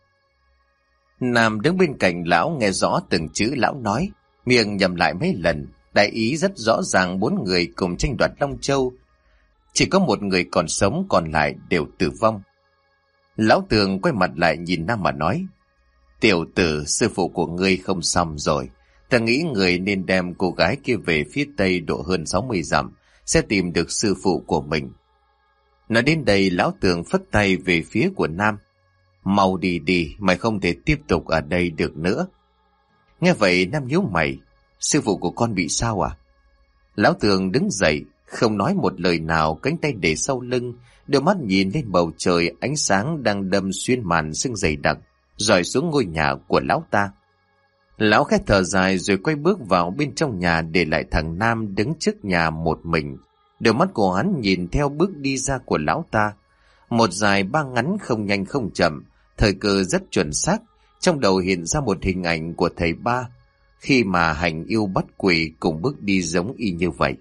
Nam đứng bên cạnh lão nghe rõ từng chữ lão nói, miệng nhầm lại mấy lần, đại ý rất rõ ràng. 4 người cùng tranh đoạt Long Châu, chỉ có một người còn sống, còn lại đều tử vong. Lão Tường quay mặt lại nhìn Nam mà nói: tiểu tử, sư phụ của ngươi không xong rồi. Ta nghĩ người nên đem cô gái kia về phía tây độ hơn 60 dặm, sẽ tìm được sư phụ của mình. Nói đến đây, lão Tường phất tay về phía của Nam: mau đi đi, mày không thể tiếp tục ở đây được nữa. Nghe vậy Nam nhíu mày: sư phụ của con bị sao à? Lão Tường đứng dậy, không nói một lời nào, cánh tay để sau lưng, đôi mắt nhìn lên bầu trời, ánh sáng đang đâm xuyên màn sương dày đặc, rọi xuống ngôi nhà của lão ta. Lão khẽ thở dài rồi quay bước vào bên trong nhà, để lại thằng Nam đứng trước nhà một mình. Đôi mắt của hắn nhìn theo bước đi ra của lão ta, một dài ba ngắn, không nhanh không chậm, thời cơ rất chuẩn xác. Trong đầu hiện ra một hình ảnh của thầy Ba khi mà hành yêu bắt quỷ, cùng bước đi giống y như vậy.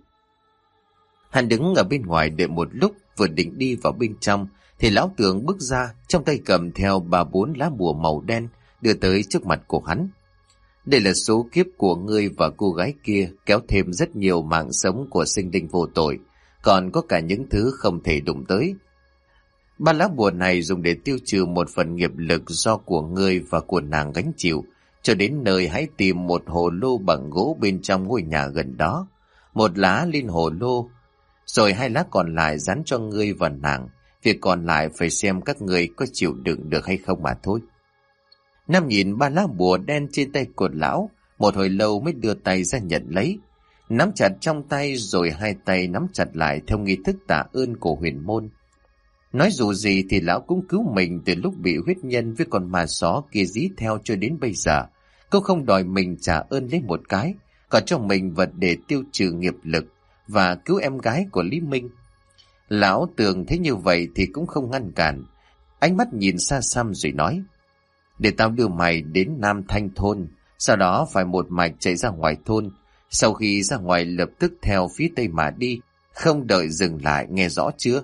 Hắn đứng ở bên ngoài đợi một lúc, vừa định đi vào bên trong thì lão Tường bước ra, trong tay cầm theo 3-4 lá bùa màu đen, đưa tới trước mặt của hắn. Đây là số kiếp của ngươi và cô gái kia, kéo thêm rất nhiều mạng sống của sinh linh vô tội, còn có cả những thứ không thể đụng tới. 3 lá bùa này dùng để tiêu trừ một phần nghiệp lực do của ngươi và của nàng gánh chịu, Cho đến nơi hãy tìm một hồ lô bằng gỗ bên trong ngôi nhà gần đó. Một lá lên hồ lô, rồi 2 lá còn lại dán cho ngươi và nàng. Việc còn lại phải xem các ngươi có chịu đựng được hay không mà thôi. Nam nhìn 3 lá bùa đen trên tay của lão, một hồi lâu mới đưa tay ra nhận lấy. Nắm chặt trong tay rồi 2 tay nắm chặt lại theo nghi thức tạ ơn của huyền môn. Nói dù gì thì lão cũng cứu mình từ lúc bị huyết nhân với con ma só kia dí theo cho đến bây giờ. Cô không đòi mình trả ơn lấy một cái, còn cho mình vật để tiêu trừ nghiệp lực và cứu em gái của Lý Minh. Lão Tường thấy như vậy thì cũng không ngăn cản. Ánh mắt nhìn xa xăm rồi nói: để tao đưa mày đến Nam Thanh thôn, sau đó phải một mạch chạy ra ngoài thôn. Sau khi ra ngoài lập tức theo phía tây mà đi, không đợi dừng lại, nghe rõ chưa?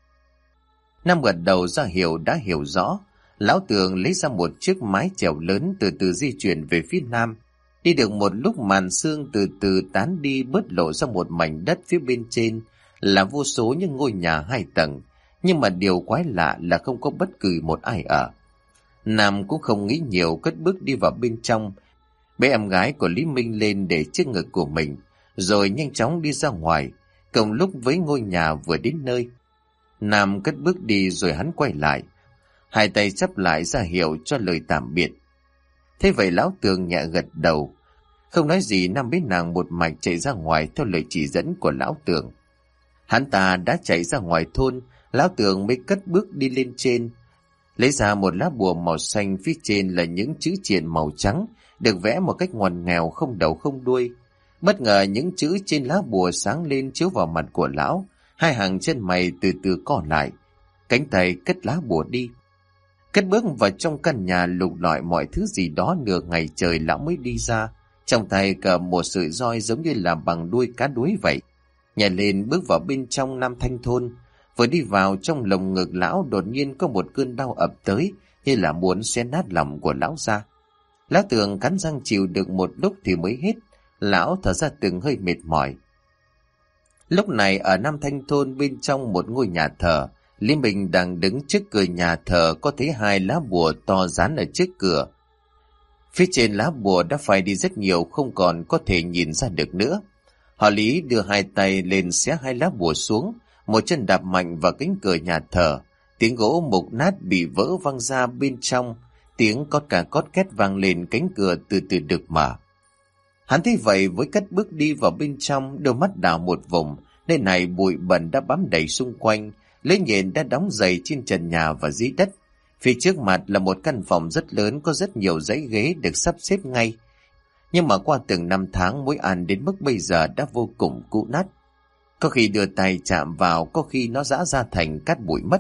Nam gật đầu ra hiệu đã hiểu rõ. Lão Tường lấy ra một chiếc mái chèo lớn, từ từ di chuyển về phía nam. Đi được một lúc, màn sương từ từ tán đi, bớt lộ ra một mảnh đất phía bên trên là vô số những ngôi nhà 2 tầng, nhưng mà điều quái lạ là không có bất cứ một ai ở. Nam cũng không nghĩ nhiều, cất bước đi vào bên trong, bế em gái của Lý Minh lên để trước ngực của mình, rồi nhanh chóng đi ra ngoài. Cùng lúc với ngôi nhà vừa đến nơi, Nam cất bước đi rồi hắn quay lại, 2 tay chắp lại ra hiệu cho lời tạm biệt. Thế vậy lão Tường nhẹ gật đầu, không nói gì. Nam bế nàng một mạch chạy ra ngoài theo lời chỉ dẫn của lão Tường. Hắn ta đã chạy ra ngoài thôn, lão Tường mới cất bước đi lên trên, lấy ra một lá bùa màu xanh, phía trên là những chữ triện màu trắng, được vẽ một cách ngoằn nghèo, không đầu không đuôi. Bất ngờ những chữ trên lá bùa sáng lên chiếu vào mặt của lão, 2 hàng chân mày từ từ co lại, cánh tay cất lá bùa đi. Cất bước vào trong căn nhà, lục lọi mọi thứ gì đó nửa ngày trời lão mới đi ra, trong tay cầm một sợi roi giống như là bằng đuôi cá đuối vậy. Nhảy lên bước vào bên trong Nam Thanh thôn. Vừa đi vào, trong lồng ngực lão đột nhiên có một cơn đau ập tới, như là muốn xé nát lòng của lão ra. Lão Tường cắn răng chịu được một lúc thì mới hết. Lão thở ra từng hơi mệt mỏi. Lúc này ở Nam Thanh thôn, bên trong một ngôi nhà thờ, Lý Minh đang đứng trước cửa nhà thờ, có thấy 2 lá bùa to dán ở trước cửa. Phía trên lá bùa đã phai đi rất nhiều, không còn có thể nhìn ra được nữa. Họ Lý đưa 2 tay lên xé 2 lá bùa xuống, một chân đạp mạnh vào cánh cửa nhà thờ. Tiếng gỗ mục nát bị vỡ văng ra bên trong, tiếng cót cả cót két vang lên, cánh cửa từ từ được mở. Hắn thấy vậy với cất bước đi vào bên trong, đôi mắt đảo một vùng. Nơi này bụi bẩn đã bám đầy xung quanh, lưới nhện đã đóng dày trên trần nhà và dưới đất. Phía trước mặt là một căn phòng rất lớn, có rất nhiều dãy ghế được sắp xếp ngay. Nhưng mà qua từng năm tháng, mối ăn đến mức bây giờ đã vô cùng cũ nát. Có khi đưa tay chạm vào, có khi nó giã ra thành cát bụi mất.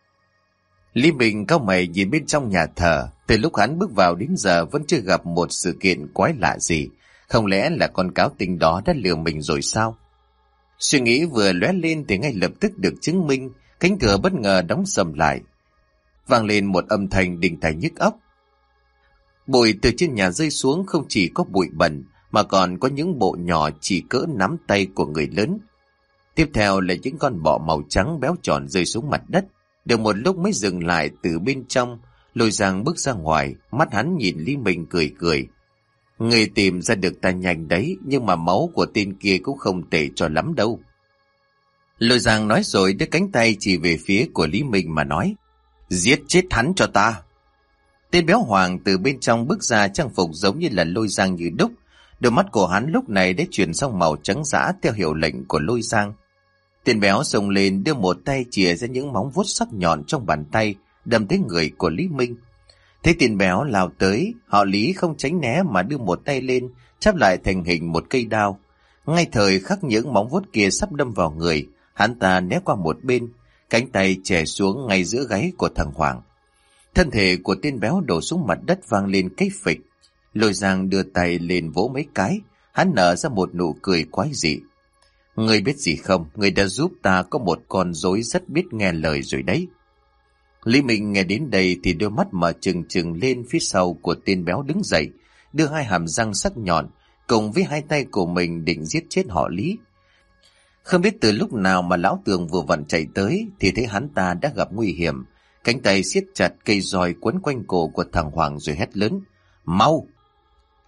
Lý Minh cau mày nhìn bên trong nhà thờ. Từ lúc hắn bước vào đến giờ vẫn chưa gặp một sự kiện quái lạ gì. Không lẽ là con cáo tinh đó đã lừa mình rồi sao? Suy nghĩ vừa lóe lên thì ngay lập tức được chứng minh. Cánh cửa bất ngờ đóng sầm lại, vang lên một âm thanh đinh tai nhức óc. Bụi từ trên nhà rơi xuống, không chỉ có bụi bẩn mà còn có những bộ nhỏ chỉ cỡ nắm tay của người lớn. Tiếp theo là những con bọ màu trắng béo tròn rơi xuống mặt đất. Được một lúc mới dừng lại từ bên trong. Lôi Giang bước ra ngoài, mắt hắn nhìn Lý Minh cười cười. Người tìm ra được ta nhanh đấy, nhưng mà máu của tên kia cũng không tệ cho lắm đâu. Lôi Giang nói rồi đưa cánh tay chỉ về phía của Lý Minh mà nói: giết chết hắn cho ta. Tên béo hoàng từ bên trong bước ra, trang phục giống như là Lôi Giang như đúc. Đôi mắt của hắn lúc này đã chuyển sang màu trắng dã theo hiệu lệnh của Lôi Giang. Tên béo xông lên, đưa một tay chìa ra những móng vuốt sắc nhọn trong bàn tay, đâm tới người của Lý Minh. Thấy tên béo lao tới, họ Lý không tránh né mà đưa một tay lên, chắp lại thành hình một cây đao. Ngay thời khắc những móng vuốt kia sắp đâm vào người, hắn ta né qua một bên, cánh tay chè xuống ngay giữa gáy của thằng Hoàng. Thân thể của tên béo đổ xuống mặt đất, vang lên cái phịch. Lôi Giang đưa tay lên vỗ mấy cái, hắn nở ra một nụ cười quái dị. Ngươi biết gì không, ngươi đã giúp ta có một con rối rất biết nghe lời rồi đấy. Lý Minh nghe đến đây thì đôi mắt mở trừng trừng lên phía sau của tên béo đứng dậy, đưa 2 hàm răng sắc nhọn cùng với 2 tay của mình định giết chết họ Lý. Không biết từ lúc nào mà lão Tường vừa vặn chạy tới thì thấy hắn ta đã gặp nguy hiểm, cánh tay siết chặt cây roi quấn quanh cổ của thằng Hoàng rồi hét lớn: Mau!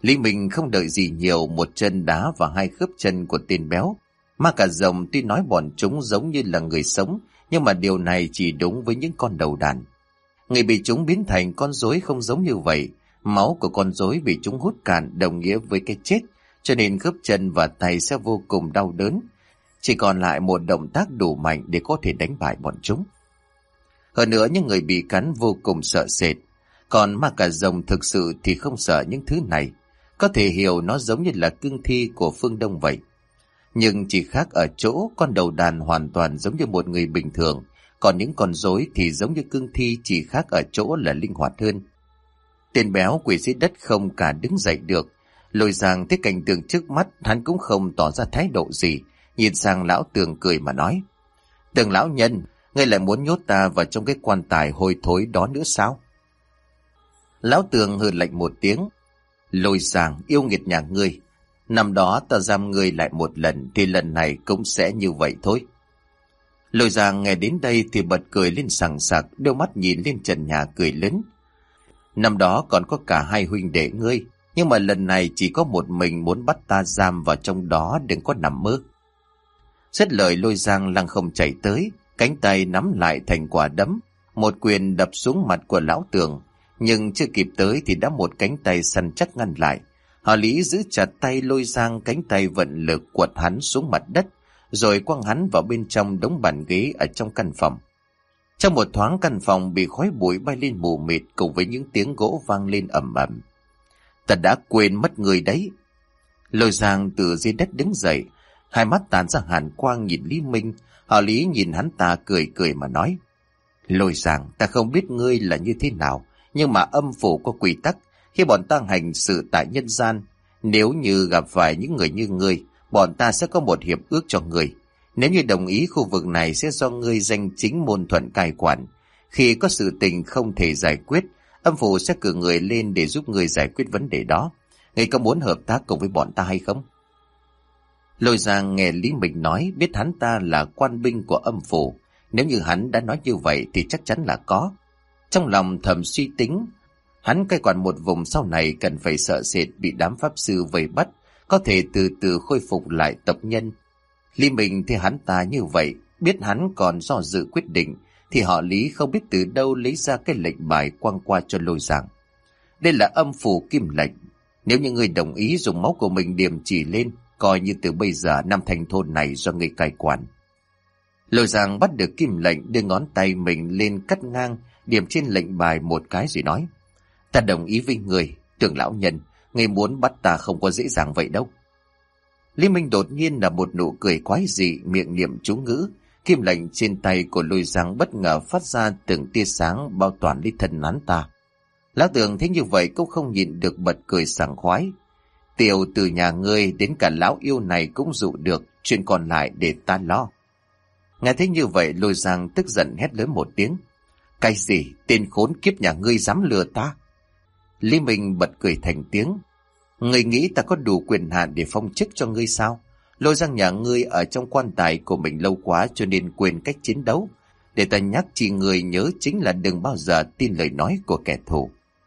Lý Minh không đợi gì nhiều, một chân đá vào hai khớp chân của tên béo. Ma cà rồng tuy nói bọn chúng giống như là người sống, nhưng mà điều này chỉ đúng với những con đầu đàn. Người bị chúng biến thành con rối không giống như vậy. Máu của con rối bị chúng hút cạn đồng nghĩa với cái chết, cho nên khớp chân và tay sẽ vô cùng đau đớn. Chỉ còn lại một động tác đủ mạnh để có thể đánh bại bọn chúng. Hơn nữa, những người bị cắn vô cùng sợ sệt. Còn ma cà rồng thực sự thì không sợ những thứ này. Có thể hiểu nó giống như là cương thi của phương Đông vậy. Nhưng chỉ khác ở chỗ con đầu đàn hoàn toàn giống như một người bình thường, còn những con rối thì giống như cương thi, chỉ khác ở chỗ là linh hoạt hơn. Tên béo quỳ dưới đất không cả đứng dậy được. Lôi Giang thấy cảnh tượng trước mắt, hắn cũng không tỏ ra thái độ gì, nhìn sang lão Tường cười mà nói: Tường lão nhân, ngươi lại muốn nhốt ta vào trong cái quan tài hôi thối đó nữa sao? Lão Tường hừ lạnh một tiếng: Lôi Giang, yêu nghiệt nhà ngươi, năm đó ta giam ngươi lại một lần thì lần này cũng sẽ như vậy thôi. Lôi Giang nghe đến đây thì bật cười lên sằng sặc, đôi mắt nhìn lên trần nhà cười lớn: Năm đó còn có cả hai huynh đệ ngươi, nhưng mà lần này chỉ có một mình muốn bắt ta giam vào trong đó, đừng có nằm mơ. Dứt lời, Lôi Giang lăng không chạy tới, cánh tay nắm lại thành quả đấm, một quyền đập xuống mặt của lão Tường. Nhưng chưa kịp tới thì đã một cánh tay săn chắc ngăn lại. Họ Lý giữ chặt tay Lôi Giang, cánh tay vận lực quật hắn xuống mặt đất, rồi quăng hắn vào bên trong đống bàn ghế ở trong căn phòng. Trong một thoáng, căn phòng bị khói bụi bay lên mù mịt cùng với những tiếng gỗ vang lên ầm ầm. Ta đã quên mất người đấy. Lôi Giang từ dưới đất đứng dậy, hai mắt tàn ra hàn quang nhìn Lý Minh. Họ Lý nhìn hắn ta cười cười mà nói: Lôi Giang, ta không biết ngươi là như thế nào, nhưng mà âm phủ có quy tắc. Khi bọn ta hành sự tại nhân gian, nếu như gặp phải những người như ngươi, bọn ta sẽ có một hiệp ước cho ngươi. Nếu như đồng ý, khu vực này sẽ do ngươi danh chính ngôn thuận cai quản. Khi có sự tình không thể giải quyết, âm phủ sẽ cử người lên để giúp ngươi giải quyết vấn đề đó. Ngươi có muốn hợp tác cùng với bọn ta hay không? Lôi Giang nghe Lý Minh nói, biết hắn ta là quan binh của âm phủ. Nếu như hắn đã nói như vậy thì chắc chắn là có. Trong lòng thầm suy tính, hắn cai quản một vùng sau này cần phải sợ sệt bị đám pháp sư vây bắt, có thể từ từ khôi phục lại tộc nhân. Lý Minh thì hắn ta như vậy, biết hắn còn do dự quyết định, thì họ Lý không biết từ đâu lấy ra cái lệnh bài quăng qua cho Lôi Giang. Đây là âm phủ kim lệnh. Nếu như người đồng ý dùng máu của mình điểm chỉ lên, coi như từ bây giờ năm thành thôn này do người cai quản. Lôi Giang bắt được kim lệnh, đưa ngón tay mình lên cắt ngang, điểm trên lệnh bài một cái rồi nói: Ta đồng ý với người, Tưởng lão nhân, người muốn bắt ta không có dễ dàng vậy đâu. Lý Minh đột nhiên là một nụ cười quái dị, miệng niệm chú ngữ. Kim lệnh trên tay của Lôi Giang bất ngờ phát ra từng tia sáng bao toàn lấy thân hắn ta. Lão Tường thấy như vậy cũng không nhịn được bật cười sảng khoái: Tiểu từ nhà ngươi đến cả lão yêu này cũng dụ được, chuyện còn lại để ta lo. Nghe thấy như vậy, Lôi Giang tức giận hét lớn một tiếng: Cái gì, tên khốn kiếp nhà ngươi dám lừa ta? Lý Minh bật cười thành tiếng: Ngươi nghĩ ta có đủ quyền hạn để phong chức cho ngươi sao? Lôi Giang nhà ngươi ở trong quan tài của mình lâu quá cho nên quên cách chiến đấu. Để ta nhắc chỉ người nhớ chính là đừng bao giờ tin lời nói của kẻ thù.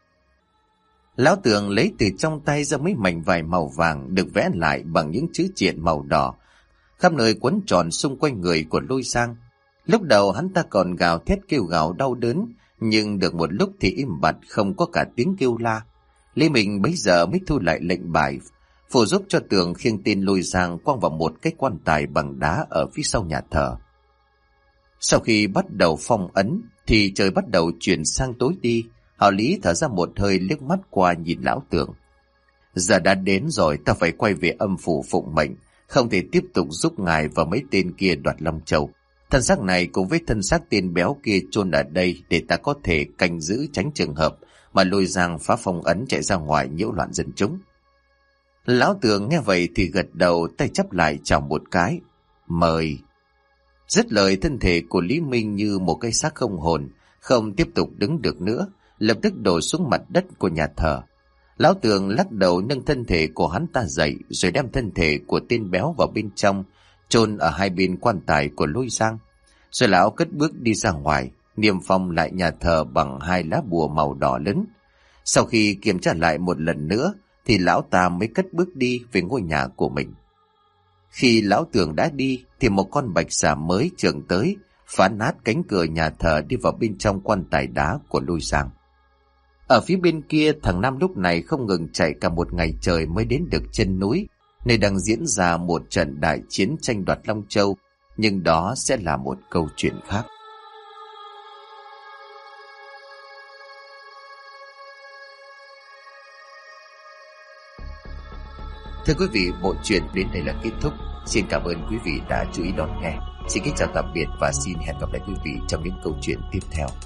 Lão Tường lấy từ trong tay ra mấy mảnh vải màu vàng được vẽ lại bằng những chữ triện màu đỏ, khắp nơi quấn tròn xung quanh người của Lôi Giang. Lúc đầu hắn ta còn gào thét kêu gào đau đớn, nhưng được một lúc thì im bặt, không có cả tiếng kêu la. Lý Minh bấy giờ mới thu lại lệnh bài, phụ giúp cho Tường khiêng tên Lôi Giang quăng vào một cái quan tài bằng đá ở phía sau nhà thờ. Sau khi bắt đầu phong ấn thì trời bắt đầu chuyển sang tối đi. Họ Lý thở ra một hơi, liếc mắt qua nhìn lão Tường: Giờ đã đến rồi, ta phải quay về âm phủ phụng mệnh, không thể tiếp tục giúp ngài và mấy tên kia đoạt Long Châu. Thân xác này cùng với thân xác tên béo kia chôn ở đây để ta có thể canh giữ, tránh trường hợp mà Lôi Giang phá phong ấn chạy ra ngoài nhiễu loạn dân chúng. Lão Tường nghe vậy thì gật đầu, tay chắp lại chào một cái: Mời. Dứt lời, thân thể của Lý Minh như một cái xác không hồn, không tiếp tục đứng được nữa, lập tức đổ xuống mặt đất của nhà thờ. Lão Tường lắc đầu nâng thân thể của hắn ta dậy, rồi đem thân thể của tên béo vào bên trong, chôn ở hai bên quan tài của Lôi Giang. Rồi lão cất bước đi ra ngoài, niêm phong lại nhà thờ bằng hai lá bùa màu đỏ lớn. Sau khi kiểm tra lại một lần nữa thì lão ta mới cất bước đi về ngôi nhà của mình. Khi lão Tường đã đi thì một con bạch xà mới chưởng tới, phá nát cánh cửa nhà thờ đi vào bên trong quan tài đá của Lôi Giang. Ở phía bên kia, thằng Nam lúc này không ngừng chạy cả một ngày trời mới đến được chân núi, nơi đang diễn ra một trận đại chiến tranh đoạt Long Châu, nhưng đó sẽ là một câu chuyện khác. Thưa quý vị, bộ truyện đến đây là kết thúc. Xin cảm ơn quý vị đã chú ý đón nghe. Xin kính chào tạm biệt và xin hẹn gặp lại quý vị trong những câu chuyện tiếp theo.